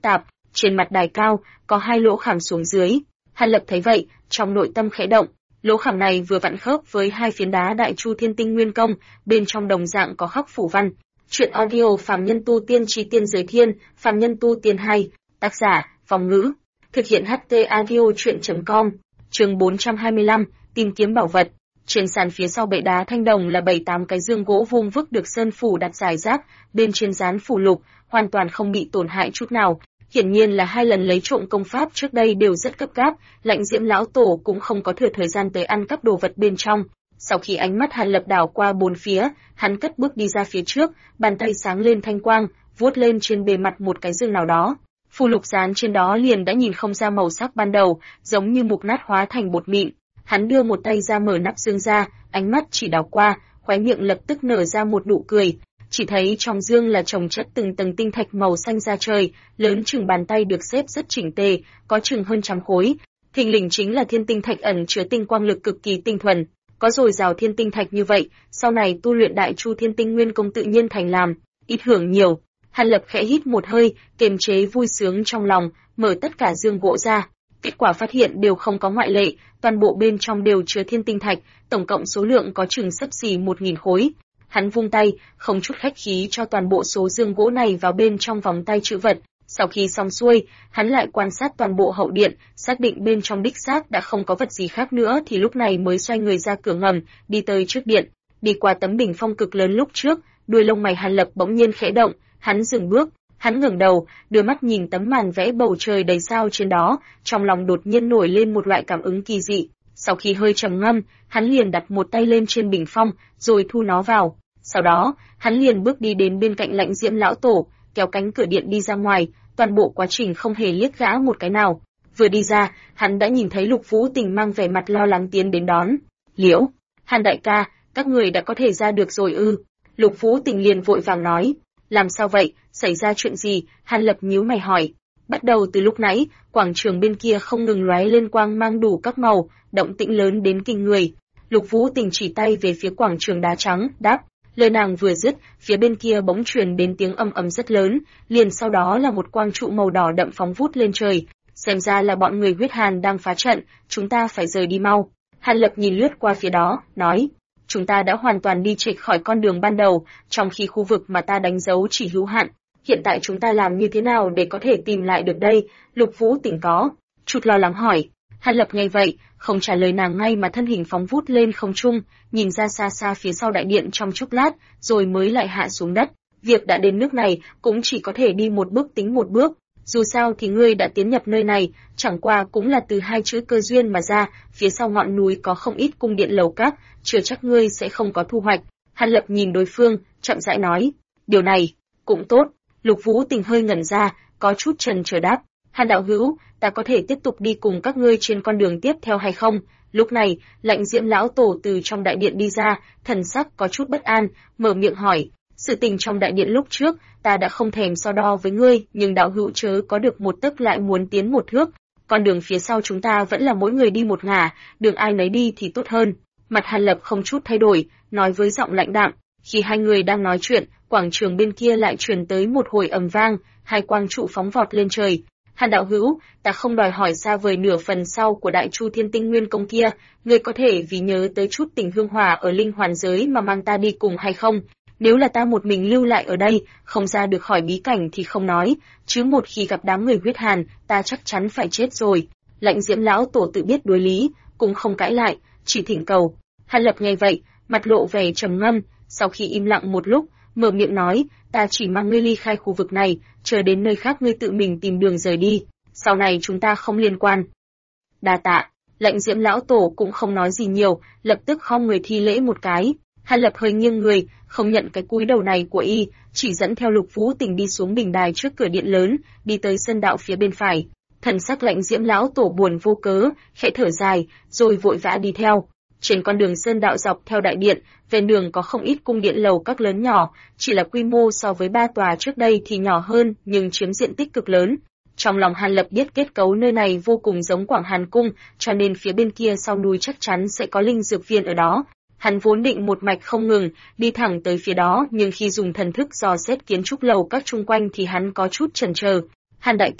Trên mặt đài cao có 2 lỗ khảm xuống dưới. Hàn Lập thấy vậy, trong nội tâm khẽ động. Lỗ khảm này vừa vặn khớp với 2 phiến đá Đại Chu Thiên Tinh Nguyên Công, bên trong đồng dạng có khắc phủ văn. Truyện audio Phàm Nhân Tu Tiên Chí Tiên Giới Thiên, Phàm Nhân Tu Tiên 2, tác giả Phong Ngữ, thực hiện HT audio truyện.com. Chương 425, tìm kiếm bảo vật. Trên sàn phía sau bệ đá thanh đồng là 7-8 cái dương gỗ vuông vức được sơn phủ đặt rải rác, bên trên dán phủ lục, hoàn toàn không bị tổn hại chút nào. Hiển nhiên là 2 lần lấy trộm công pháp trước đây đều rất cấp gáp, Lạnh Diễm lão tổ cũng không có thừa thời gian tới ăn cắp đồ vật bên trong. Sau khi ánh mắt Hàn Lập đảo qua bốn phía, hắn cất bước đi ra phía trước, bàn tay sáng lên thanh quang, vuốt lên trên bề mặt một cái dương nào đó. Phù lục dán trên đó liền đã nhìn không ra màu sắc ban đầu, giống như mục nát hóa thành bột mịn. Hắn đưa một tay ra mở nắp dương ra, ánh mắt chỉ đảo qua, khóe miệng lập tức nở ra một nụ cười. Chỉ thấy trong dương là chồng chất từng tầng tinh thạch màu xanh da trời, lớn chừng bàn tay được xếp rất chỉnh tề, có chừng hơn 100 khối. Thình lình chính là thiên tinh thạch ẩn chứa tinh quang lực cực kỳ tinh thuần. Có dồi dào thiên tinh thạch như vậy, sau này tu luyện Đại Chu Thiên Tinh Nguyên Công tự nhiên thành làm, ít hưởng nhiều. Hàn Lập khẽ hít một hơi, kiềm chế vui sướng trong lòng, mở tất cả dương gỗ ra. Kết quả phát hiện đều không có ngoại lệ, toàn bộ bên trong đều chứa thiên tinh thạch, tổng cộng số lượng có chừng xấp xỉ 1000 khối. Hắn vung tay, không chút khách khí cho toàn bộ số dương gỗ này vào bên trong vòng tay trữ vật. Sau khi xong xuôi, hắn lại quan sát toàn bộ hậu điện, xác định bên trong đích xác đã không có vật gì khác nữa thì lúc này mới xoay người ra cửa ngầm, đi tới trước điện. Đi qua tấm bình phong cực lớn lúc trước, đuôi lông mày Hàn Lập bỗng nhiên khẽ động, hắn dừng bước, hắn ngẩng đầu, đưa mắt nhìn tấm màn vẽ bầu trời đầy sao trên đó, trong lòng đột nhiên nổi lên một loại cảm ứng kỳ dị. Sau khi hơi trầm ngâm, hắn liền đặt một tay lên trên bình phong, rồi thu nó vào. Sau đó, hắn liền bước đi đến bên cạnh Lạnh Diễm lão tổ, kéo cánh cửa điện đi ra ngoài, toàn bộ quá trình không hề liếc gã một cái nào. Vừa đi ra, hắn đã nhìn thấy Lục Vũ Tình mang vẻ mặt lo lắng tiến đến đón. "Liễu, Hàn đại ca, các người đã có thể ra được rồi ư?" Lục Vũ Tình liền vội vàng nói. "Làm sao vậy, xảy ra chuyện gì?" Hàn Lập nhíu mày hỏi. Bắt đầu từ lúc nãy, quảng trường bên kia không ngừng lóe lên quang mang đủ các màu, động tĩnh lớn đến kinh người. Lục Vũ Tình chỉ tay về phía quảng trường đá trắng, đáp. Lời nàng vừa dứt, phía bên kia bỗng truyền đến tiếng ầm ầm rất lớn, liền sau đó là một quang trụ màu đỏ đậm phóng vút lên trời. Xem ra là bọn người huyết hàn đang phá trận, chúng ta phải rời đi mau. Hàn Lập nhìn lướt qua phía đó, nói. Chúng ta đã hoàn toàn đi trệch khỏi con đường ban đầu, trong khi khu vực mà ta đánh dấu chỉ hữu hạn. Hiện tại chúng ta làm như thế nào để có thể tìm lại được đây? Lục Vũ Tình có chút lo lắng hỏi. Hàn Lập nghe vậy, không trả lời nàng ngay mà thân hình phóng vút lên không trung, nhìn ra xa xa phía sau đại điện trong chốc lát, rồi mới lại hạ xuống đất. Việc đã đến nước này, cũng chỉ có thể đi một bước tính một bước. Dù sao thì ngươi đã tiến nhập nơi này, chẳng qua cũng là từ 2 chữ cơ duyên mà ra, phía sau ngọn núi có không ít cung điện lầu các, chưa chắc ngươi sẽ không có thu hoạch. Hàn Lập nhìn đối phương, chậm rãi nói, điều này cũng tốt. Lục Vũ Tình hơi ngẩn ra, có chút chần chờ đáp, Hàn đạo hữu, ta có thể tiếp tục đi cùng các ngươi trên con đường tiếp theo hay không? Lúc này, Lạnh Diễm lão tổ từ trong đại điện đi ra, thần sắc có chút bất an, mở miệng hỏi, sự tình trong đại điện lúc trước, ta đã không thèm so đo với ngươi, nhưng đạo hữu chớ có được một tấc lại muốn tiến một thước, con đường phía sau chúng ta vẫn là mỗi người đi một ngả, đường ai nấy đi thì tốt hơn. Mặt Hàn Lập không chút thay đổi, nói với giọng lạnh đạm. Khi hai người đang nói chuyện, quảng trường bên kia lại truyền tới một hồi ầm vang, 2 quang trụ phóng vọt lên trời. Hàn đạo hữu, ta không đòi hỏi xa vời nửa phần sau của Đại Chu Thiên Tinh Nguyên Công kia, ngươi có thể vì nhớ tới chút tình hương hòa ở linh hoàn giới mà mang ta đi cùng hay không? Nếu là ta một mình lưu lại ở đây, không ra được khỏi bí cảnh thì không nói, chứ một khi gặp đám người huyết hàn, ta chắc chắn phải chết rồi. Lạnh Diễm lão tổ tự biết đối lý, cũng không cãi lại, chỉ thỉnh cầu. Hàn Lập nghe vậy, mặt lộ vẻ trầm ngâm, sau khi im lặng một lúc, mở miệng nói, ta chỉ mang ngươi ly khai khu vực này, chờ đến nơi khác ngươi tự mình tìm đường rời đi, sau này chúng ta không liên quan. Đa tạ. Lạnh Diễm lão tổ cũng không nói gì nhiều, lập tức khom người thi lễ một cái. Hàn Lập hơi nghiêng người, không nhận cái cúi đầu này của y, chỉ dẫn theo Lục Vũ Tình đi xuống bình đài trước cửa điện lớn, đi tới sân đạo phía bên phải. Thần sắc Lạnh Diễm lão tổ buồn vô cớ, khẽ thở dài, rồi vội vã đi theo. Trên con đường sơn đạo dọc theo đại điện, ven đường có không ít cung điện lầu các lớn nhỏ, chỉ là quy mô so với 3 tòa trước đây thì nhỏ hơn, nhưng chiếm diện tích cực lớn. Trong lòng Hàn Lập biết kết cấu nơi này vô cùng giống Quảng Hàn Cung, cho nên phía bên kia sau núi chắc chắn sẽ có linh dược viên ở đó. Hắn vốn định một mạch không ngừng, đi thẳng tới phía đó, nhưng khi dùng thần thức dò xét kiến trúc lầu các chung quanh thì hắn có chút chần chờ. Hàn đại ca,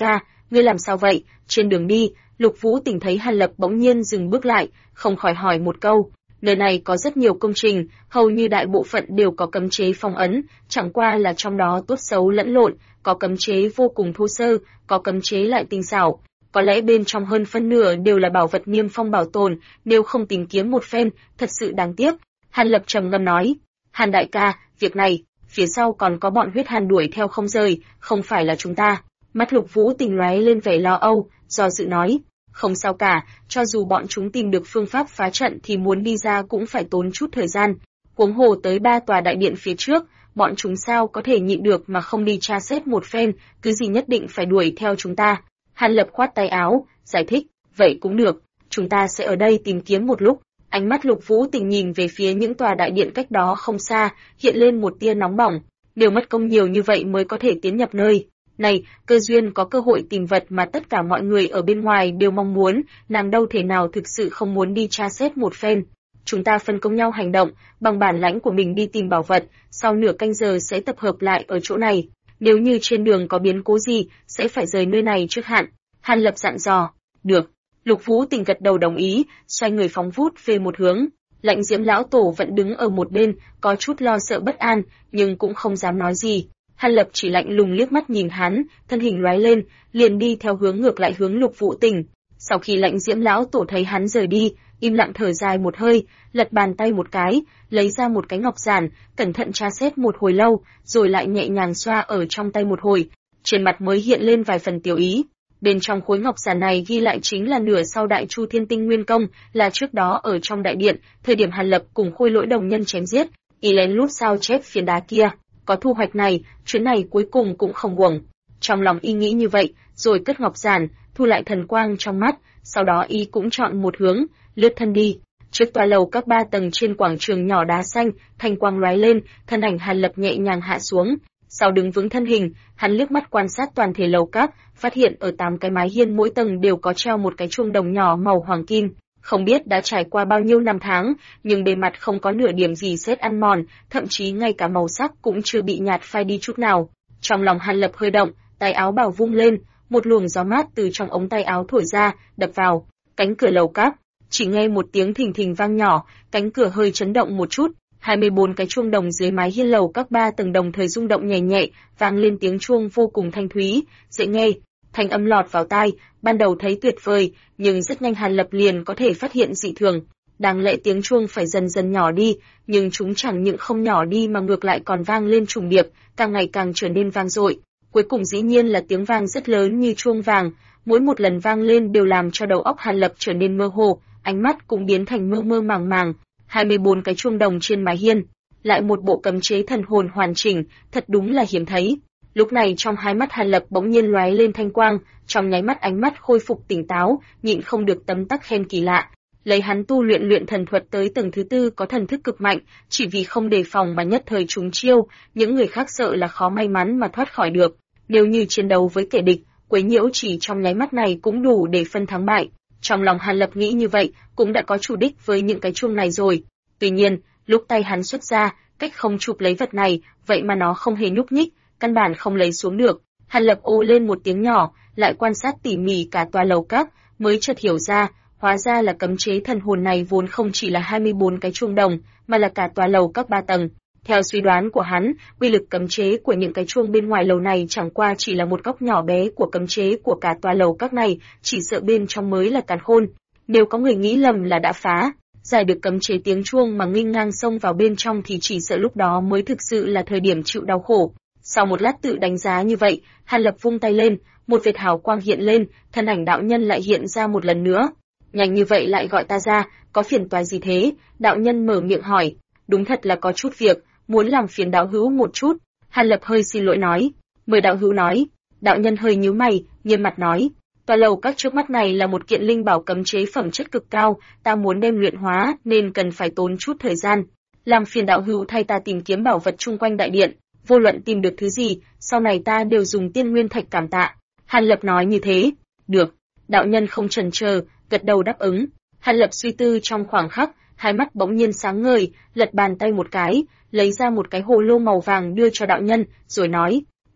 Ngươi làm sao vậy? Trên đường đi, Lục Vũ Tình thấy Hàn Lập bỗng nhiên dừng bước lại, không khỏi hỏi một câu. Nơi này có rất nhiều công trình, hầu như đại bộ phận đều có cấm chế phong ấn, chẳng qua là trong đó tốt xấu lẫn lộn, có cấm chế vô cùng thô sơ, có cấm chế lại tinh xảo. Có lẽ bên trong hơn phân nửa đều là bảo vật niêm phong bảo tồn, nếu không tìm kiếm một phen, thật sự đáng tiếc. Hàn Lập trầm ngâm nói, Hàn đại ca, việc này, phía sau còn có bọn huyết hàn đuổi theo không rời, không phải là chúng ta. Mắt Lục Vũ Tình lóe lên vẻ lo âu, do dự nói, không sao cả, cho dù bọn chúng tìm được phương pháp phá trận thì muốn đi ra cũng phải tốn chút thời gian. Huống hồ tới 3 tòa đại điện phía trước, bọn chúng sao có thể nhịn được mà không đi tra xét một phen, cứ gì nhất định phải đuổi theo chúng ta. Hàn Lập khoát tay áo, giải thích, vậy cũng được, chúng ta sẽ ở đây tìm kiếm một lúc. Ánh mắt Lục Vũ Tình nhìn về phía những tòa đại điện cách đó không xa, hiện lên một tia nóng bỏng. Đều mất công nhiều như vậy mới có thể tiến nhập nơi này, cơ duyên có cơ hội tìm vật mà tất cả mọi người ở bên ngoài đều mong muốn, nàng đâu thể nào thực sự không muốn đi tra xét một phen. Chúng ta phân công nhau hành động, bằng bản lãnh của mình đi tìm bảo vật, sau nửa canh giờ sẽ tập hợp lại ở chỗ này. Nếu như trên đường có biến cố gì, sẽ phải rời nơi này trước hạn. Hàn Lập dặn dò. Được. Lục Vũ Tình gật đầu đồng ý, xoay người phóng vút về một hướng. Lãnh Diễm lão tổ vẫn đứng ở một bên, có chút lo sợ bất an, nhưng cũng không dám nói gì. Hàn Lập chỉ lạnh lùng liếc mắt nhìn hắn, thân hình lóe lên, liền đi theo hướng ngược lại hướng Lục Vũ Tình. Sau khi Lãnh Diễm lão tổ thấy hắn rời đi, im lặng thở dài một hơi, lật bàn tay một cái, lấy ra một cái ngọc giản, cẩn thận tra xét một hồi lâu, rồi lại nhẹ nhàng xoa ở trong tay một hồi, trên mặt mới hiện lên vài phần tiểu ý. Bên trong khối ngọc giản này ghi lại chính là nửa sau Đại Chu Thiên Tinh Nguyên Công, là trước đó ở trong đại điện, thời điểm Hàn Lập cùng Khôi Lỗi đồng nhân chém giết, y lén lút sao chép phiến đá kia. Có thu hoạch này, chuyến này cuối cùng cũng không uổng. Trong lòng y nghĩ như vậy, rồi cất ngọc giản, thu lại thần quang trong mắt, sau đó y cũng chọn một hướng, lướt thân đi. Trước tòa lầu các 3 tầng trên quảng trường nhỏ đá xanh, thanh quang lóe lên, thân ảnh Hàn Lập nhẹ nhàng hạ xuống. Sau đứng vững thân hình, hắn liếc mắt quan sát toàn thể lầu các, phát hiện ở 8 cái mái hiên mỗi tầng đều có treo một cái chuông đồng nhỏ màu hoàng kim. Không biết đã trải qua bao nhiêu năm tháng, nhưng bề mặt không có nửa điểm gì sét ăn mòn, thậm chí ngay cả màu sắc cũng chưa bị nhạt phai đi chút nào. Trong lòng Hàn Lập hơi động, tay áo bào vung lên, một luồng gió mát từ trong ống tay áo thổi ra, đập vào cánh cửa lầu các. Chỉ nghe một tiếng thình thình vang nhỏ, cánh cửa hơi chấn động một chút, 24 cái chuông đồng dưới mái hiên lầu các 3 tầng đồng thời rung động nhẹ nhẹ, vang lên tiếng chuông vô cùng thanh thúy, dễ nghe. Thanh âm lọt vào tai, ban đầu thấy tuyệt vời, nhưng rất nhanh Hàn Lập liền có thể phát hiện dị thường. Đáng lẽ tiếng chuông phải dần dần nhỏ đi, nhưng chúng chẳng những không nhỏ đi mà ngược lại còn vang lên trùng điệp, càng ngày càng trở nên vang dội. Cuối cùng dĩ nhiên là tiếng vang rất lớn như chuông vàng, mỗi một lần vang lên đều làm cho đầu óc Hàn Lập trở nên mơ hồ, ánh mắt cũng biến thành mơ mơ màng màng. 24 cái chuông đồng trên mái hiên, lại một bộ cấm chế thần hồn hoàn chỉnh, thật đúng là hiếm thấy. Lúc này trong hai mắt Hàn Lập bỗng nhiên lóe lên thanh quang, trong nháy mắt ánh mắt khôi phục tỉnh táo, nhịn không được tấm tắc khen kỳ lạ. Lấy hắn tu luyện thần thuật tới tầng thứ 4 có thần thức cực mạnh, chỉ vì không đề phòng mà nhất thời trúng chiêu, những người khác sợ là khó may mắn mà thoát khỏi được. Nếu như chiến đấu với kẻ địch, quấy nhiễu chỉ trong nháy mắt này cũng đủ để phân thắng bại. Trong lòng Hàn Lập nghĩ như vậy, cũng đã có chủ đích với những cái chuông này rồi. Tuy nhiên, lúc tay hắn xuất ra, cách không chụp lấy vật này, vậy mà nó không hề nhúc nhích, căn bản không lấy xuống được. Hàn Lập ồ lên một tiếng nhỏ, lại quan sát tỉ mỉ cả tòa lầu các, mới chợt hiểu ra, hóa ra là cấm chế thần hồn này vốn không chỉ là 24 cái chuông đồng, mà là cả tòa lầu các 3 tầng. Theo suy đoán của hắn, uy lực cấm chế của những cái chuông bên ngoài lầu này chẳng qua chỉ là một góc nhỏ bé của cấm chế của cả tòa lầu các này, chỉ sợ bên trong mới là càn khôn. Nếu có người nghĩ lầm là đã phá giải được cấm chế tiếng chuông mà nghênh ngang xông vào bên trong thì chỉ sợ lúc đó mới thực sự là thời điểm chịu đau khổ. Sau một lát tự đánh giá như vậy, Hàn Lập vung tay lên, một vệt hào quang hiện lên, thân ảnh đạo nhân lại hiện ra một lần nữa. Nhanh như vậy lại gọi ta ra, có phiền toái gì thế? Đạo nhân mở miệng hỏi. Đúng thật là có chút việc, muốn làm phiền đạo hữu một chút. Hàn Lập hơi xin lỗi nói. Mời đạo hữu nói. Đạo nhân hơi nhíu mày, nghiêm mặt nói. Tòa lầu các trước mắt này là một kiện linh bảo cấm chế phẩm chất cực cao, ta muốn đem luyện hóa nên cần phải tốn chút thời gian. Làm phiền đạo hữu thay ta tìm kiếm bảo vật chung quanh đại điện, vô luận tìm được thứ gì, sau này ta đều dùng tiên nguyên thạch cảm tạ. Hàn Lập nói như thế. Được. Đạo nhân không chần chờ, gật đầu đáp ứng. Hàn Lập suy tư trong khoảng khắc, hai mắt bỗng nhiên sáng ngời, lật bàn tay một cái, lấy ra một cái hồ lô màu vàng đưa cho đạo nhân, rồi nói: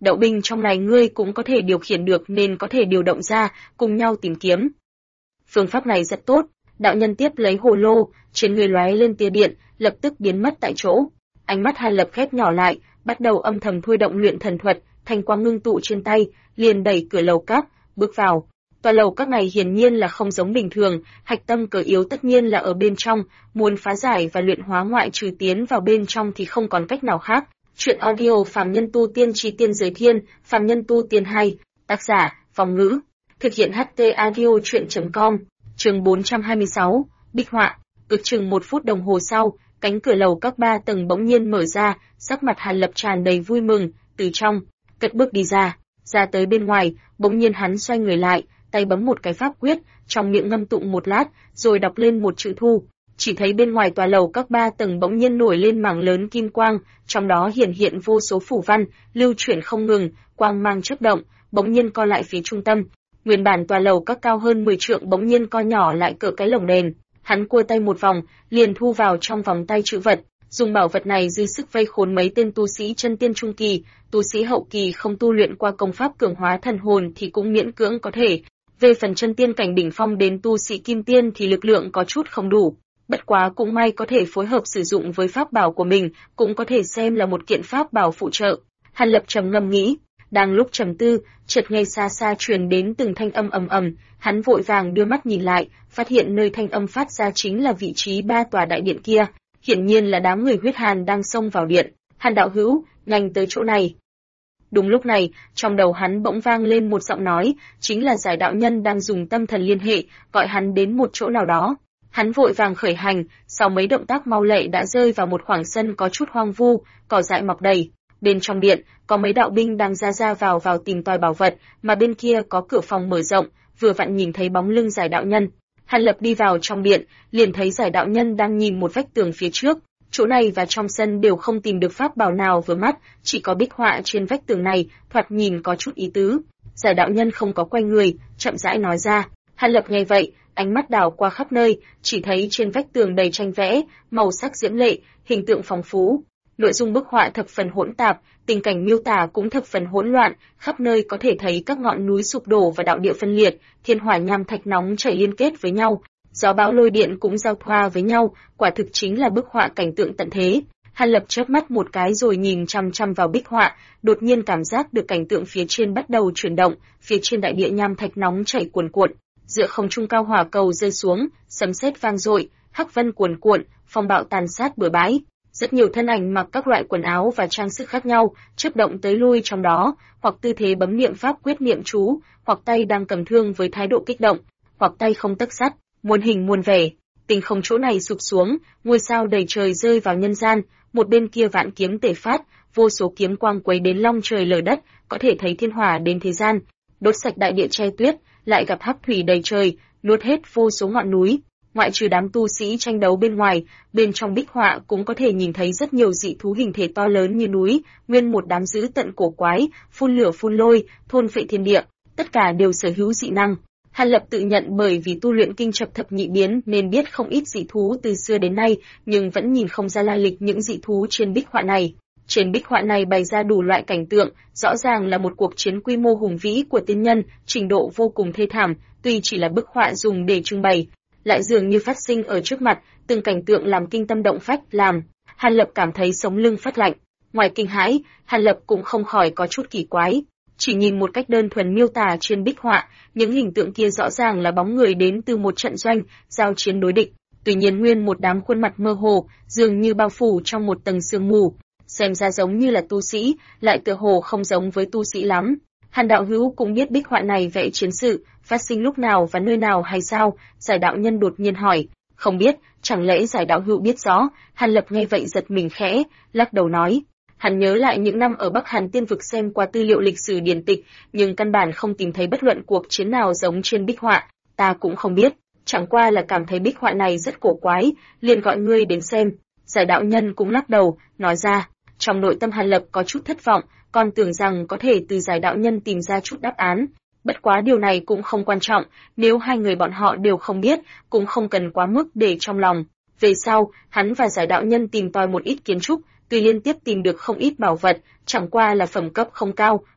Đậu binh trong này ngươi cũng có thể điều khiển được nên có thể điều động ra, cùng nhau tìm kiếm. Phương pháp này rất tốt, đạo nhân tiếp lấy hồ lô, trên người lóe lên tia điện, lập tức biến mất tại chỗ. Ánh mắt Hàn Lập khép nhỏ lại, bắt đầu âm thầm thôi động luyện thần thuật, thanh quang ngưng tụ trên tay, liền đẩy cửa lầu các, bước vào. Tòa lầu các này hiển nhiên là không giống bình thường, hạch tâm cờ yếu tất nhiên là ở bên trong, muốn phá giải và luyện hóa ngoại trừ tiến vào bên trong thì không còn cách nào khác. Chuyện audio Phàm Nhân Tu Tiên Chi Tiên Giới Thiên, Phàm Nhân Tu Tiên 2, tác giả, Phong Ngữ, thực hiện HT Audio Chuyện.com, chương 426, Bích họa. Ước chừng 1 phút đồng hồ sau, cánh cửa lầu các 3 tầng bỗng nhiên mở ra, sắc mặt Hàn Lập tràn đầy vui mừng, từ trong, cất bước đi ra tới bên ngoài, bỗng nhiên hắn xoay người lại, tay bấm một cái pháp quyết, trong miệng ngâm tụng một lát, rồi đọc lên một chữ thu. Chỉ thấy bên ngoài tòa lầu các 3 tầng bỗng nhiên nổi lên mảng lớn kim quang, trong đó hiển hiện vô số phủ văn, lưu chuyển không ngừng, quang mang chớp động, bỗng nhiên co lại phía trung tâm. Nguyên bản tòa lầu các cao hơn 10 trượng bỗng nhiên co nhỏ lại cỡ cái lồng đèn. Hắn cua tay một vòng, liền thu vào trong vòng tay chữ vật, dùng bảo vật này dư sức vây khốn mấy tên tu sĩ chân tiên trung kỳ, tu sĩ hậu kỳ không tu luyện qua công pháp cường hóa thần hồn thì cũng miễn cưỡng có thể. Về phần chân tiên cảnh đỉnh phong đến tu sĩ kim tiên thì lực lượng có chút không đủ. Bất quá cũng may có thể phối hợp sử dụng với pháp bảo của mình, cũng có thể xem là một kiện pháp bảo phụ trợ. Hàn Lập trầm ngâm nghĩ, đang lúc trầm tư, chợt nghe xa xa truyền đến từng thanh âm ầm ầm, hắn vội vàng đưa mắt nhìn lại, phát hiện nơi thanh âm phát ra chính là vị trí 3 tòa đại điện kia, hiển nhiên là đám người huyết hàn đang xông vào điện. Hàn đạo hữu, nhanh tới chỗ này. Đúng lúc này, trong đầu hắn bỗng vang lên một giọng nói, chính là Giải đạo nhân đang dùng tâm thần liên hệ, gọi hắn đến một chỗ nào đó. Hắn vội vàng khởi hành, sau mấy động tác mau lẹ đã rơi vào một khoảng sân có chút hoang vu, cỏ dại mọc đầy. Bên trong điện, có mấy đạo binh đang ra vào tìm tòi bảo vật, mà bên kia có cửa phòng mở rộng, vừa vặn nhìn thấy bóng lưng Giải đạo nhân. Hàn Lập đi vào trong điện, liền thấy Giải đạo nhân đang nhìn một vách tường phía trước. Chỗ này và trong sân đều không tìm được pháp bảo nào vừa mắt, chỉ có bích họa trên vách tường này, thoạt nhìn có chút ý tứ. Giải đạo nhân không có quay người, chậm rãi nói ra. Hàn Lập nghe vậy, ánh mắt đảo qua khắp nơi, chỉ thấy trên vách tường đầy tranh vẽ, màu sắc diễm lệ, hình tượng phong phú. Nội dung bức họa thập phần hỗn tạp, tình cảnh miêu tả cũng thập phần hỗn loạn, khắp nơi có thể thấy các ngọn núi sụp đổ và đạo địa phân liệt, thiên hỏa nham thạch nóng chảy liên kết với nhau, gió bão lôi điện cũng giao thoa với nhau, quả thực chính là bức họa cảnh tượng tận thế. Hàn Lập chớp mắt một cái rồi nhìn chăm chăm vào bích họa, đột nhiên cảm giác được cảnh tượng phía trên bắt đầu chuyển động, phía trên đại địa nham thạch nóng chảy cuồn cuộn, giữa không trung cao hỏa cầu rơi xuống, sấm sét vang dội, hắc vân cuồn cuộn, phong bạo tàn sát bừa bãi. Rất nhiều thân ảnh mặc các loại quần áo và trang sức khác nhau, chớp động tới lui trong đó, hoặc tư thế bấm niệm pháp quyết niệm chú, hoặc tay đang cầm thương với thái độ kích động, hoặc tay không tấc sắt, muôn hình muôn vẻ. Tinh không chỗ này sụp xuống, ngôi sao đầy trời rơi vào nhân gian, một bên kia vạn kiếm tề phát, vô số kiếm quang quấy đến long trời lở đất, có thể thấy thiên hỏa đến thế gian, đốt sạch đại địa che tuyết, lại gặp hắc thủy đầy trời, nuốt hết vô số ngọn núi. Ngoại trừ đám tu sĩ tranh đấu bên ngoài, bên trong bích họa cũng có thể nhìn thấy rất nhiều dị thú hình thể to lớn như núi, nguyên một đám dữ tận cổ quái, phun lửa phun lôi, thôn phệ thiên địa, tất cả đều sở hữu dị năng. Hàn Lập tự nhận bởi vì tu luyện kinh chập thập nhị biến nên biết không ít dị thú từ xưa đến nay, nhưng vẫn nhìn không ra lai lịch những dị thú trên bích họa này. Trên bích họa này bày ra đủ loại cảnh tượng, rõ ràng là một cuộc chiến quy mô hùng vĩ của tiên nhân, trình độ vô cùng thê thảm, tuy chỉ là bức họa dùng để trưng bày, lại dường như phát sinh ở trước mặt, từng cảnh tượng làm kinh tâm động phách, làm Hàn Lập cảm thấy sống lưng phát lạnh. Ngoài kinh hãi, Hàn Lập cũng không khỏi có chút kỳ quái. Chỉ nhìn một cách đơn thuần miêu tả trên bích họa, những hình tượng kia rõ ràng là bóng người đến từ một trận doanh, giao chiến đối địch. Tuy nhiên nguyên một đám khuôn mặt mơ hồ, dường như bao phủ trong một tầng sương mù, xem ra giống như là tu sĩ, lại tựa hồ không giống với tu sĩ lắm. Hàn đạo hữu cũng biết bích họa này vẽ chiến sự, phát sinh lúc nào và nơi nào hay sao? Giải đạo nhân đột nhiên hỏi. Không biết, chẳng lẽ giải đạo hữu biết rõ? Hàn Lập nghe vậy giật mình khẽ, lắc đầu nói. Hắn nhớ lại những năm ở Bắc Hàn Tiên vực xem qua tư liệu lịch sử điển tịch, nhưng căn bản không tìm thấy bất luận cuộc chiến nào giống trên bích họa. Ta cũng không biết, chẳng qua là cảm thấy bích họa này rất cổ quái, liền gọi ngươi đến xem. Giải đạo nhân cũng lắc đầu, nói ra. Trong nội tâm Hàn Lập có chút thất vọng, còn tưởng rằng có thể từ giải đạo nhân tìm ra chút đáp án. Bất quá điều này cũng không quan trọng, nếu hai người bọn họ đều không biết, cũng không cần quá mức để trong lòng. Về sau, hắn và giải đạo nhân tìm tòi một ít kiến trúc, tuy liên tiếp tìm được không ít bảo vật, chẳng qua là phẩm cấp không cao,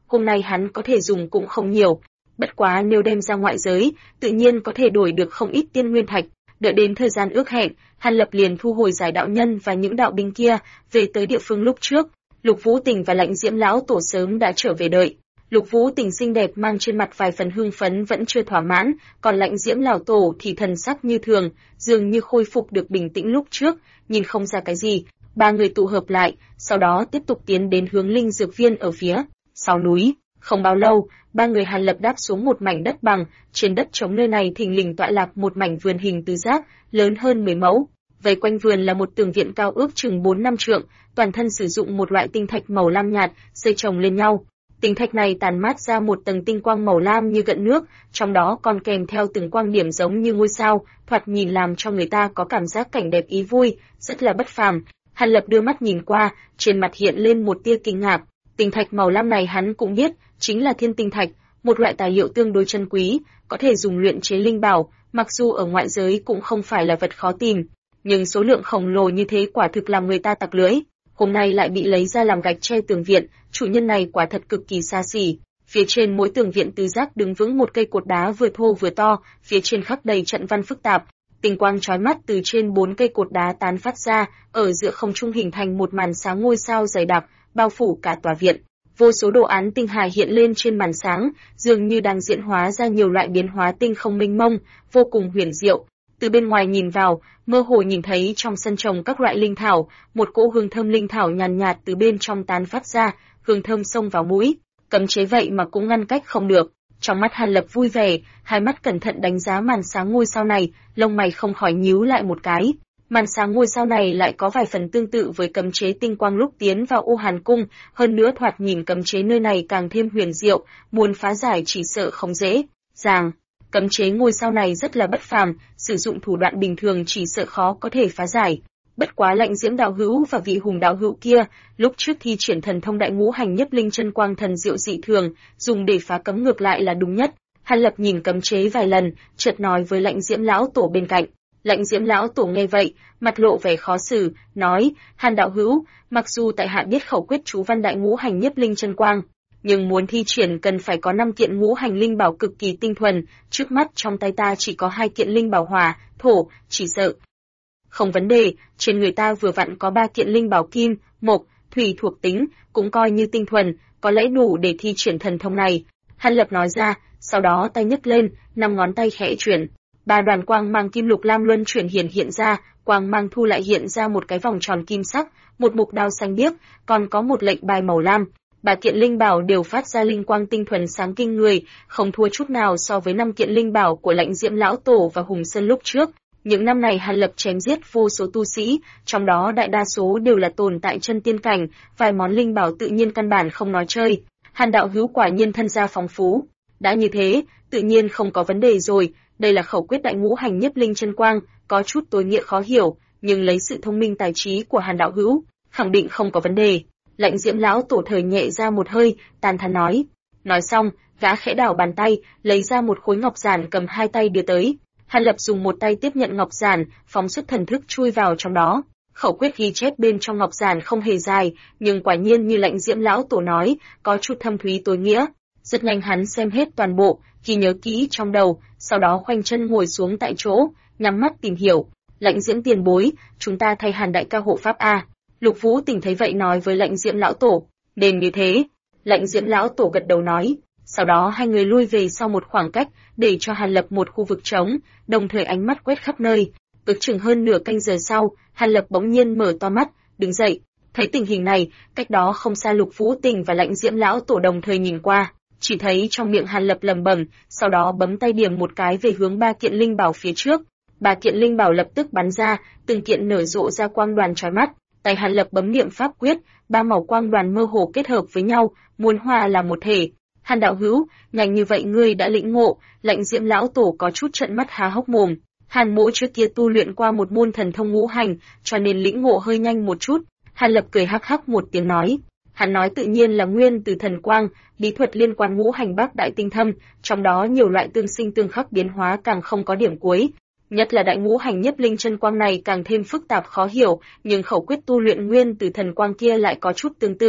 hôm nay hắn có thể dùng cũng không nhiều. Bất quá nếu đem ra ngoại giới, tự nhiên có thể đổi được không ít tiên nguyên thạch. Đợi đến thời gian ước hẹn, Hàn Lập liền thu hồi giải đạo nhân và những đạo binh kia, về tới địa phương lúc trước. Lục Vũ Tình và Lãnh Diễm lão tổ sớm đã trở về đợi. Lục Vũ Tình xinh đẹp mang trên mặt vài phần hưng phấn vẫn chưa thỏa mãn, còn Lãnh Diễm lão tổ thì thần sắc như thường, dường như khôi phục được bình tĩnh lúc trước, nhìn không ra cái gì. Ba người tụ hợp lại, sau đó tiếp tục tiến đến hướng linh dược viên ở phía sau núi. Không bao lâu, ba người Hàn Lập đáp xuống một mảnh đất bằng, trên đất trống nơi này thình lình tọa lạc một mảnh vườn hình tứ giác, lớn hơn 10 mẫu. Vây quanh vườn là một tường viện cao ước chừng 4-5 trượng, toàn thân sử dụng một loại tinh thạch màu lam nhạt, xây chồng lên nhau. Tinh thạch này tàn mát ra một tầng tinh quang màu lam như gợn nước, trong đó còn kèm theo từng quang điểm giống như ngôi sao, thoạt nhìn làm cho người ta có cảm giác cảnh đẹp ý vui, rất là bất phàm. Hàn Lập đưa mắt nhìn qua, trên mặt hiện lên một tia kinh ngạc. Tinh thạch màu lam này hắn cũng biết, chính là thiên tinh thạch, một loại tài liệu tương đối chân quý, có thể dùng luyện chế linh bảo, mặc dù ở ngoại giới cũng không phải là vật khó tìm, nhưng số lượng khổng lồ như thế quả thực làm người ta tặc lưỡi. Hôm nay lại bị lấy ra làm gạch che tường viện, chủ nhân này quả thật cực kỳ xa xỉ. Phía trên mỗi tường viện tứ giác đứng vững một cây cột đá vừa thô vừa to, phía trên khắc đầy trận văn phức tạp. Tinh quang chói mắt từ trên 4 cây cột đá tán phát ra, ở giữa không trung hình thành một màn sáng ngôi sao dày đặc, bao phủ cả tòa viện. Vô số đồ án tinh hài hiện lên trên màn sáng, dường như đang diễn hóa ra nhiều loại biến hóa tinh không mênh mông, vô cùng huyền diệu. Từ bên ngoài nhìn vào, mơ hồ nhìn thấy trong sân trồng các loại linh thảo, một cỗ hương thơm linh thảo nhàn nhạt từ bên trong tán phát ra, hương thơm xông vào mũi, cấm chế vậy mà cũng ngăn cách không được. Trong mắt Hàn Lập vui vẻ, hai mắt cẩn thận đánh giá màn sáng ngôi sao này, lông mày không khỏi nhíu lại một cái. Màn sáng ngôi sao này lại có vài phần tương tự với cấm chế tinh quang lúc tiến vào U Hàn Cung, hơn nữa thoạt nhìn cấm chế nơi này càng thêm huyền diệu, muốn phá giải chỉ sợ không dễ dàng. Cấm chế ngôi sao này rất là bất phàm, sử dụng thủ đoạn bình thường chỉ sợ khó có thể phá giải. Bất quá Lãnh Diễm đạo hữu và vị Hùng đạo hữu kia, lúc trước thi triển thần thông đại ngũ hành nhiếp linh chân quang thần diệu dị thường, dùng để phá cấm ngược lại là đúng nhất. Hàn Lập nhìn cấm chế vài lần, chợt nói với Lãnh Diễm lão tổ bên cạnh. Lãnh Diễm lão tổ nghe vậy, mặt lộ vẻ khó xử, nói: Hàn đạo hữu, mặc dù tại hạ biết khẩu quyết chú văn đại ngũ hành nhiếp linh chân quang, nhưng muốn thi triển cần phải có 5 kiện ngũ hành linh bảo cực kỳ tinh thuần, trước mắt trong tay ta chỉ có 2 kiện linh bảo hỏa, thổ, chỉ sợ không vấn đề, trên người ta vừa vặn có 3 kiện linh bảo kim, mộc, thủy thuộc tính, cũng coi như tinh thuần, có lẽ đủ để thi triển thần thông này. Hàn Lập nói ra, sau đó tay nhấc lên, 5 ngón tay khẽ chuyển, 3 đoàn quang mang kim lục lam luân chuyển hiện ra, quang mang thu lại hiện ra một cái vòng tròn kim sắc, một mục đao xanh biếc, còn có một lệnh bài màu lam. 3 kiện linh bảo đều phát ra linh quang tinh thuần sáng kinh người, không thua chút nào so với 5 kiện linh bảo của Lãnh Diễm lão tổ và Hùng Sơn lúc trước. Những năm này Hàn Lập chém giết vô số tu sĩ, trong đó đại đa số đều là tồn tại chân tiên cảnh, vài món linh bảo tự nhiên căn bản không nói chơi. Hàn đạo hữu quả nhiên thân gia phong phú. Đã như thế, tự nhiên không có vấn đề rồi, đây là khẩu quyết đại ngũ hành nhiếp linh chân quang, có chút tối nghĩa khó hiểu, nhưng lấy sự thông minh tài trí của Hàn đạo hữu, khẳng định không có vấn đề. Lãnh Diễm lão tổ thời nhẹ ra một hơi, tàn thán nói. Nói xong, gã khẽ đảo bàn tay, lấy ra một khối ngọc giản cầm hai tay đưa tới. Hàn Lập dùng một tay tiếp nhận ngọc giản, phóng xuất thần thức chui vào trong đó. Khẩu quyết ghi chép bên trong ngọc giản không hề dài, nhưng quả nhiên như Lãnh Diễm lão tổ nói, có chút thâm thúy tối nghĩa. Rất nhanh hắn xem hết toàn bộ, ghi nhớ kỹ trong đầu, sau đó khoanh chân ngồi xuống tại chỗ, nhắm mắt tìm hiểu. Lãnh Diễm tiền bối, chúng ta thay Hàn đại ca hộ pháp a. Lục Vũ Tình thấy vậy nói với Lãnh Diễm lão tổ, nên như thế. Lãnh Diễm lão tổ gật đầu nói. Sau đó hai người lui về sau một khoảng cách, để cho Hàn Lập một khu vực trống, đồng thời ánh mắt quét khắp nơi. Ước chừng hơn nửa canh giờ sau, Hàn Lập bỗng nhiên mở to mắt, đứng dậy. Thấy tình hình này, cách đó không xa Lục Vũ Tình và Lãnh Diễm lão tổ đồng thời nhìn qua, chỉ thấy trong miệng Hàn Lập lẩm bẩm, sau đó bấm tay điểm một cái về hướng 3 kiện linh bảo phía trước. 3 kiện linh bảo lập tức bắn ra, từng kiện nở rộ ra quang đoàn chói mắt. Tay Hàn Lập bấm niệm pháp quyết, 3 màu quang đoàn mơ hồ kết hợp với nhau, muốn hòa là một thể. Hàn đạo hữu, nhanh như vậy ngươi đã lĩnh ngộ. Lãnh Diễm lão tổ có chút trợn mắt há hốc mồm. Hàn Mỗ trước kia tu luyện qua một môn thần thông ngũ hành, cho nên lĩnh ngộ hơi nhanh một chút. Hàn Lập cười hắc hắc một tiếng nói. Hắn nói tự nhiên là nguyên từ thần quang, bí thuật liên quan ngũ hành bác đại tinh thâm, trong đó nhiều loại tương sinh tương khắc biến hóa càng không có điểm cuối. Nhất là đại ngũ hành nhiếp linh chân quang này càng thêm phức tạp khó hiểu, nhưng khẩu quyết tu luyện nguyên từ thần quang kia lại có chút tương tự,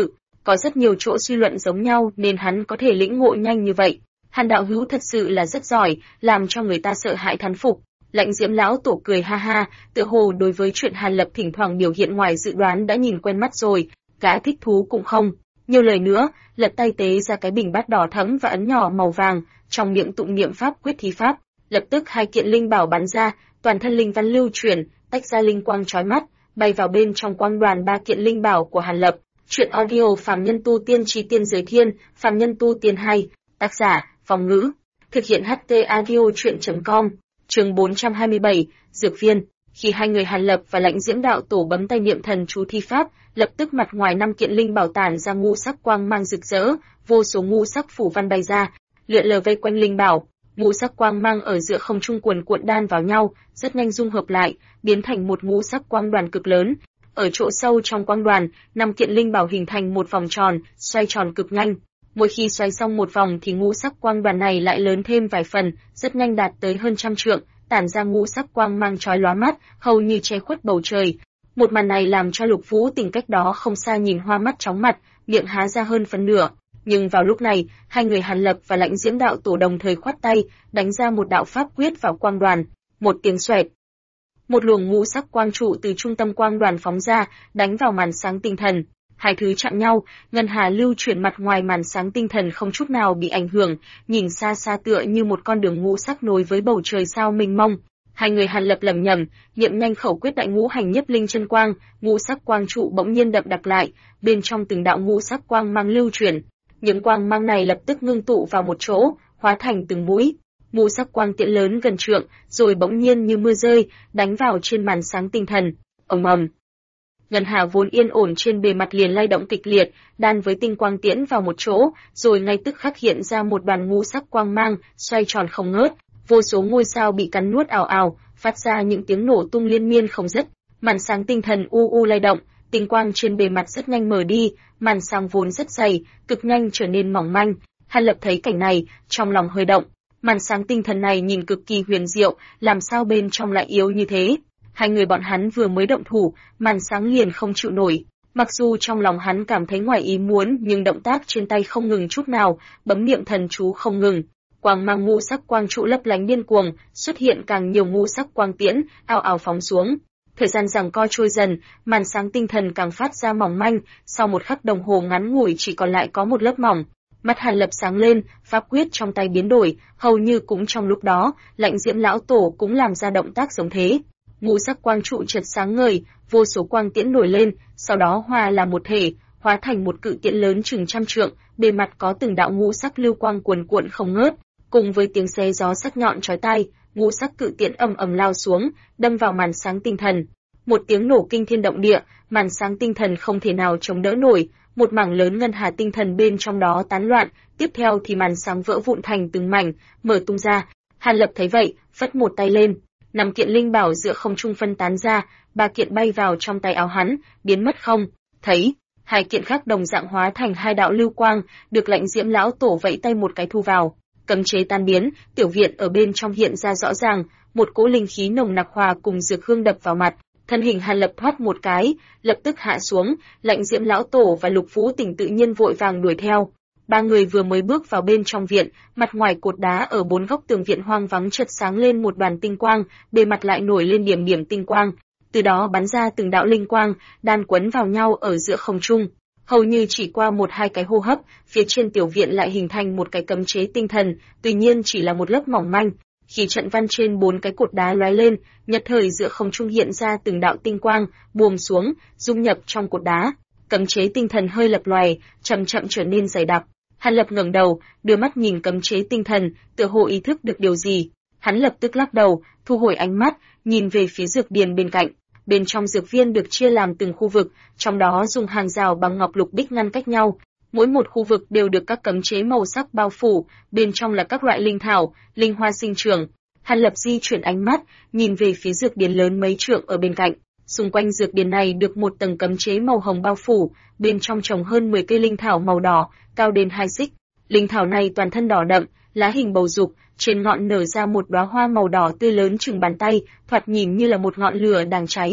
Có rất nhiều chỗ suy luận giống nhau nên hắn có thể lĩnh ngộ nhanh như vậy. Hàn đạo hữu thật sự là rất giỏi, làm cho người ta sợ hãi thán phục. Lãnh Diễm lão tổ cười ha ha, tựa hồ đối với chuyện Hàn Lập thỉnh thoảng biểu hiện ngoài dự đoán đã nhìn quen mắt rồi, gã thích thú cũng không. Nhiều lời nữa, lật tay tế ra cái bình bát đỏ thẫm và ấn nhỏ màu vàng, trong miệng tụng niệm pháp quyết thí pháp, lập tức hai kiện linh bảo bắn ra, toàn thân linh văn lưu chuyển, tách ra linh quang chói mắt, bay vào bên trong quang đoàn ba kiện linh bảo của Hàn Lập. Truyện audio Phàm Nhân Tu Tiên Chí Tiên Giới Thiên, Phàm Nhân Tu Tiên 2, tác giả, Phong Ngữ, thực hiện HT audio truyện.com, chương 427, Dược Viên. Khi hai người Hàn Lập và Lãnh Diễm đạo tổ bấm tay niệm thần chú thi pháp, lập tức mặt ngoài 5 kiện linh bảo tản ra ngũ sắc quang mang rực rỡ, vô số ngũ sắc phủ văn bay ra, lượn lờ vây quanh linh bảo. Ngũ sắc quang mang ở giữa không trung cuồn cuộn đan vào nhau, rất nhanh dung hợp lại, biến thành một ngũ sắc quang đoàn cực lớn. Ở chỗ sâu trong quang đoàn, 5 kiện linh bảo hình thành một vòng tròn, xoay tròn cực nhanh. Mỗi khi xoay xong một vòng thì ngũ sắc quang đoàn này lại lớn thêm vài phần, rất nhanh đạt tới hơn 100 trượng, tản ra ngũ sắc quang mang chói lóa mắt, hầu như che khuất bầu trời. Một màn này làm cho Lục Vũ Tình cách đó không xa nhìn hoa mắt chóng mặt, miệng há ra hơn phân nửa. Nhưng vào lúc này, hai người Hàn Lập và Lãnh Diễm đạo tổ đồng thời khoát tay, đánh ra một đạo pháp quyết vào quang đoàn. Một tiếng xoẹt, một luồng ngũ sắc quang trụ từ trung tâm quang đoàn phóng ra, đánh vào màn sáng tinh thần. Hai thứ chạm nhau, ngân hà lưu chuyển mặt ngoài màn sáng tinh thần không chút nào bị ảnh hưởng, nhìn xa xa tựa như một con đường ngũ sắc nối với bầu trời sao mênh mông. Hai người Hàn Lập lẩm nhẩm, niệm nhanh khẩu quyết đại ngũ hành nhất linh chân quang, ngũ sắc quang trụ bỗng nhiên đậm đặc lại, bên trong từng đạo ngũ sắc quang mang lưu chuyển. Những quang mang này lập tức ngưng tụ vào một chỗ, hóa thành từng mũi. Ngũ sắc quang tiễn lớn gần trượng, rồi bỗng nhiên như mưa rơi, đánh vào trên màn sáng tinh thần. Ầm ầm. Ngân hà vốn yên ổn trên bề mặt liền lay động kịch liệt, đan với tinh quang tiễn vào một chỗ, rồi ngay tức khắc hiện ra một đoàn ngũ sắc quang mang, xoay tròn không ngớt. Vô số ngôi sao bị cắn nuốt ào ào, phát ra những tiếng nổ tung liên miên không dứt. Màn sáng tinh thần u u lay động, tinh quang trên bề mặt rất nhanh mở đi, màn sáng vốn rất dày, cực nhanh trở nên mỏng manh. Hàn Lập thấy cảnh này, trong lòng hơi động. Màn sáng tinh thần này nhìn cực kỳ huyền diệu, làm sao bên trong lại yếu như thế? Hai người bọn hắn vừa mới động thủ, màn sáng liền không chịu nổi. Mặc dù trong lòng hắn cảm thấy ngoài ý muốn, nhưng động tác trên tay không ngừng chút nào, bấm niệm thần chú không ngừng. Quang mang ngũ sắc quang trụ lấp lánh điên cuồng, xuất hiện càng nhiều ngũ sắc quang tiễn, ào ào phóng xuống. Thời gian giằng co trôi dần, màn sáng tinh thần càng phát ra mỏng manh, sau một khắc đồng hồ ngắn ngủi chỉ còn lại có một lớp mỏng. Mắt Hàn Lập sáng lên, pháp quyết trong tay biến đổi, hầu như cũng trong lúc đó, Lãnh Diễm lão tổ cũng làm ra động tác giống thế. Ngũ sắc quang trụ chợt sáng ngời, vô số quang tiễn nổi lên, sau đó hòa là một thể, hóa thành một cự tiễn lớn chừng 100 trượng, bề mặt có từng đạo ngũ sắc lưu quang cuồn cuộn không ngớt, cùng với tiếng xé gió sắc nhọn chói tai, ngũ sắc cự tiễn ầm ầm lao xuống, đâm vào màn sáng tinh thần. Một tiếng nổ kinh thiên động địa, màn sáng tinh thần không thể nào chống đỡ nổi, một mảng lớn ngân hà tinh thần bên trong đó tán loạn, tiếp theo thì màn sáng vỡ vụn thành từng mảnh, mở tung ra. Hàn Lập thấy vậy, phất một tay lên, 5 kiện linh bảo giữa không trung phân tán ra, 3 kiện bay vào trong tay áo hắn, biến mất không thấy. 2 kiện khác đồng dạng hóa thành 2 đạo lưu quang, được Lãnh Diễm lão tổ vẫy tay một cái thu vào. Cấm chế tan biến, tiểu viện ở bên trong hiện ra rõ ràng, một cỗ linh khí nồng nặc hòa cùng dược hương đập vào mặt. Thân hình Hàn Lập thoát một cái, lập tức hạ xuống, Lãnh Diễm lão tổ và Lục Vũ Tình tự nhiên vội vàng đuổi theo. Ba người vừa mới bước vào bên trong viện, mặt ngoài cột đá ở 4 góc tường viện hoang vắng chợt sáng lên một đoàn tinh quang, bề mặt lại nổi lên điểm điểm tinh quang, từ đó bắn ra từng đạo linh quang, đan quấn vào nhau ở giữa không trung. Hầu như chỉ qua 1-2 cái hô hấp, phía trên tiểu viện lại hình thành một cái cấm chế tinh thần, tuy nhiên chỉ là một lớp mỏng manh. Khi trận văn trên 4 cái cột đá lóe lên, nhất thời giữa không trung hiện ra từng đạo tinh quang, buồm xuống, dung nhập trong cột đá. Cấm chế tinh thần hơi lập lòe, chậm chậm trở nên dày đặc. Hàn Lập ngẩng đầu, đưa mắt nhìn cấm chế tinh thần, tựa hồ ý thức được điều gì. Hắn lập tức lắc đầu, thu hồi ánh mắt, nhìn về phía dược điền bên cạnh. Bên trong dược viên được chia làm từng khu vực, trong đó dùng hàng rào bằng ngọc lục bích ngăn cách nhau. Mỗi một khu vực đều được các cấm chế màu sắc bao phủ, bên trong là các loại linh thảo, linh hoa sinh trưởng. Hàn Lập di chuyển ánh mắt, nhìn về phía dược điền lớn mấy trượng ở bên cạnh. Xung quanh dược điền này được một tầng cấm chế màu hồng bao phủ, bên trong trồng hơn 10 cây linh thảo màu đỏ, cao đến 2 xích. Linh thảo này toàn thân đỏ đậm, lá hình bầu dục, trên ngọn nở ra một đóa hoa màu đỏ tươi lớn chừng bàn tay, thoạt nhìn như là một ngọn lửa đang cháy.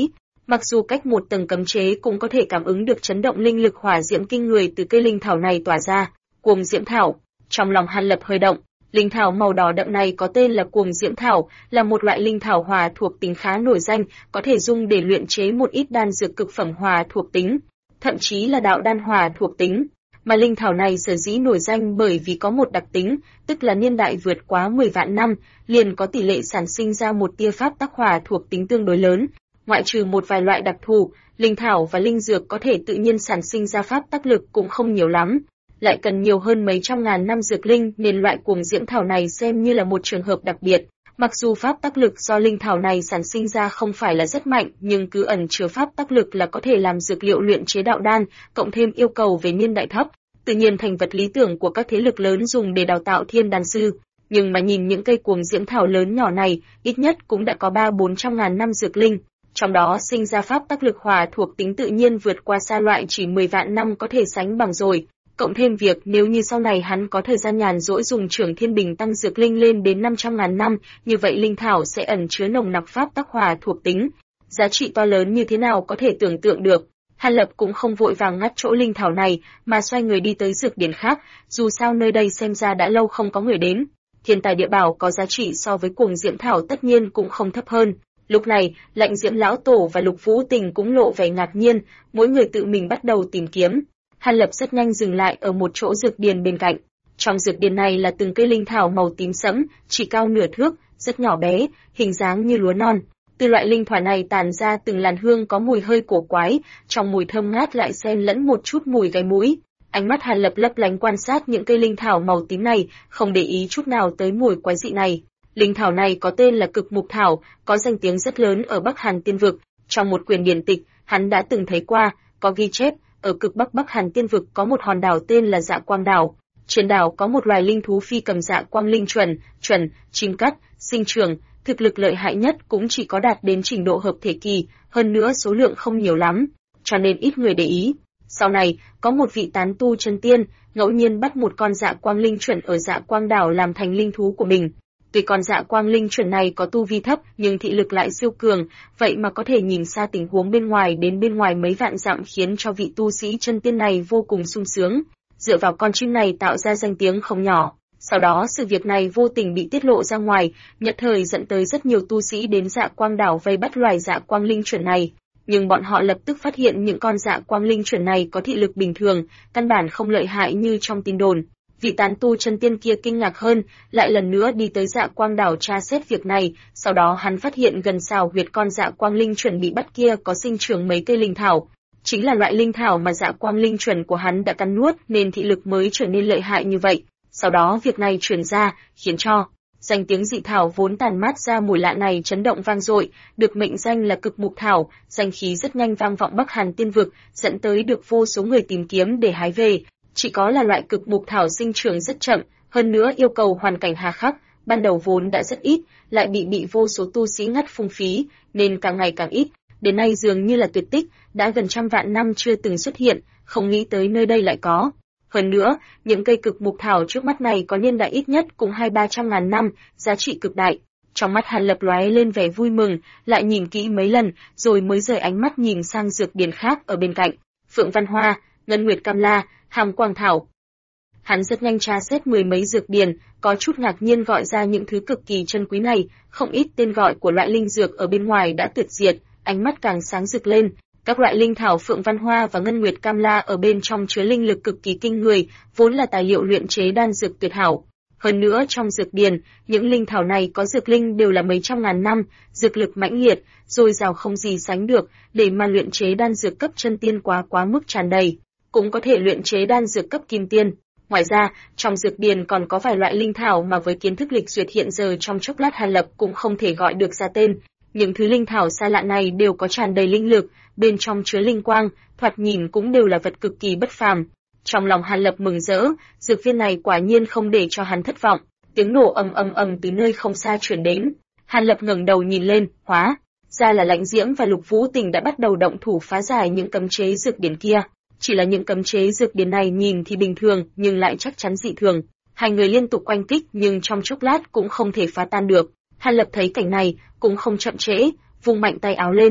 Mặc dù cách một tầng cấm chế cũng có thể cảm ứng được chấn động linh lực hỏa diễm kinh người từ cây linh thảo này tỏa ra. Cuồng diễm thảo. Trong lòng Hàn Lập hơi động, linh thảo màu đỏ đậm này có tên là cuồng diễm thảo, là một loại linh thảo hỏa thuộc tính khá nổi danh, có thể dùng để luyện chế một ít đan dược cực phẩm hỏa thuộc tính, thậm chí là đạo đan hỏa thuộc tính. Mà linh thảo này sở dĩ nổi danh bởi vì có một đặc tính, tức là niên đại vượt quá 10 vạn năm, liền có tỷ lệ sản sinh ra một tia pháp tắc hỏa thuộc tính tương đối lớn. Ngoại trừ một vài loại đặc thù, linh thảo và linh dược có thể tự nhiên sản sinh ra pháp tắc lực cũng không nhiều lắm, lại cần nhiều hơn mấy trăm ngàn năm dược linh, nên loại cuồng diễm thảo này xem như là một trường hợp đặc biệt. Mặc dù pháp tắc lực do linh thảo này sản sinh ra không phải là rất mạnh, nhưng cứ ẩn chứa pháp tắc lực là có thể làm dược liệu luyện chế đạo đan, cộng thêm yêu cầu về niên đại thấp, tự nhiên thành vật lý tưởng của các thế lực lớn dùng để đào tạo thiên đan sư. Nhưng mà nhìn những cây cuồng diễm thảo lớn nhỏ này, ít nhất cũng đã có 300-400 ngàn năm dược linh, trong đó sinh ra pháp tắc lực hỏa thuộc tính tự nhiên vượt qua xa loại chỉ 10 vạn năm có thể sánh bằng rồi. Cộng thêm việc nếu như sau này hắn có thời gian nhàn rỗi dùng Trưởng Thiên Bình tăng dược linh lên đến 500 ngàn năm, như vậy linh thảo sẽ ẩn chứa nồng nặc pháp tắc hỏa thuộc tính. Giá trị to lớn như thế nào có thể tưởng tượng được. Hàn Lập cũng không vội vàng ngắt chỗ linh thảo này, mà xoay người đi tới dược điển khác, dù sao nơi đây xem ra đã lâu không có người đến. Thiên tài địa bảo có giá trị so với cuồng diễm thảo tất nhiên cũng không thấp hơn. Lúc này, Lạnh Diễm lão tổ và Lục Vũ Tình cũng lộ vẻ ngạc nhiên, mỗi người tự mình bắt đầu tìm kiếm. Hàn Lập rất nhanh dừng lại ở một chỗ dược điền bên cạnh. Trong dược điền này là từng cây linh thảo màu tím sẫm, chỉ cao nửa thước, rất nhỏ bé, hình dáng như lúa non. Từ loại linh thảo này tản ra từng làn hương có mùi hơi cổ quái, trong mùi thơm ngát lại xen lẫn một chút mùi gáy mũi. Ánh mắt Hàn Lập lấp lánh quan sát những cây linh thảo màu tím này, không để ý chút nào tới mùi quái dị này. Linh thảo này có tên là Cực Mục Thảo, có danh tiếng rất lớn ở Bắc Hàn Tiên Vực. Trong một quyển điển tịch, hắn đã từng thấy qua, có ghi chép, ở cực Bắc Bắc Hàn Tiên Vực có một hòn đảo tên là Dạ Quang Đảo. Trên đảo có một loài linh thú phi cầm dạ quang linh chuẩn, chim cắt, sinh trưởng, thực lực lợi hại nhất cũng chỉ có đạt đến trình độ hợp thể kỳ, hơn nữa số lượng không nhiều lắm, cho nên ít người để ý. Sau này, có một vị tán tu chân tiên, ngẫu nhiên bắt một con dạ quang linh chuẩn ở Dạ Quang Đảo làm thành linh thú của mình. Tuy con dạ quang linh chuẩn này có tu vi thấp, nhưng thị lực lại siêu cường, vậy mà có thể nhìn xa tình huống bên ngoài đến bên ngoài mấy vạn dặm, khiến cho vị tu sĩ chân tiên này vô cùng sung sướng. Dựa vào con chim này tạo ra danh tiếng không nhỏ. Sau đó sự việc này vô tình bị tiết lộ ra ngoài, nhất thời dẫn tới rất nhiều tu sĩ đến Dạ Quang Đảo vây bắt loài dạ quang linh chuẩn này. Nhưng bọn họ lập tức phát hiện những con dạ quang linh chuẩn này có thị lực bình thường, căn bản không lợi hại như trong tin đồn. Vị tán tu chân tiên kia kinh ngạc hơn, lại lần nữa đi tới Dạ Quang Đảo tra xét việc này, sau đó hắn phát hiện gần xào huyệt con dạ quang linh chuẩn bị bắt kia có sinh trưởng mấy cây linh thảo. Chính là loại linh thảo mà dạ quang linh chuẩn của hắn đã cắn nuốt nên thị lực mới trở nên lợi hại như vậy. Sau đó việc này truyền ra, khiến cho danh tiếng dị thảo vốn tàn mát ra mùi lạ này chấn động vang dội, được mệnh danh là Cực Mục Thảo, danh khí rất nhanh vang vọng Bắc Hàn Tiên Vực, dẫn tới được vô số người tìm kiếm để hái về. Chỉ có là loại Cực Mục Thảo sinh trưởng rất chậm, hơn nữa yêu cầu hoàn cảnh hà khắc, ban đầu vốn đã rất ít, lại bị vô số tu sĩ ngắt phung phí, nên càng ngày càng ít, đến nay dường như là tuyệt tích, đã gần trăm vạn năm chưa từng xuất hiện, không nghĩ tới nơi đây lại có. Hơn nữa, những cây Cực Mục Thảo trước mắt này có niên đại ít nhất cũng 200-300 ngàn năm, giá trị cực đại. Trong mắt Hàn Lập lóe lên vẻ vui mừng, lại nhìn kỹ mấy lần, rồi mới rời ánh mắt nhìn sang dược điển khác ở bên cạnh. Phượng Văn Hoa, Ngân Nguyệt Cam La, Hàm Quang Thảo. Hắn rất nhanh tra xét mười mấy dược điển, có chút ngạc nhiên gọi ra những thứ cực kỳ chân quý này, không ít tên gọi của loại linh dược ở bên ngoài đã tuyệt diệt, ánh mắt càng sáng rực lên. Các loại linh thảo Phượng Văn Hoa và Ngân Nguyệt Cam La ở bên trong chứa linh lực cực kỳ kinh người, vốn là tài liệu luyện chế đan dược tuyệt hảo. Hơn nữa trong dược điển, những linh thảo này có dược linh đều là mấy trăm ngàn năm, dược lực mãnh liệt, dồi dào không gì sánh được, để mà luyện chế đan dược cấp chân tiên quá mức tràn đầy, cũng có thể luyện chế đan dược cấp kim tiên. Ngoài ra, trong dược điển còn có vài loại linh thảo mà với kiến thức lịch duyệt hiện giờ trong chốc lát Hàn Lập cũng không thể gọi được ra tên. Những thứ linh thảo xa lạ này đều có tràn đầy linh lực, bên trong chứa linh quang, thoạt nhìn cũng đều là vật cực kỳ bất phàm. Trong lòng Hàn Lập mừng rỡ, dược viên này quả nhiên không để cho hắn thất vọng. Tiếng nổ ầm từ nơi không xa truyền đến. Hàn Lập ngẩng đầu nhìn lên, hóa ra là Lãnh Diễm và Lục Vũ Tình đã bắt đầu động thủ phá giải những cấm chế dược điển kia. Chỉ là những cấm chế dược điển này nhìn thì bình thường, nhưng lại chắc chắn dị thường. Hai người liên tục oanh kích nhưng trong chốc lát cũng không thể phá tan được. Hàn Lập thấy cảnh này, cũng không chậm trễ, vung mạnh tay áo lên.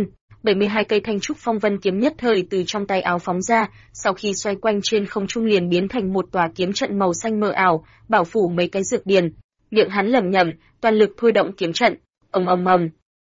72 cây thanh trúc phong vân kiếm nhất thời từ trong tay áo phóng ra, sau khi xoay quanh trên không trung liền biến thành một tòa kiếm trận màu xanh mờ ảo, bảo phủ mấy cái dược điền. Miệng hắn lẩm nhẩm, toàn lực thôi động kiếm trận. Ầm ầm ầm.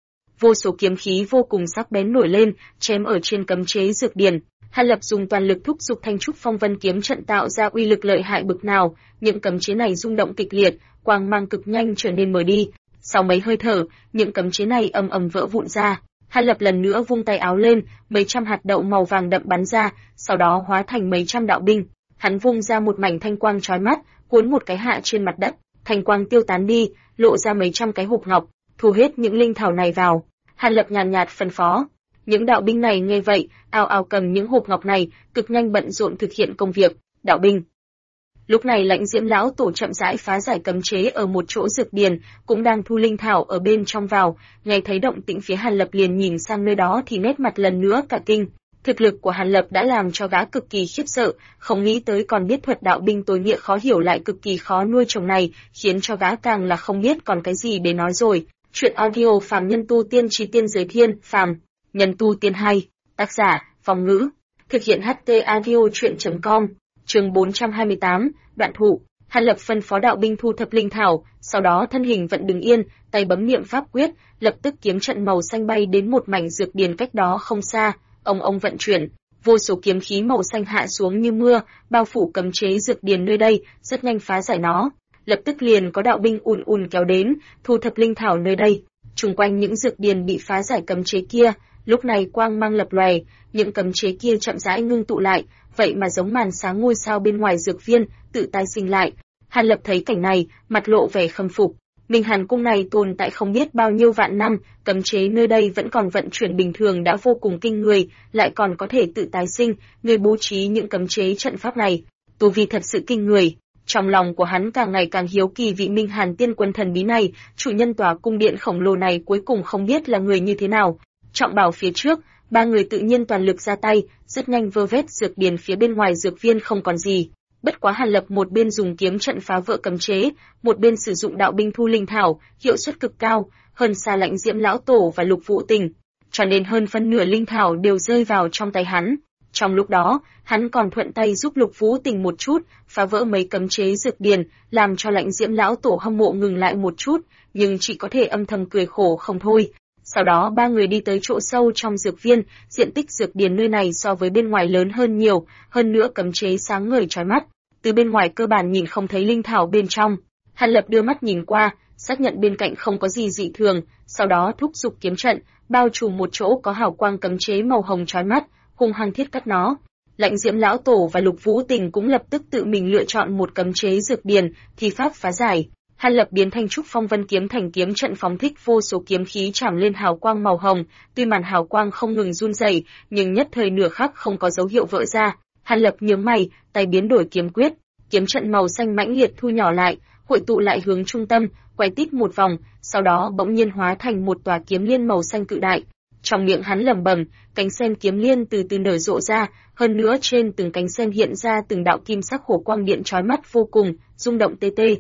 Vô số kiếm khí vô cùng sắc bén nổi lên, chém ở trên cấm chế dược điền. Hàn Lập dùng toàn lực thúc giục thanh trúc phong vân kiếm trận tạo ra uy lực lợi hại bực nào, những cấm chế này rung động kịch liệt, quang mang cực nhanh trở nên mờ đi. Sau mấy hơi thở, những cấm chế này ầm ầm vỡ vụn ra. Hàn Lập lần nữa vung tay áo lên, mấy trăm hạt đậu màu vàng đậm bắn ra, sau đó hóa thành mấy trăm đạo binh. Hắn vung ra một mảnh thanh quang chói mắt, cuốn một cái hạ trên mặt đất, thanh quang tiêu tán đi, lộ ra mấy trăm cái hộp ngọc, thu hết những linh thảo này vào. Hàn Lập nhàn nhạt phân phó. Những đạo binh này nghe vậy, ào ào cầm những hộp ngọc này, cực nhanh bận rộn thực hiện công việc. Đạo binh. Lúc này Lãnh Diễm lão tổ chậm rãi phá giải cấm chế ở một chỗ dược điền, cũng đang thu linh thảo ở bên trong vào, nghe thấy động tĩnh phía Hàn Lập liền nhìn sang nơi đó thì nét mặt lần nữa cả kinh. Thực lực của Hàn Lập đã làm cho gã cực kỳ khiếp sợ, không nghĩ tới còn biết thuật đạo binh tối nghĩa khó hiểu lại cực kỳ khó nuôi trồng này, khiến cho gã càng là không biết còn cái gì để nói rồi. Chuyện audio Phàm Nhân Tu Tiên Chí Tiên Giới Thiên, Phàm Nhân Tu Tiên 2, tác giả, Phong Ngữ, thực hiện HT audio chuyện.com, chương 428, đoạn thụ. Hàn Lập phân phó đạo binh thu thập linh thảo, sau đó thân hình vẫn đứng yên, tay bấm niệm pháp quyết, lập tức kiếm trận màu xanh bay đến một mảnh dược điền cách đó không xa, ông vận chuyển, vô số kiếm khí màu xanh hạ xuống như mưa, bao phủ cấm chế dược điền nơi đây, rất nhanh phá giải nó. Lập tức liền có đạo binh ùn kéo đến, thu thập linh thảo nơi đây. Xung quanh những dược điền bị phá giải cấm chế kia, lúc này quang mang lập lòe, những cấm chế kia chậm rãi ngưng tụ lại, vậy mà giống màn sáng ngôi sao bên ngoài dược viên, tự tái sinh lại. Hàn Lập thấy cảnh này, mặt lộ vẻ khâm phục. Minh Hàn cung này tồn tại không biết bao nhiêu vạn năm, cấm chế nơi đây vẫn còn vận chuyển bình thường đã vô cùng kinh người, lại còn có thể tự tái sinh, người bố trí những cấm chế trận pháp này, tu vi thật sự kinh người. Trong lòng của hắn càng ngày càng hiếu kỳ vị Minh Hàn tiên quân thần bí này, chủ nhân tòa cung điện khổng lồ này cuối cùng không biết là người như thế nào. Trọng bảo phía trước, ba người tự nhiên toàn lực ra tay, rất nhanh vơ vét dược điền phía bên ngoài dược viên không còn gì. Bất quá Hàn Lập một bên dùng kiếm trận phá vỡ cấm chế, một bên sử dụng đạo binh thu linh thảo, hiệu suất cực cao, hơn xa Lãnh Diễm lão tổ và Lục Vũ Tình, cho nên hơn phân nửa linh thảo đều rơi vào trong tay hắn. Trong lúc đó, hắn còn thuận tay giúp Lục Vũ Tình một chút, phá vỡ mấy cấm chế dược điền, làm cho Lãnh Diễm lão tổ hâm mộ ngừng lại một chút, nhưng chỉ có thể âm thầm cười khổ không thôi. Sau đó ba người đi tới chỗ sâu trong dược viên, diện tích dược điền nơi này so với bên ngoài lớn hơn nhiều, hơn nữa cấm chế sáng ngời chói mắt. Từ bên ngoài cơ bản nhìn không thấy linh thảo bên trong. Hàn Lập đưa mắt nhìn qua, xác nhận bên cạnh không có gì dị thường, sau đó thúc giục kiếm trận, bao trùm một chỗ có hào quang cấm chế màu hồng chói mắt, hung hăng thiết cắt nó. Lãnh Diễm lão tổ và Lục Vũ Tình cũng lập tức tự mình lựa chọn một cấm chế dược điền, thi pháp phá giải. Hàn Lập biến thanh trúc phong vân kiếm thành kiếm trận phóng thích vô số kiếm khí chạm lên hào quang màu hồng, tuy màn hào quang không ngừng run rẩy, nhưng nhất thời nửa khắc không có dấu hiệu vỡ ra. Hàn Lập nhướng mày, tay biến đổi kiếm quyết, kiếm trận màu xanh mãnh liệt thu nhỏ lại, hội tụ lại hướng trung tâm, quay tít một vòng, sau đó bỗng nhiên hóa thành một tòa kiếm liên màu xanh cự đại. Trong miệng hắn lẩm bẩm, cánh sen kiếm liên từ từ nở rộ ra, hơn nữa trên từng cánh sen hiện ra từng đạo kim sắc hổ quang điện chói mắt vô cùng, rung động tê tê.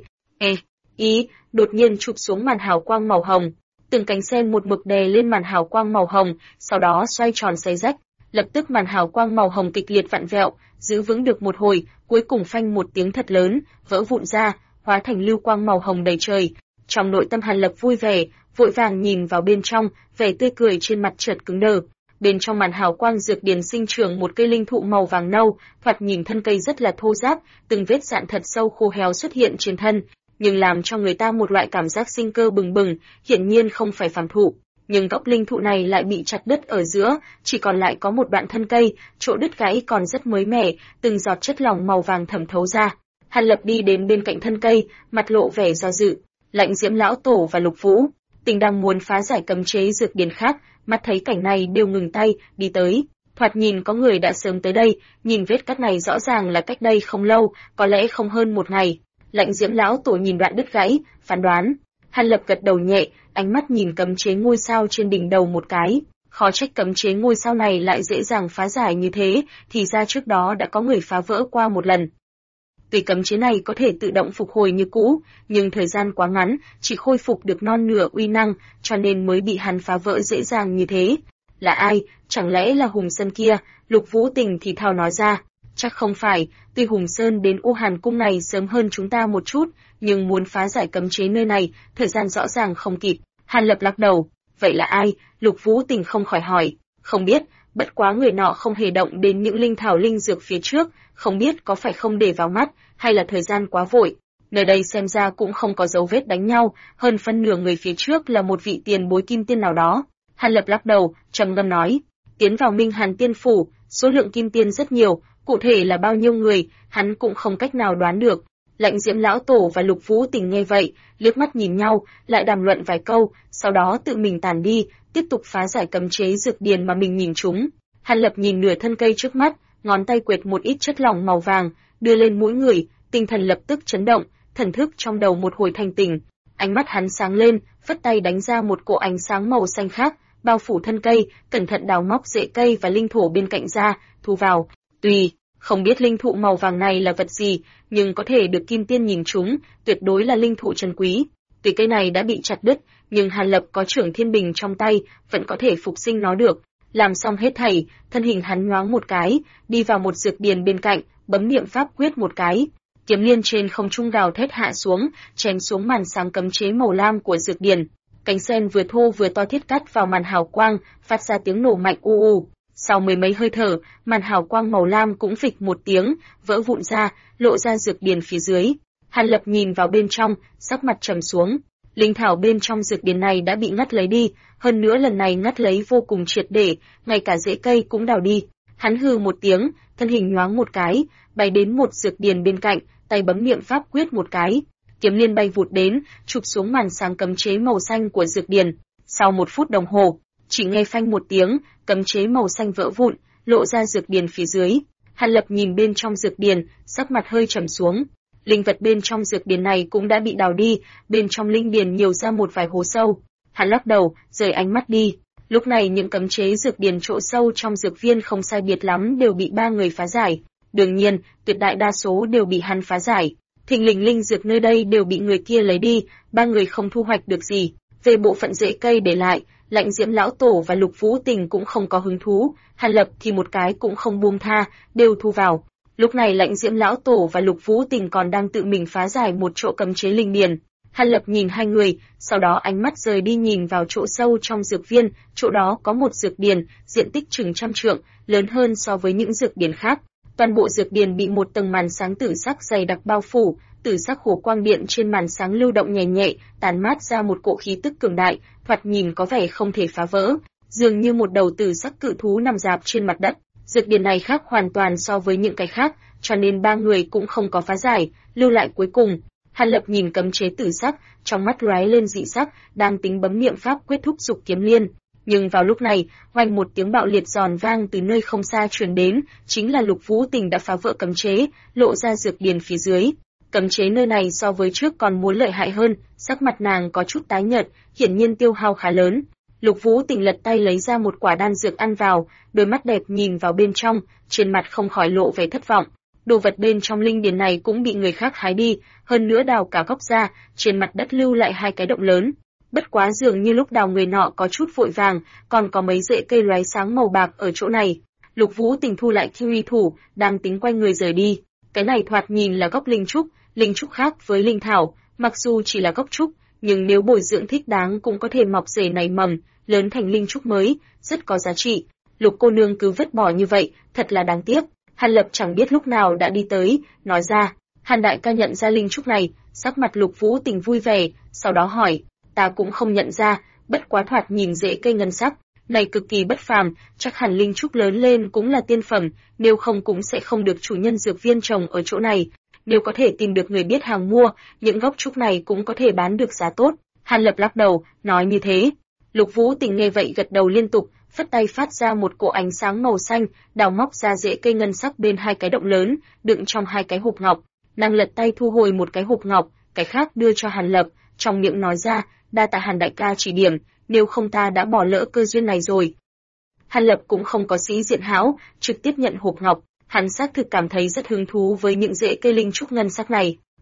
Đột nhiên chụp xuống màn hào quang màu hồng, từng cánh sen một mực đè lên màn hào quang màu hồng, sau đó xoay tròn xé rách. Lập tức màn hào quang màu hồng kịch liệt vặn vẹo, giữ vững được một hồi, cuối cùng phanh một tiếng thật lớn, vỡ vụn ra, hóa thành lưu quang màu hồng đầy trời. Trong nội tâm Hàn Lập vui vẻ, vội vàng nhìn vào bên trong, vẻ tươi cười trên mặt chợt cứng đờ. Bên trong màn hào quang dược điền sinh trưởng một cây linh thụ màu vàng nâu, thoạt nhìn thân cây rất là thô ráp, từng vết rạn thật sâu khô héo xuất hiện trên thân, nhưng làm cho người ta một loại cảm giác sinh cơ bừng bừng, hiển nhiên không phải phàm thụ. Nhưng gốc linh thụ này lại bị chặt đứt ở giữa, chỉ còn lại có một đoạn thân cây, chỗ đứt gãy còn rất mới mẻ, từng giọt chất lỏng màu vàng thẩm thấu ra. Hàn Lập đi đến bên cạnh thân cây, mặt lộ vẻ do dự. Lãnh Diễm lão tổ và Lục Vũ Tình đang muốn phá giải cấm chế dược điền khác, mắt thấy cảnh này đều ngừng tay, đi tới. Thoạt nhìn có người đã sớm tới đây, nhìn vết cắt này rõ ràng là cách đây không lâu, có lẽ không hơn một ngày. Lãnh Diễm lão tổ nhìn đoạn đứt gãy, phán đoán. Hàn Lập gật đầu nhẹ, ánh mắt nhìn cấm chế ngôi sao trên đỉnh đầu một cái. Khó trách cấm chế ngôi sao này lại dễ dàng phá giải như thế, thì ra trước đó đã có người phá vỡ qua một lần. Tuy cấm chế này có thể tự động phục hồi như cũ, nhưng thời gian quá ngắn, chỉ khôi phục được non nửa uy năng, cho nên mới bị hắn phá vỡ dễ dàng như thế. Là ai? Chẳng lẽ là Hùng Sơn kia? Lục Vũ Tình thì thào nói ra. Chắc không phải, tuy Hùng Sơn đến U Hàn Cung này sớm hơn chúng ta một chút, nhưng muốn phá giải cấm chế nơi này, thời gian rõ ràng không kịp. Hàn Lập lắc đầu. Vậy là ai? Lục Vũ Tình không khỏi hỏi. Không biết, bất quá người nọ không hề động đến những linh thảo linh dược phía trước, không biết có phải không để vào mắt, hay là thời gian quá vội. Nơi đây xem ra cũng không có dấu vết đánh nhau, hơn phân nửa người phía trước là một vị tiền bối kim tiên nào đó. Hàn Lập lắc đầu, trầm ngâm nói, tiến vào Minh Hàn Tiên Phủ, số lượng kim tiên rất nhiều, cụ thể là bao nhiêu người, hắn cũng không cách nào đoán được. Lãnh Diễm lão tổ và Lục Vũ Tình nghe vậy, liếc mắt nhìn nhau, lại đàm luận vài câu, sau đó tự mình tản đi, tiếp tục phá giải cấm chế dược điền mà mình nhìn chúng. Hàn Lập nhìn nửa thân cây trước mắt, ngón tay quệt một ít chất lỏng màu vàng, đưa lên mũi người, tinh thần lập tức chấn động, thần thức trong đầu một hồi thanh tỉnh. Ánh mắt hắn sáng lên, phất tay đánh ra một cỗ ánh sáng màu xanh khác, bao phủ thân cây, cẩn thận đào móc rễ cây và linh thổ bên cạnh ra, thu vào. Tùy, không biết linh thụ màu vàng này là vật gì, nhưng có thể được kim tiên nhìn trúng, tuyệt đối là linh thụ trân quý. Tuy cây này đã bị chặt đứt, nhưng Hàn Lập có Trưởng Thiên Bình trong tay, vẫn có thể phục sinh nó được. Làm xong hết thảy, thân hình hắn nhoáng một cái, đi vào một dược điền bên cạnh, bấm niệm pháp quyết một cái. Kiếm liên trên không trung gào thét hạ xuống, chém xuống màn sáng cấm chế màu lam của dược điền. Cánh sen vừa thô vừa to thiết cắt vào màn hào quang, phát ra tiếng nổ mạnh u u. Sau mười mấy hơi thở, màn hào quang màu lam cũng phịch một tiếng, vỡ vụn ra, lộ ra dược điền phía dưới. Hàn Lập nhìn vào bên trong, sắc mặt trầm xuống. Linh thảo bên trong dược điền này đã bị ngắt lấy đi, hơn nữa lần này ngắt lấy vô cùng triệt để, ngay cả rễ cây cũng đào đi. Hắn hừ một tiếng, thân hình nhoáng một cái, bay đến một dược điền bên cạnh, tay bấm niệm pháp quyết một cái. Kiếm liên bay vụt đến, chụp xuống màn sáng cấm chế màu xanh của dược điền. Sau 1 phút đồng hồ, chỉ nghe phanh một tiếng, cấm chế màu xanh vỡ vụn, lộ ra dược điền phía dưới. Hàn Lập nhìn bên trong dược điền, sắc mặt hơi trầm xuống. Linh vật bên trong dược điền này cũng đã bị đào đi, bên trong linh điền nhiều ra một vài hố sâu. Hắn lắc đầu, rời ánh mắt đi. Lúc này những cấm chế dược điền chỗ sâu trong dược viên không sai biệt lắm đều bị 3 người phá giải. Đương nhiên, tuyệt đại đa số đều bị hắn phá giải. Thình lình linh dược nơi đây đều bị người kia lấy đi, 3 người không thu hoạch được gì. Về bộ phận rễ cây để lại, Lãnh Diễm lão tổ và Lục Vũ Tình cũng không có hứng thú, Hàn Lập thì một cái cũng không buông tha, đều thu vào. Lúc này Lãnh Diễm lão tổ và Lục Vũ Tình còn đang tự mình phá giải một chỗ cấm chế linh điền. Hàn Lập nhìn hai người, sau đó ánh mắt rời đi nhìn vào chỗ sâu trong dược viên, chỗ đó có một dược điền, diện tích chừng 100 trượng, lớn hơn so với những dược điền khác. Toàn bộ dược điền bị một tầng màn sáng tử sắc dày đặc bao phủ, tử sắc hồ quang điện trên màn sáng lưu động nhẹ nhẹ, tản mát ra một cỗ khí tức cường đại, thoạt nhìn có vẻ không thể phá vỡ, dường như một đầu tử sắc cự thú nằm rạp trên mặt đất. Dược điền này khác hoàn toàn so với những cái khác, cho nên 3 người cũng không có phá giải, lưu lại cuối cùng. Hàn Lập nhìn cấm chế tử sắc, trong mắt lóe lên dị sắc, đang tính bấm niệm pháp quyết thúc dục kiếm liên. Nhưng vào lúc này, oanh một tiếng bạo liệt giòn vang từ nơi không xa truyền đến, chính là Lục Vũ Tình đã phá vỡ cấm chế, lộ ra dược điền phía dưới. Cấm chế nơi này so với trước còn muốn lợi hại hơn, sắc mặt nàng có chút tái nhợt, hiển nhiên tiêu hao khá lớn. Lục Vũ Tình lật tay lấy ra một quả đan dược ăn vào, đôi mắt đẹp nhìn vào bên trong, trên mặt không khỏi lộ vẻ thất vọng. Đồ vật bên trong linh điền này cũng bị người khác hái đi, hơn nữa đào cả góc ra, trên mặt đất lưu lại 2 cái động lớn. Bất quá dường như lúc đào người nọ có chút vội vàng, còn có mấy rễ cây lóe sáng màu bạc ở chỗ này. Lục Vũ Tình thu lại uy thủ, đang tính quay người rời đi. Cái này thoạt nhìn là gốc linh trúc khác với linh thảo, mặc dù chỉ là gốc trúc, nhưng nếu bồi dưỡng thích đáng cũng có thể mọc rễ nảy mầm, lớn thành linh trúc mới, rất có giá trị. Lục cô nương cứ vứt bỏ như vậy, thật là đáng tiếc. Hàn Lập chẳng biết lúc nào đã đi tới, nói ra, Hàn đại ca nhận ra linh trúc này, sắc mặt Lục Vũ Tình vui vẻ, sau đó hỏi, ta cũng không nhận ra, bất quá thoạt nhìn rễ cây ngân sắc, này cực kỳ bất phàm, chắc hẳn linh trúc lớn lên cũng là tiên phẩm, nếu không cũng sẽ không được chủ nhân dược viên trồng ở chỗ này. Nếu có thể tìm được người biết hàng mua, những gốc trúc này cũng có thể bán được giá tốt. Hàn Lập lắc đầu, nói như thế. Lục Vũ Tình nghe vậy gật đầu liên tục, phất tay phát ra một cỗ ánh sáng màu xanh, đào móc ra rễ cây ngân sắc bên 2 cái động lớn, đựng trong 2 cái hộp ngọc. Nàng lật tay thu hồi một cái hộp ngọc, cái khác đưa cho Hàn Lập, trong miệng nói ra, đa tạ Hàn đại ca chỉ điểm, nếu không ta đã bỏ lỡ cơ duyên này rồi. Hàn Lập cũng không có sĩ diện hão, trực tiếp nhận hộp ngọc, hắn xác thực cảm thấy rất hứng thú với những rễ cây linh trúc ngân sắc này.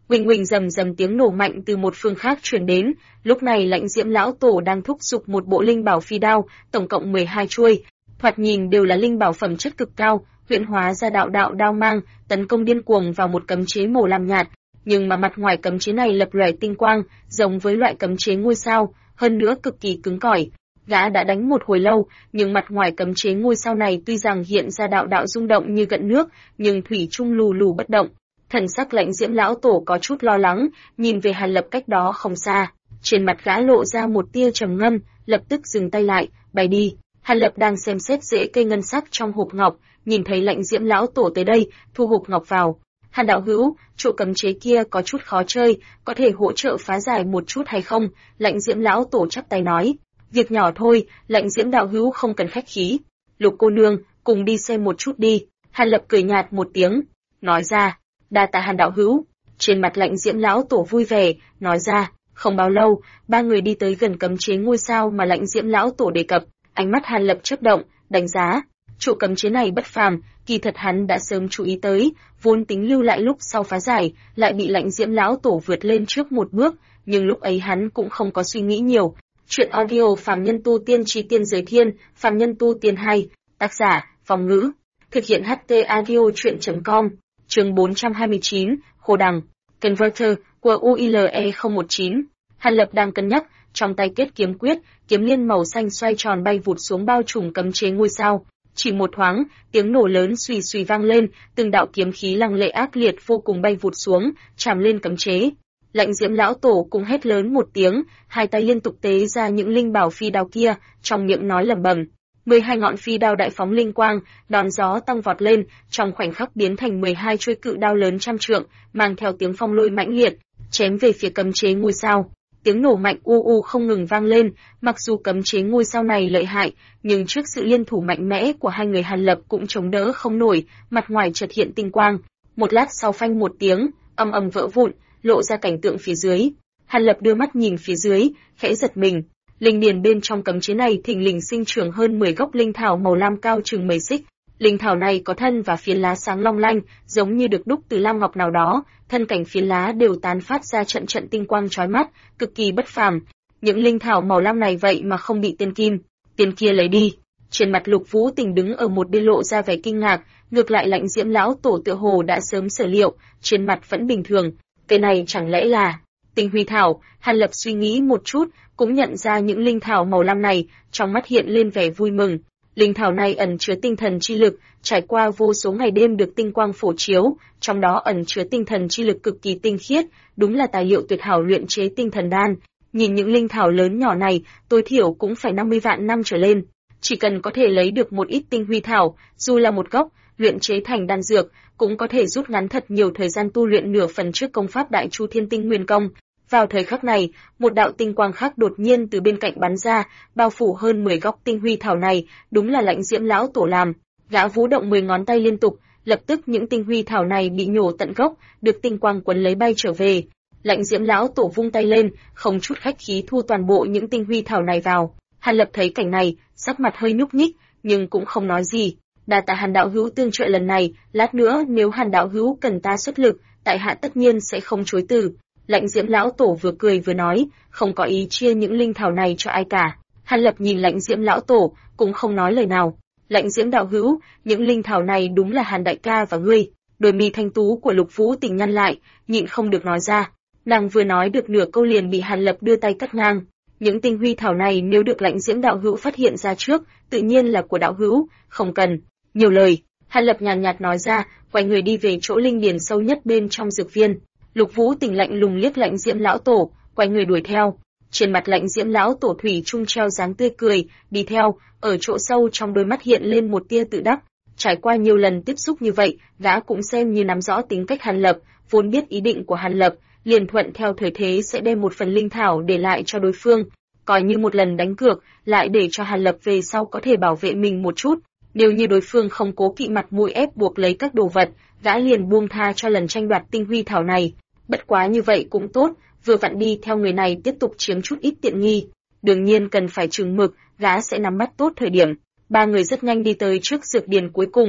Huỳnh huỳnh rầm rầm tiếng nổ mạnh từ một phương khác truyền đến, lúc này Lãnh Diễm lão tổ đang thúc giục một bộ linh bảo phi đao, tổng cộng 12 chuôi, thoạt nhìn đều là linh bảo phẩm chất cực cao, huyễn hóa ra đạo đạo đao mang, tấn công điên cuồng vào một cấm chế màu lam nhạt, nhưng mà mặt ngoài cấm chế này lập lòe tinh quang, giống với loại cấm chế ngôi sao, hơn nữa cực kỳ cứng cỏi. Gã đã đánh một hồi lâu, nhưng mặt ngoài cấm chế ngôi sao này tuy rằng hiện ra đạo đạo rung động như gợn nước, nhưng thủy chung lù lù bất động. Thần sắc Lãnh Diễm lão tổ có chút lo lắng, nhìn về Hàn Lập cách đó không xa, trên mặt gã lộ ra một tia trầm ngâm, lập tức dừng tay lại, bay đi. Hàn Lập đang xem xét rễ cây ngân sắc trong hộp ngọc, nhìn thấy Lãnh Diễm lão tổ tới đây, thu hộp ngọc vào. Hàn đạo hữu, trụ cấm chế kia có chút khó chơi, có thể hỗ trợ phá giải một chút hay không? Lãnh Diễm lão tổ chắp tay nói. Việc nhỏ thôi, Lãnh Diễm đạo hữu không cần khách khí. Lục cô nương, cùng đi xem một chút đi. Hàn Lập cười nhạt một tiếng, nói ra. Đa tạ Hàn đạo hữu. Trên mặt Lãnh Diễm lão tổ vui vẻ, nói ra. Không bao lâu, ba người đi tới gần cấm chế ngôi sao mà Lãnh Diễm lão tổ đề cập. Ánh mắt Hàn Lập chớp động, đánh giá. Trụ cấm chế này bất phàm, kỳ thật hắn đã sớm chú ý tới, vốn tính lưu lại lúc sau phá giải, lại bị Lãnh Diễm lão tổ vượt lên trước một bước, nhưng lúc ấy hắn cũng không có suy nghĩ nhiều. Chuyện audio Phàm Nhân Tu Tiên Chí Tiên Giới Thiên, Phàm Nhân Tu Tiên 2, tác giả, Phong Ngữ, thực hiện HT audio chuyện.com, chương 429, Khô Đằng, Converter, của UILE 019. Hàn Lập đang cân nhắc, trong tay kết kiếm quyết, kiếm liên màu xanh xoay tròn bay vụt xuống bao trùm cấm chế ngôi sao. Chỉ một thoáng, tiếng nổ lớn xùy xùy vang lên, từng đạo kiếm khí lăng lệ ác liệt vô cùng bay vụt xuống, chạm lên cấm chế. Lãnh Diễm lão tổ cũng hét lớn một tiếng, hai tay liên tục tế ra những linh bảo phi đao kia, trong miệng nói lẩm bẩm. 12 ngọn phi đao đại phóng linh quang, đón gió tăng vọt lên, trong khoảnh khắc biến thành 12 chuôi cự đao lớn trăm trượng, mang theo tiếng phong lôi mãnh liệt, chém về phía cấm chế ngôi sao. Tiếng nổ mạnh không ngừng vang lên, mặc dù cấm chế ngôi sao này lợi hại, nhưng trước sự liên thủ mạnh mẽ của hai người Hàn Lập cũng chống đỡ không nổi, mặt ngoài chợt hiện tinh quang. Một lát sau phanh một tiếng, ầm ầm vỡ vụn, lộ ra cảnh tượng phía dưới. Hàn Lập đưa mắt nhìn phía dưới, khẽ giật mình. Linh điền bên trong cấm chế này thình lình sinh trưởng hơn 10 gốc linh thảo màu lam cao chừng mấy xích. Linh thảo này có thân và phiến lá sáng long lanh, giống như được đúc từ lam ngọc nào đó, thân cảnh phiến lá đều tán phát ra trận trận tinh quang chói mắt, cực kỳ bất phàm. Những linh thảo màu lam này vậy mà không bị tên kia lấy đi. Trên mặt Lục Vũ Tình đứng ở một bên lộ ra vẻ kinh ngạc, ngược lại Lãnh Diễm lão tổ tựa hồ đã sớm sở liệu, trên mặt vẫn bình thường. Cái này chẳng lẽ là Tinh Huy thảo? Hàn Lập suy nghĩ một chút, cũng nhận ra những linh thảo màu lam này, trong mắt hiện lên vẻ vui mừng. Linh thảo này ẩn chứa tinh thần chi lực, trải qua vô số ngày đêm được tinh quang phổ chiếu, trong đó ẩn chứa tinh thần chi lực cực kỳ tinh khiết, đúng là tài liệu tuyệt hảo luyện chế tinh thần đan. Nhìn những linh thảo lớn nhỏ này, tối thiểu cũng phải 50 vạn năm trở lên. Chỉ cần có thể lấy được một ít tinh huy thảo, dù là một gốc, luyện chế thành đan dược, cũng có thể rút ngắn thật nhiều thời gian tu luyện nửa phần trước công pháp Đại Chu Thiên Tinh Nguyên Công. Vào thời khắc này, một đạo tinh quang khác đột nhiên từ bên cạnh bắn ra, bao phủ hơn 10 gốc tinh huy thảo này, đúng là Lãnh Diễm lão tổ làm. Gã vũ động 10 ngón tay liên tục, lập tức những tinh huy thảo này bị nhổ tận gốc, được tinh quang quấn lấy bay trở về. Lãnh Diễm lão tổ vung tay lên, không chút khách khí thu toàn bộ những tinh huy thảo này vào. Hàn Lập thấy cảnh này, sắc mặt hơi nhúc nhích, nhưng cũng không nói gì. Đa tạ Hàn đạo hữu tương trợ lần này, lát nữa nếu Hàn đạo hữu cần ta xuất lực, tại hạ tất nhiên sẽ không chối từ. Lãnh Diễm lão tổ vừa cười vừa nói, không có ý chia những linh thảo này cho ai cả. Hàn Lập nhìn Lãnh Diễm lão tổ, cũng không nói lời nào. Lãnh Diễm đạo hữu, những linh thảo này đúng là Hàn đại ca và ngươi. Đôi mi thanh tú của Lục Vũ Tình nhăn lại, nhịn không được nói ra. Nàng vừa nói được nửa câu liền bị Hàn Lập đưa tay cắt ngang. Những tinh huy thảo này nếu được Lãnh Diễm đạo hữu phát hiện ra trước, tự nhiên là của đạo hữu, không cần nhiều lời. Hàn Lập nhàn nhạt nói ra, quay người đi về chỗ linh điền sâu nhất bên trong dược viên. Lục Vũ Tình lạnh lùng liếc Lãnh Diễm lão tổ, quay người đuổi theo. Trên mặt Lãnh Diễm lão tổ thủy chung treo dáng tươi cười, đi theo, ở chỗ sâu trong đôi mắt hiện lên một tia tự đắc. Trải qua nhiều lần tiếp xúc như vậy, gã cũng xem như nắm rõ tính cách Hàn Lập, vốn biết ý định của Hàn Lập, liền thuận theo thời thế sẽ đem một phần linh thảo để lại cho đối phương, coi như một lần đánh cược, lại để cho Hàn Lập về sau có thể bảo vệ mình một chút. Nếu như đối phương không cố kỵ mặt mũi ép buộc lấy các đồ vật, gã liền buông tha cho lần tranh đoạt tinh huy thảo này. Bất quá như vậy cũng tốt, vừa vặn đi theo người này tiếp tục chiếm chút ít tiện nghi. Đương nhiên cần phải chừng mực, gã sẽ nắm bắt tốt thời điểm. Ba người rất nhanh đi tới trước dược điền cuối cùng.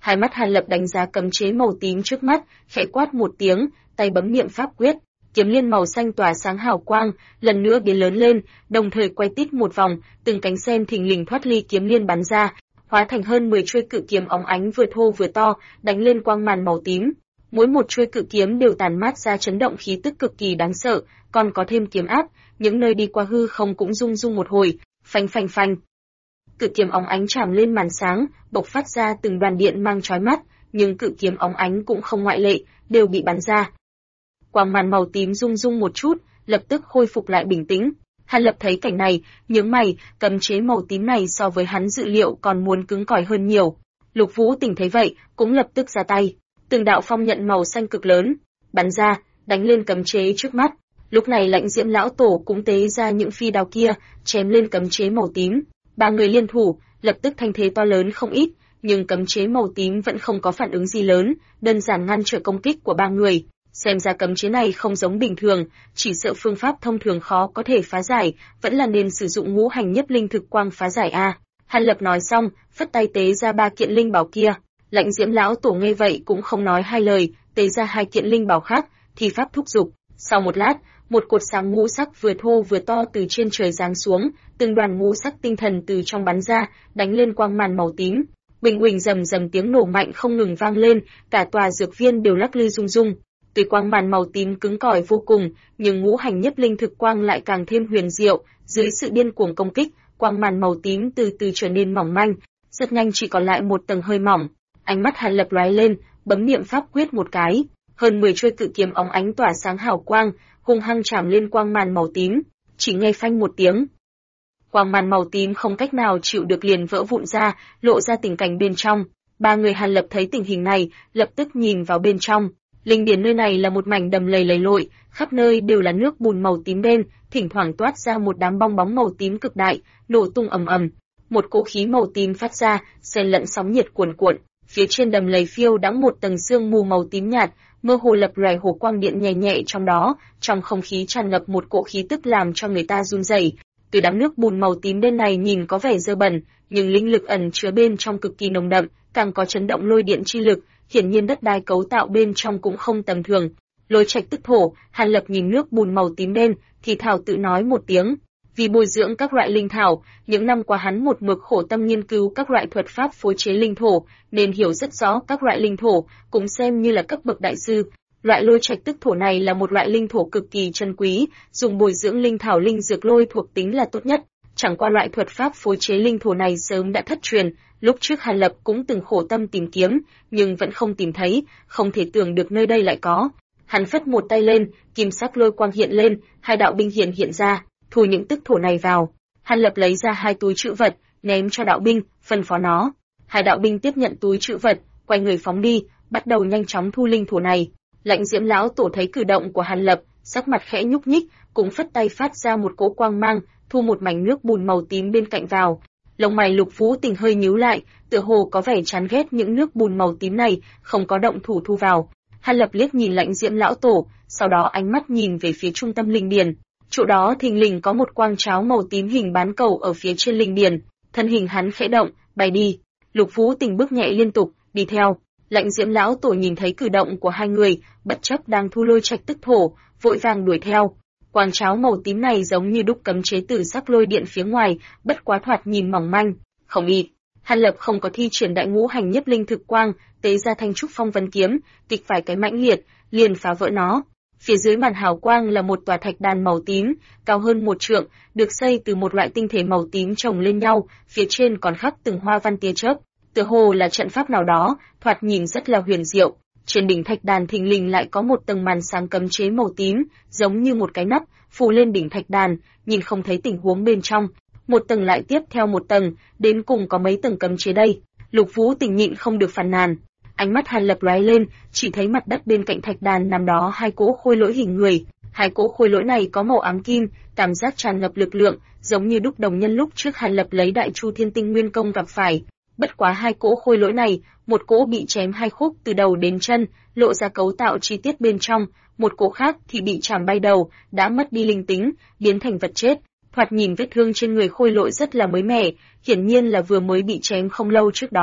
Hai mắt Hàn Lập đánh giá cấm chế màu tím trước mắt, khẽ quát một tiếng, tay bấm niệm pháp quyết, kiếm liên màu xanh tỏa sáng hào quang, lần nữa biến lớn lên, đồng thời quay tít một vòng, từng cánh sen thình lình thoát ly kiếm liên bắn ra, hóa thành hơn 10 chuôi cự kiếm óng ánh vừa thô vừa to, đánh lên quang màn màu tím. Mỗi một chuôi cự kiếm đều tản mát ra chấn động khí tức cực kỳ đáng sợ, còn có thêm kiếm áp, những nơi đi qua hư không cũng rung rung một hồi, phanh phanh phanh. Cự kiếm óng ánh chạm lên màn sáng, bộc phát ra từng đoàn điện mang chói mắt, nhưng cự kiếm óng ánh cũng không ngoại lệ, đều bị bắn ra. Quang màn màu tím rung rung một chút, lập tức khôi phục lại bình tĩnh. Hàn Lập thấy cảnh này, nhướng mày, cấm chế màu tím này so với hắn dự liệu còn muốn cứng cỏi hơn nhiều. Lục Vũ Tình thấy vậy, cũng lập tức ra tay. Từng đạo phong nhận màu xanh cực lớn, bắn ra, đánh lên cấm chế trước mắt. Lúc này Lãnh Diễm lão tổ cũng tế ra những phi đao kia, chém lên cấm chế màu tím. Ba người liên thủ, lập tức thanh thế to lớn không ít, nhưng cấm chế màu tím vẫn không có phản ứng gì lớn, đơn giản ngăn trở công kích của ba người. Xem ra cấm chế này không giống bình thường, chỉ sợ phương pháp thông thường khó có thể phá giải, vẫn là nên sử dụng ngũ hành nhất linh thực quang phá giải a. Hàn Lập nói xong, phất tay tế ra 3 kiện linh bảo kia. Lãnh Diễm lão tổ nghe vậy cũng không nói hai lời, tế ra 2 kiện linh bảo khác, thì pháp thúc dục. Sau một lát, một cột sáng ngũ sắc vừa thô vừa to từ trên trời giáng xuống, từng đoàn ngũ sắc tinh thần từ trong bắn ra, đánh lên quang màn màu tím. Bình uỳnh rầm rầm tiếng nổ mạnh không ngừng vang lên, cả tòa dược viên đều lắc lư rung rung. Tuy quang màn màu tím cứng cỏi vô cùng, nhưng ngũ hành nhất linh thực quang lại càng thêm huyền diệu, dưới sự điên cuồng công kích, quang màn màu tím từ từ trở nên mỏng manh, rất nhanh chỉ còn lại một tầng hơi mỏng. Ánh mắt Hàn Lập lóe lên, bấm niệm pháp quyết một cái, hơn 10 chuôi cự kiếm óng ánh tỏa sáng hào quang, hung hăng chạm lên quang màn màu tím, chỉ nghe phanh một tiếng. Quang màn màu tím không cách nào chịu được liền vỡ vụn ra, lộ ra tình cảnh bên trong. Ba người Hàn Lập thấy tình hình này, lập tức nhìn vào bên trong. Linh điển nơi này là một mảnh đầm lầy lầy lội, khắp nơi đều là nước bùn màu tím đen, thỉnh thoảng toát ra một đám bong bóng màu tím cực đại, nổ tung ầm ầm. Một cỗ khí màu tím phát ra, xen lẫn sóng nhiệt cuồn cuộn. Phía trên đầm lầy phiêu đãng một tầng sương mù màu tím nhạt, mơ hồ lập lòe hồ quang điện nhẹ nhẹ trong đó, trong không khí tràn ngập một cỗ khí tức làm cho người ta run rẩy. Từ đám nước bùn màu tím đen này nhìn có vẻ dơ bẩn, nhưng linh lực ẩn chứa bên trong cực kỳ nồng đậm, càng có chấn động lôi điện chi lực, hiển nhiên đất đai cấu tạo bên trong cũng không tầm thường. Lôi trạch tức thổ, Hàn Lập nhìn nước bùn màu tím đen, thì thảo tự nói một tiếng. Vì bồi dưỡng các loại linh thảo, những năm qua hắn một mực khổ tâm nghiên cứu các loại thuật pháp phối chế linh thổ, nên hiểu rất rõ các loại linh thổ, cũng xem như là cấp bậc đại sư. Loại lôi trạch tức thổ này là một loại linh thổ cực kỳ chân quý, dùng bồi dưỡng linh thảo linh dược lôi thuộc tính là tốt nhất. Chẳng qua loại thuật pháp phối chế linh thổ này sớm đã thất truyền, lúc trước Hàn Lập cũng từng khổ tâm tìm kiếm, nhưng vẫn không tìm thấy, không thể tưởng được nơi đây lại có. Hắn phất một tay lên, kim sắc lôi quang hiện lên, 2 đạo binh hiện ra, thu những tức thổ này vào. Hàn Lập lấy ra 2 túi trữ vật, ném cho đạo binh, phân phó nó. 2 đạo binh tiếp nhận túi trữ vật, quay người phóng đi, bắt đầu nhanh chóng thu linh thổ này. Lãnh Diễm lão tổ thấy cử động của Hàn Lập, sắc mặt khẽ nhúc nhích, cũng phất tay phát ra một cỗ quang mang, thu một mảnh nước bùn màu tím bên cạnh vào. Lông mày Lục Vũ Tình hơi nhíu lại, tựa hồ có vẻ chán ghét những nước bùn màu tím này, không có động thủ thu vào. Hàn Lập liếc nhìn Lãnh Diễm lão tổ, sau đó ánh mắt nhìn về phía trung tâm linh điền. Chỗ đó thình lình có một quang cháo màu tím hình bán cầu ở phía trên linh điền, thân hình hắn khẽ động, bay đi. Lục Vũ Tình bước nhẹ liên tục, đi theo. Lãnh Diễm lão tổ nhìn thấy cử động của hai người, bất chấp đang thu lôi trạch tức thổ, vội vàng đuổi theo. Quang cháo màu tím này giống như đúc cấm chế tử sắc lôi điện phía ngoài, bất quá thoạt nhìn mỏng manh, không ít. Hàn Lập không có thi triển đại ngũ hành nhất linh thực quang, tế ra thanh trúc phong vân kiếm, kịch phải cái mãnh liệt, liền phá vỡ nó. Phía dưới màn hào quang là một tòa thạch đàn màu tím, cao hơn 1 trượng, được xây từ một loại tinh thể màu tím chồng lên nhau, phía trên còn khắc từng hoa văn tia chớp, tựa hồ là trận pháp nào đó, thoạt nhìn rất là huyền diệu. Trên đỉnh thạch đàn thình lình lại có một tầng màn sáng cấm chế màu tím, giống như một cái nắp, phủ lên đỉnh thạch đàn, nhìn không thấy tình huống bên trong. Một tầng lại tiếp theo một tầng, đến cùng có mấy tầng cấm chế đây? Lục Vũ Tình nhịn không được phàn nàn. Ánh mắt Hàn Lập lóe lên, chỉ thấy mặt đất bên cạnh thạch đàn nằm đó 2 cỗ khôi lỗi hình người. 2 cỗ khôi lỗi này có màu ám kim, cảm giác tràn ngập lực lượng, giống như đúc đồng nhân lúc trước Hàn Lập lấy Đại Chu Thiên Tinh Nguyên Công gặp phải. Bất quá 2 cỗ khôi lỗi này, một cỗ bị chém 2 khúc từ đầu đến chân, lộ ra cấu tạo chi tiết bên trong, một cỗ khác thì bị chảm bay đầu, đã mất đi linh tính, biến thành vật chết. Thoạt nhìn vết thương trên người khôi lỗi rất là mới mẻ, hiển nhiên là vừa mới bị chém không lâu trước đó.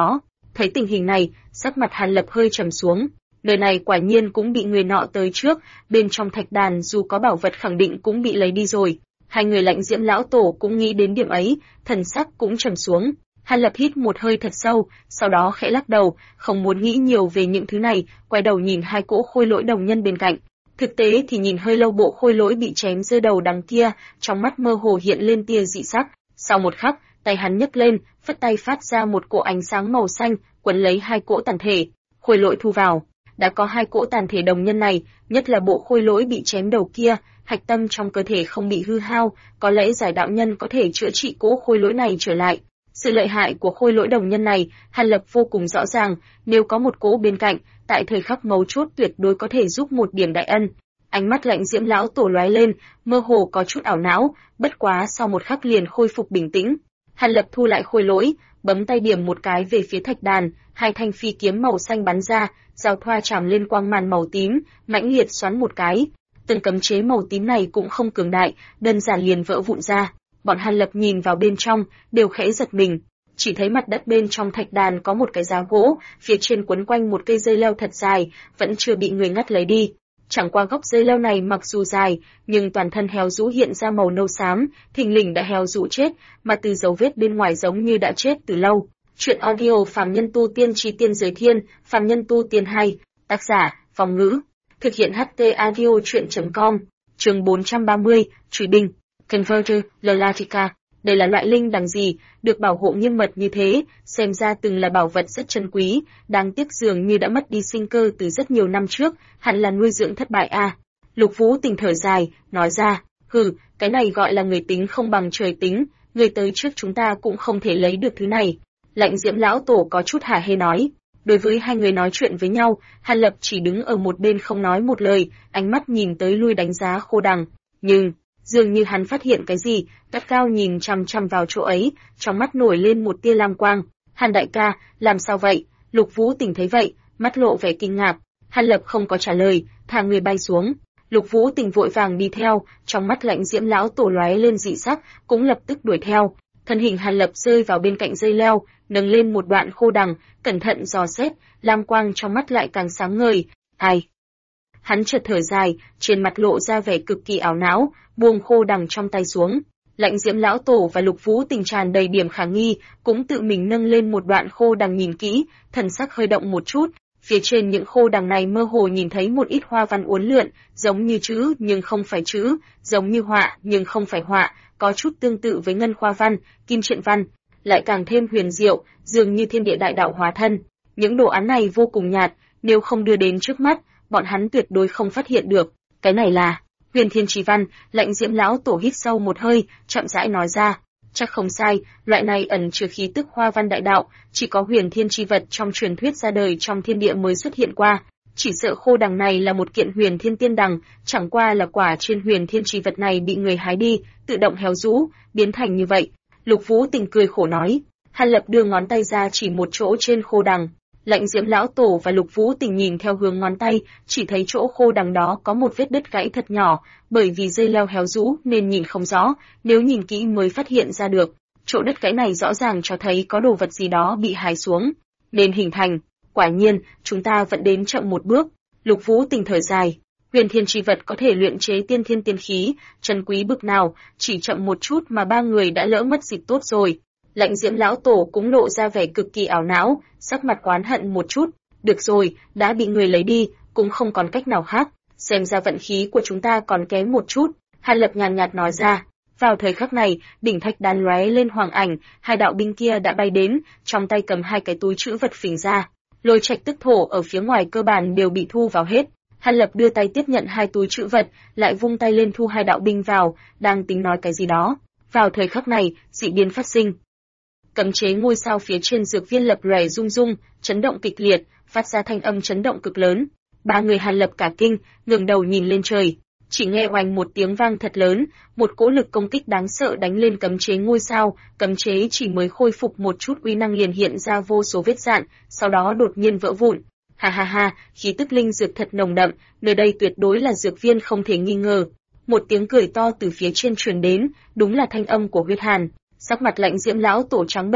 Thấy tình hình này, sắc mặt Hàn Lập hơi trầm xuống. Nơi này quả nhiên cũng bị người nọ tới trước, bên trong thạch đàn dù có bảo vật khẳng định cũng bị lấy đi rồi. Hai người Lãnh Diễm lão tổ cũng nghĩ đến điểm ấy, thần sắc cũng trầm xuống. Hàn Lập hít một hơi thật sâu, sau đó khẽ lắc đầu, không muốn nghĩ nhiều về những thứ này, quay đầu nhìn hai cỗ khôi lỗi đồng nhân bên cạnh. Thực tế thì nhìn hơi lâu bộ khôi lỗi bị chém rơi đầu đằng kia, trong mắt mơ hồ hiện lên tia dị sắc. Sau một khắc, tay hắn nhấc lên, phất tay phát ra một cỗ ánh sáng màu xanh, quấn lấy hai cỗ tàn thể. Khôi lỗi thu vào. Đã có hai cỗ tàn thể đồng nhân này, nhất là bộ khôi lỗi bị chém đầu kia, hạch tâm trong cơ thể không bị hư hao, có lẽ giải đạo nhân có thể chữa trị cỗ khôi lỗi này trở lại. Sự lợi hại của khôi lỗi đồng nhân này, Hàn Lập vô cùng rõ ràng, nếu có một cỗ bên cạnh, tại thời khắc mấu chốt tuyệt đối có thể giúp một điểm đại ân. Ánh mắt Lãnh Diễm lão tổ lóe lên, mơ hồ có chút ảo não, bất quá sau một khắc liền khôi phục bình tĩnh. Hàn Lập thu lại khôi lỗi, bấm tay điểm một cái về phía thạch đàn, hai thanh phi kiếm màu xanh bắn ra, giao thoa chạm lên quang màn màu tím, mãnh liệt xoắn một cái. Từng cấm chế màu tím này cũng không cường đại, đơn giản liền vỡ vụn ra. Bọn Hàn Lập nhìn vào bên trong, đều khẽ giật mình. Chỉ thấy mặt đất bên trong thạch đàn có một cái giá gỗ, phía trên quấn quanh một cây dây leo thật dài, vẫn chưa bị người ngắt lấy đi. Chẳng qua gốc dây leo này mặc dù dài, nhưng toàn thân héo rũ hiện ra màu nâu xám, thình lình đã héo rũ chết, mà từ dấu vết bên ngoài giống như đã chết từ lâu. Chuyện audio Phàm Nhân Tu Tiên Chí Tiên Giới Thiên, Phàm Nhân Tu Tiên hay, tác giả, Phong Ngữ. Thực hiện HT audio chuyện.com, chương 430, Chùy Binh, Converter, Lolatica. Đây là loại linh đằng gì, được bảo hộ nghiêm mật như thế, xem ra từng là bảo vật rất chân quý, đáng tiếc dường như đã mất đi sinh cơ từ rất nhiều năm trước, hẳn là nuôi dưỡng thất bại a. Lục Vũ Tình thở dài, nói ra, cái này gọi là người tính không bằng trời tính, người tới trước chúng ta cũng không thể lấy được thứ này. Lãnh Diễm lão tổ có chút hả hê nói. Đối với hai người nói chuyện với nhau, Hàn Lập chỉ đứng ở một bên không nói một lời, ánh mắt nhìn tới lui đánh giá khô đằng. Nhưng, dường như hắn phát hiện cái gì, gắt cao nhìn chằm chằm vào chỗ ấy, trong mắt nổi lên một tia lam quang. Hàn đại ca, làm sao vậy? Lục Vũ Tình thấy vậy, mắt lộ vẻ kinh ngạc. Hàn Lập không có trả lời, thả người bay xuống. Lục Vũ Tình vội vàng đi theo, trong mắt Lãnh Diễm lão tổ lóe lên dị sắc, cũng lập tức đuổi theo. Thân hình Hàn Lập rơi vào bên cạnh dây leo, nâng lên một đoạn khô đằng, cẩn thận dò xét, lam quang trong mắt lại càng sáng ngời. Ai? Hắn chợt thở dài, trên mặt lộ ra vẻ cực kỳ ảo não, buông khô đằng trong tay xuống. Lãnh Diễm lão tổ và Lục Vũ Tình tràn đầy điểm khả nghi, cũng tự mình nâng lên một đoạn khô đằng nhìn kỹ, thần sắc hơi động một chút. Phía trên những khô đằng này mơ hồ nhìn thấy một ít hoa văn uốn lượn, giống như chữ nhưng không phải chữ, giống như họa nhưng không phải họa, có chút tương tự với ngân khoa văn, kim truyện văn, lại càng thêm huyền diệu, dường như thiên địa đại đạo hóa thân. Những đồ án này vô cùng nhạt, nếu không đưa đến trước mắt, bọn hắn tuyệt đối không phát hiện được. Cái này là Huyền Thiên Chi Văn. Lãnh Diễm lão tổ hít sâu một hơi, chậm rãi nói ra. Chắc không sai, loại này ẩn chứa khí tức hoa văn đại đạo, chỉ có huyền thiên chi vật trong truyền thuyết ra đời trong thiên địa mới xuất hiện qua. Chỉ sợ khô đằng này là một kiện huyền thiên tiên đằng, chẳng qua là quả trên huyền thiên chi vật này bị người hái đi, tự động héo rũ, biến thành như vậy. Lục Vũ Tình cười khổ nói. Hàn Lập đưa ngón tay ra chỉ một chỗ trên khô đằng. Lãnh Diễm lão tổ và Lục Vũ Tình nhìn theo hướng ngón tay, chỉ thấy chỗ khô đằng đó có một vết đứt gãy thật nhỏ, bởi vì dây leo héo rũ nên nhìn không rõ, nếu nhìn kỹ mới phát hiện ra được. Chỗ đứt gãy này rõ ràng cho thấy có đồ vật gì đó bị hái xuống, nên hình thành. Quả nhiên, chúng ta vẫn đến chậm một bước. Lục Vũ Tình thở dài. Huyền thiên chi vật có thể luyện chế tiên thiên tiên khí, chân quý bực nào, chỉ chậm một chút mà ba người đã lỡ mất dịp tốt rồi. Lãnh Diễm lão tổ cũng lộ ra vẻ cực kỳ ảo não, sắc mặt oán hận một chút. Được rồi, đã bị người lấy đi, cũng không còn cách nào khác. Xem ra vận khí của chúng ta còn kém một chút. Hàn Lập nhàn nhạt nói ra. Vào thời khắc này, đỉnh thạch đàn lóe lên hoàng ảnh, hai đạo binh kia đã bay đến, trong tay cầm hai cái túi trữ vật phình ra. Lôi trạch tức thổ ở phía ngoài cơ bản đều bị thu vào hết. Hàn Lập đưa tay tiếp nhận hai túi trữ vật, lại vung tay lên thu hai đạo binh vào, đang tính nói cái gì đó. Vào thời khắc này, dị biến phát sinh. Cấm chế ngôi sao phía trên dược viên lập lòe rung rung, chấn động kịch liệt, phát ra thanh âm chấn động cực lớn. Ba người Hàn Lập cả kinh, ngẩng đầu nhìn lên trời. Chỉ nghe oanh một tiếng vang thật lớn, một cỗ lực công kích đáng sợ đánh lên cấm chế ngôi sao, cấm chế chỉ mới khôi phục một chút uy năng liền hiện ra vô số vết rạn, sau đó đột nhiên vỡ vụn. Ha ha ha, khí tức linh dược thật nồng đậm, nơi đây tuyệt đối là dược viên không thể nghi ngờ. Một tiếng cười to từ phía trên truyền đến, đúng là thanh âm của Huyết Hàn. Sắc mặt Lãnh Diễm lão tổ trắng bệch,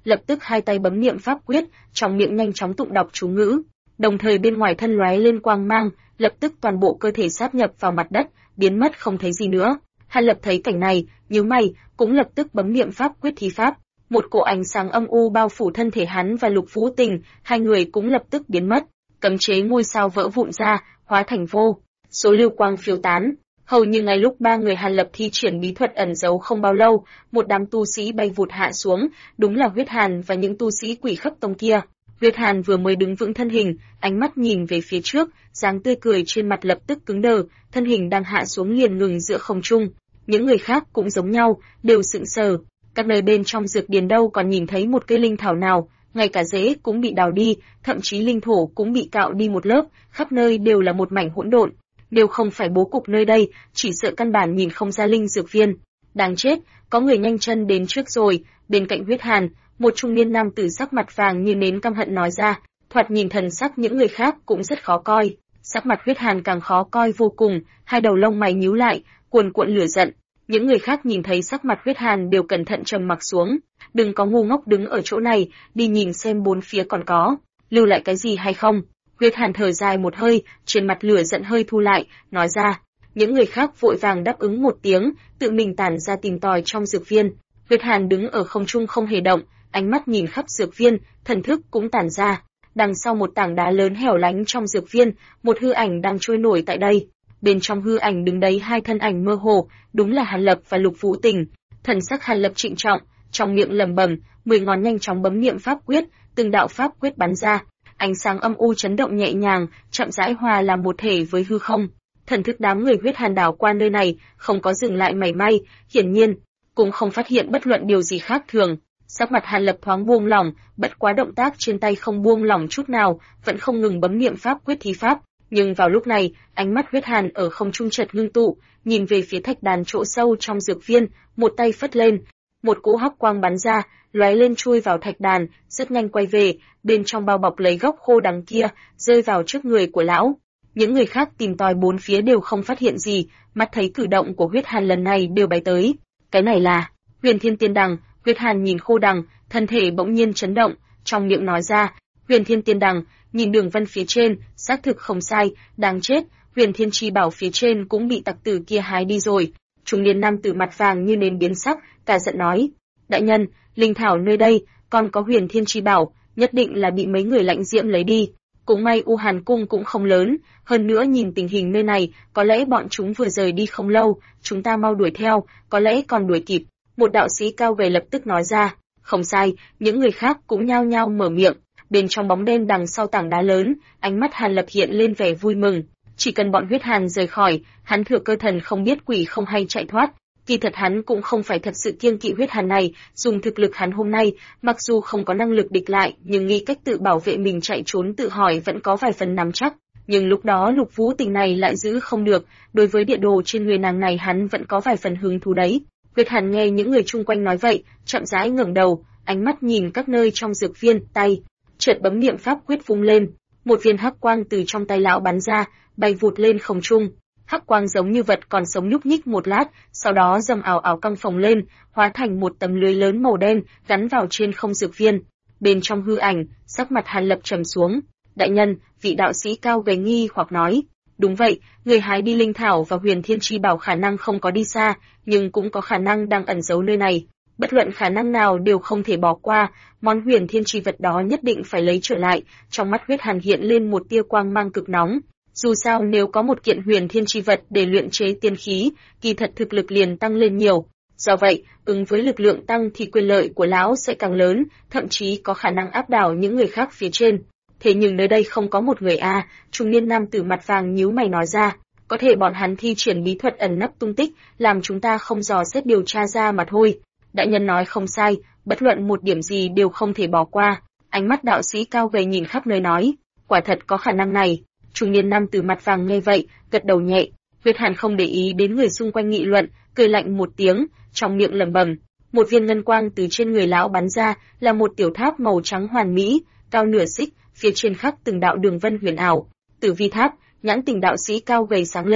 lập tức hai tay bấm niệm pháp quyết, trong miệng nhanh chóng tụng đọc chú ngữ, đồng thời bên ngoài thân lóe lên quang mang, lập tức toàn bộ cơ thể sáp nhập vào mặt đất, biến mất không thấy gì nữa. Hàn Lập thấy cảnh này, nhíu mày, cũng lập tức bấm niệm pháp quyết thi pháp. Một cỗ ánh sáng âm u bao phủ thân thể hắn và Lục Vũ Tình, hai người cũng lập tức biến mất. Cấm chế ngôi sao vỡ vụn ra, hóa thành vô số lưu quang phiêu tán. Hầu như ngay lúc ba người Hàn Lập thi triển bí thuật ẩn giấu không bao lâu, một đám tu sĩ bay vụt hạ xuống, đúng là Huyết Hàn và những tu sĩ Quỷ Khấp Tông kia. Huyết Hàn vừa mới đứng vững thân hình, ánh mắt nhìn về phía trước, dáng tươi cười trên mặt lập tức cứng đờ, thân hình đang hạ xuống liền ngừng giữa không trung. Những người khác cũng giống nhau, đều sững sờ. Các nơi bên trong dược điền đâu còn nhìn thấy một cây linh thảo nào, ngay cả rễ cũng bị đào đi, thậm chí linh thổ cũng bị cạo đi một lớp, khắp nơi đều là một mảnh hỗn độn. Đều không phải bố cục nơi đây, chỉ sợ căn bản nhìn không ra linh dược viên. Đáng chết, có người nhanh chân đến trước rồi. Bên cạnh Huyết Hàn, một trung niên nam tử sắc mặt vàng như nến căm hận nói ra, thoạt nhìn thần sắc những người khác cũng rất khó coi. Sắc mặt Huyết Hàn càng khó coi vô cùng, hai đầu lông mày nhíu lại, cuồn cuộn lửa giận. Những người khác nhìn thấy sắc mặt Huyết Hàn đều cẩn thận trầm mặc xuống, đừng có ngu ngốc đứng ở chỗ này, đi nhìn xem bốn phía còn có lưu lại cái gì hay không. Huyết Hàn thở dài một hơi, trên mặt lửa giận hơi thu lại, nói ra. Những người khác vội vàng đáp ứng một tiếng, tự mình tản ra tìm tòi trong dược viên. Huyết Hàn đứng ở không trung không hề động, ánh mắt nhìn khắp dược viên, thần thức cũng tản ra. Đằng sau một tảng đá lớn hẻo lánh trong dược viên, một hư ảnh đang trôi nổi tại đây. Bên trong hư ảnh đứng đấy hai thân ảnh mơ hồ, đúng là Hàn Lập và Lục Vũ Tình. Thần sắc Hàn Lập trịnh trọng, trong miệng lẩm bẩm, 10 ngón nhanh chóng bấm niệm pháp quyết, từng đạo pháp quyết bắn ra. Ánh sáng âm u chấn động nhẹ nhàng, chậm rãi hòa làm một thể với hư không. Thần thức đám người Huyết Hàn đảo qua nơi này, không có dừng lại mảy may, hiển nhiên cũng không phát hiện bất luận điều gì khác thường. Sắc mặt Hàn Lập thoáng buông lỏng, bất quá động tác trên tay không buông lỏng chút nào, vẫn không ngừng bấm niệm pháp quyết thi pháp. Nhưng vào lúc này, ánh mắt Huyết Hàn ở không trung chợt ngưng tụ, nhìn về phía thạch đàn chỗ sâu trong dược viên, một tay phất lên, một cỗ hắc quang bắn ra, lóe lên chui vào thạch đàn, rất nhanh quay về, bên trong bao bọc lấy gốc khô đằng kia, rơi vào trước người của lão. Những người khác tìm tòi bốn phía đều không phát hiện gì, mắt thấy cử động của Huyết Hàn lần này đều bay tới. Cái này là Huyền Thiên Tiên Đằng. Huyết Hàn nhìn khô đằng, thân thể bỗng nhiên chấn động, trong miệng nói ra, Huyền Thiên Tiên Đằng, nhìn đường vân phía trên, xác thực không sai, đáng chết, Huyền Thiên Chi Bảo phía trên cũng bị tặc tử kia hái đi rồi. Trung niên nam tử mặt vàng như nến biến sắc, cả giận nói, đại nhân, linh thảo nơi đây, còn có Huyền Thiên Chi Bảo, nhất định là bị mấy người lãnh diễm lấy đi. Cũng may U Hàn Cung cũng không lớn, hơn nữa nhìn tình hình nơi này, có lẽ bọn chúng vừa rời đi không lâu, chúng ta mau đuổi theo, có lẽ còn đuổi kịp. Một đạo sĩ cao gầy lập tức nói ra, không sai, những người khác cũng nhao nhao mở miệng. Bên trong bóng đen đằng sau tảng đá lớn, ánh mắt Hàn Lập hiện lên vẻ vui mừng. Chỉ cần bọn Huyết Hàn rời khỏi, hắn thừa cơ thần không biết quỷ không hay chạy thoát. Kỳ thật hắn cũng không phải thật sự kiêng kỵ Huyết Hàn này, dùng thực lực hắn hôm nay, mặc dù không có năng lực địch lại, nhưng nghĩ cách tự bảo vệ mình chạy trốn tự hỏi vẫn có vài phần nắm chắc. Nhưng lúc đó Lục Vũ Tình này lại giữ không được, đối với địa đồ trên người nàng này hắn vẫn có vài phần hứng thú đấy. Huyết Hàn nghe những người chung quanh nói vậy, chậm rãi ngẩng đầu, ánh mắt nhìn các nơi trong dược viên, tay chợt bấm niệm pháp quyết vung lên, một viên hắc quang từ trong tay lão bắn ra, bay vụt lên không trung. Hắc quang giống như vật còn sống nhúc nhích một lát, sau đó rầm ảo ảo căng phồng lên, hóa thành một tấm lưới lớn màu đen gắn vào trên không dược viên. Bên trong hư ảnh, sắc mặt Hàn Lập trầm xuống. Đại nhân, vị đạo sĩ cao gầy nghi hoặc nói, đúng vậy, người hái đi linh thảo và Huyền Thiên Chi Bảo khả năng không có đi xa, nhưng cũng có khả năng đang ẩn giấu nơi này. Bất luận khả năng nào đều không thể bỏ qua, món Huyền Thiên Chi vật đó nhất định phải lấy trở lại. Trong mắt Huyết Hàn hiện lên một tia quang mang cực nóng. Dù sao nếu có một kiện Huyền Thiên Chi vật để luyện chế tiên khí, kỳ thật thực lực liền tăng lên nhiều. Do vậy, ứng với lực lượng tăng thì quyền lợi của lão sẽ càng lớn, thậm chí có khả năng áp đảo những người khác phía trên. Thế nhưng nơi đây không có một người a, trung niên nam tử mặt vàng nhíu mày nói ra, có thể bọn hắn thi triển bí thuật ẩn nấp tung tích, làm chúng ta không dò xét điều tra ra mà thôi. Đại nhân nói không sai, bất luận một điểm gì đều không thể bỏ qua. Ánh mắt đạo sĩ cao gầy nhìn khắp nơi nói, quả thật có khả năng này. Trung niên nam tử mặt vàng nghe vậy, gật đầu nhẹ. Huyết Hàn không để ý đến người xung quanh nghị luận, cười lạnh một tiếng, trong miệng lẩm bẩm. Một viên ngân quang từ trên người lão bắn ra, là một tiểu tháp màu trắng hoàn mỹ, cao nửa xích, phía trên khắc từng đạo đường vân huyền ảo. Tử Vi Tháp, nhãn tình đạo sĩ cao gầy sáng lên.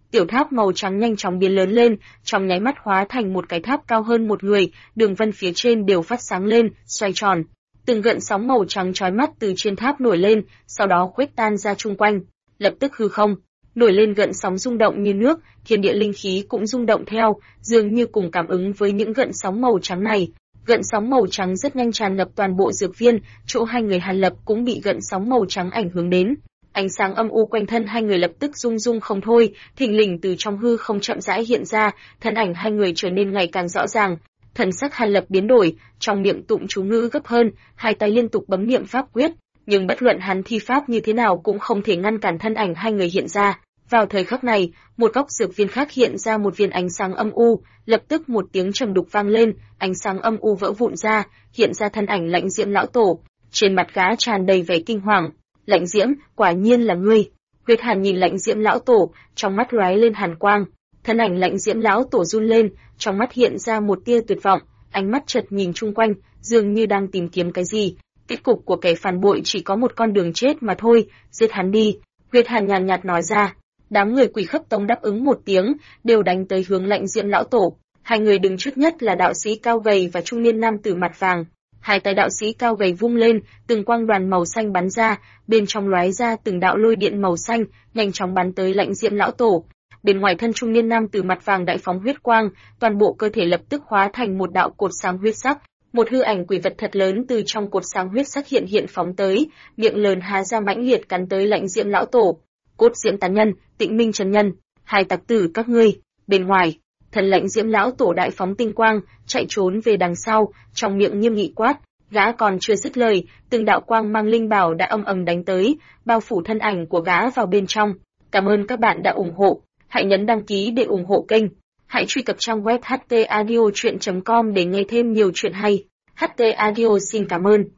Tiểu tháp màu trắng nhanh chóng biến lớn lên, trong nháy mắt hóa thành một cái tháp cao hơn một người, đường vân phía trên đều phát sáng lên, xoay tròn. Từng gợn sóng màu trắng chói mắt từ trên tháp nổi lên, sau đó khuếch tan ra chung quanh. Lập tức hư không nổi lên gợn sóng rung động như nước, thiên địa linh khí cũng rung động theo, dường như cùng cảm ứng với những gợn sóng màu trắng này. Gợn sóng màu trắng rất nhanh tràn ngập toàn bộ dược viên, chỗ hai người Hàn Lập cũng bị gợn sóng màu trắng ảnh hưởng đến. Ánh sáng âm u quanh thân hai người lập tức rung rung không thôi, thình lình từ trong hư không chậm rãi hiện ra, thân ảnh hai người trở nên ngày càng rõ ràng. Thần sắc Hàn Lập biến đổi, trong miệng tụng chú ngữ gấp hơn, hai tay liên tục bấm niệm pháp quyết, nhưng bất luận hắn thi pháp như thế nào cũng không thể ngăn cản thân ảnh hai người hiện ra. Vào thời khắc này, một góc dược viên khác hiện ra một viên ánh sáng âm u, lập tức một tiếng trầm đục vang lên, ánh sáng âm u vỡ vụn ra, hiện ra thân ảnh Lãnh Diễm lão tổ, trên mặt gã tràn đầy vẻ kinh hoàng. Lãnh Diễm, quả nhiên là ngươi. Huyết Hàn nhìn Lãnh Diễm lão tổ, trong mắt lóe lên hàn quang. Thân ảnh Lãnh Diễm lão tổ run lên, trong mắt hiện ra một tia tuyệt vọng, ánh mắt chợt nhìn chung quanh, dường như đang tìm kiếm cái gì. Kết cục của kẻ phản bội chỉ có một con đường chết mà thôi, giết hắn đi. Huyết Hàn nhàn nhạt nói ra. Đám người Quỷ Khấp Tông đáp ứng một tiếng, đều đánh tới hướng Lãnh Diễm lão tổ. Hai người đứng trước nhất là đạo sĩ cao gầy và trung niên nam tử mặt vàng. Hai tay đạo sĩ cao gầy vung lên, từng quang đoàn màu xanh bắn ra, bên trong lóe ra từng đạo lôi điện màu xanh, nhanh chóng bắn tới Lãnh Diễm lão tổ. Bên ngoài thân trung niên nam tử mặt vàng đại phóng huyết quang, toàn bộ cơ thể lập tức hóa thành một đạo cột sáng huyết sắc. Một hư ảnh quỷ vật thật lớn từ trong cột sáng huyết sắc hiện phóng tới, miệng lớn há ra mãnh liệt cắn tới Lãnh Diễm lão tổ. Cốt Diễm tán nhân, Tịnh Minh trần nhân, hai tặc tử các ngươi. Bên ngoài, thần Lãnh Diễm lão tổ đại phóng tinh quang, chạy trốn về đằng sau, trong miệng nghiêm nghị quát. Gã còn chưa dứt lời, từng đạo quang mang linh bảo đã âm ầm đánh tới, bao phủ thân ảnh của gã vào bên trong. Cảm ơn các bạn đã ủng hộ. Hãy nhấn đăng ký để ủng hộ kênh. Hãy truy cập trang web htaudio.com để nghe thêm nhiều chuyện hay. HT Audio xin cảm ơn.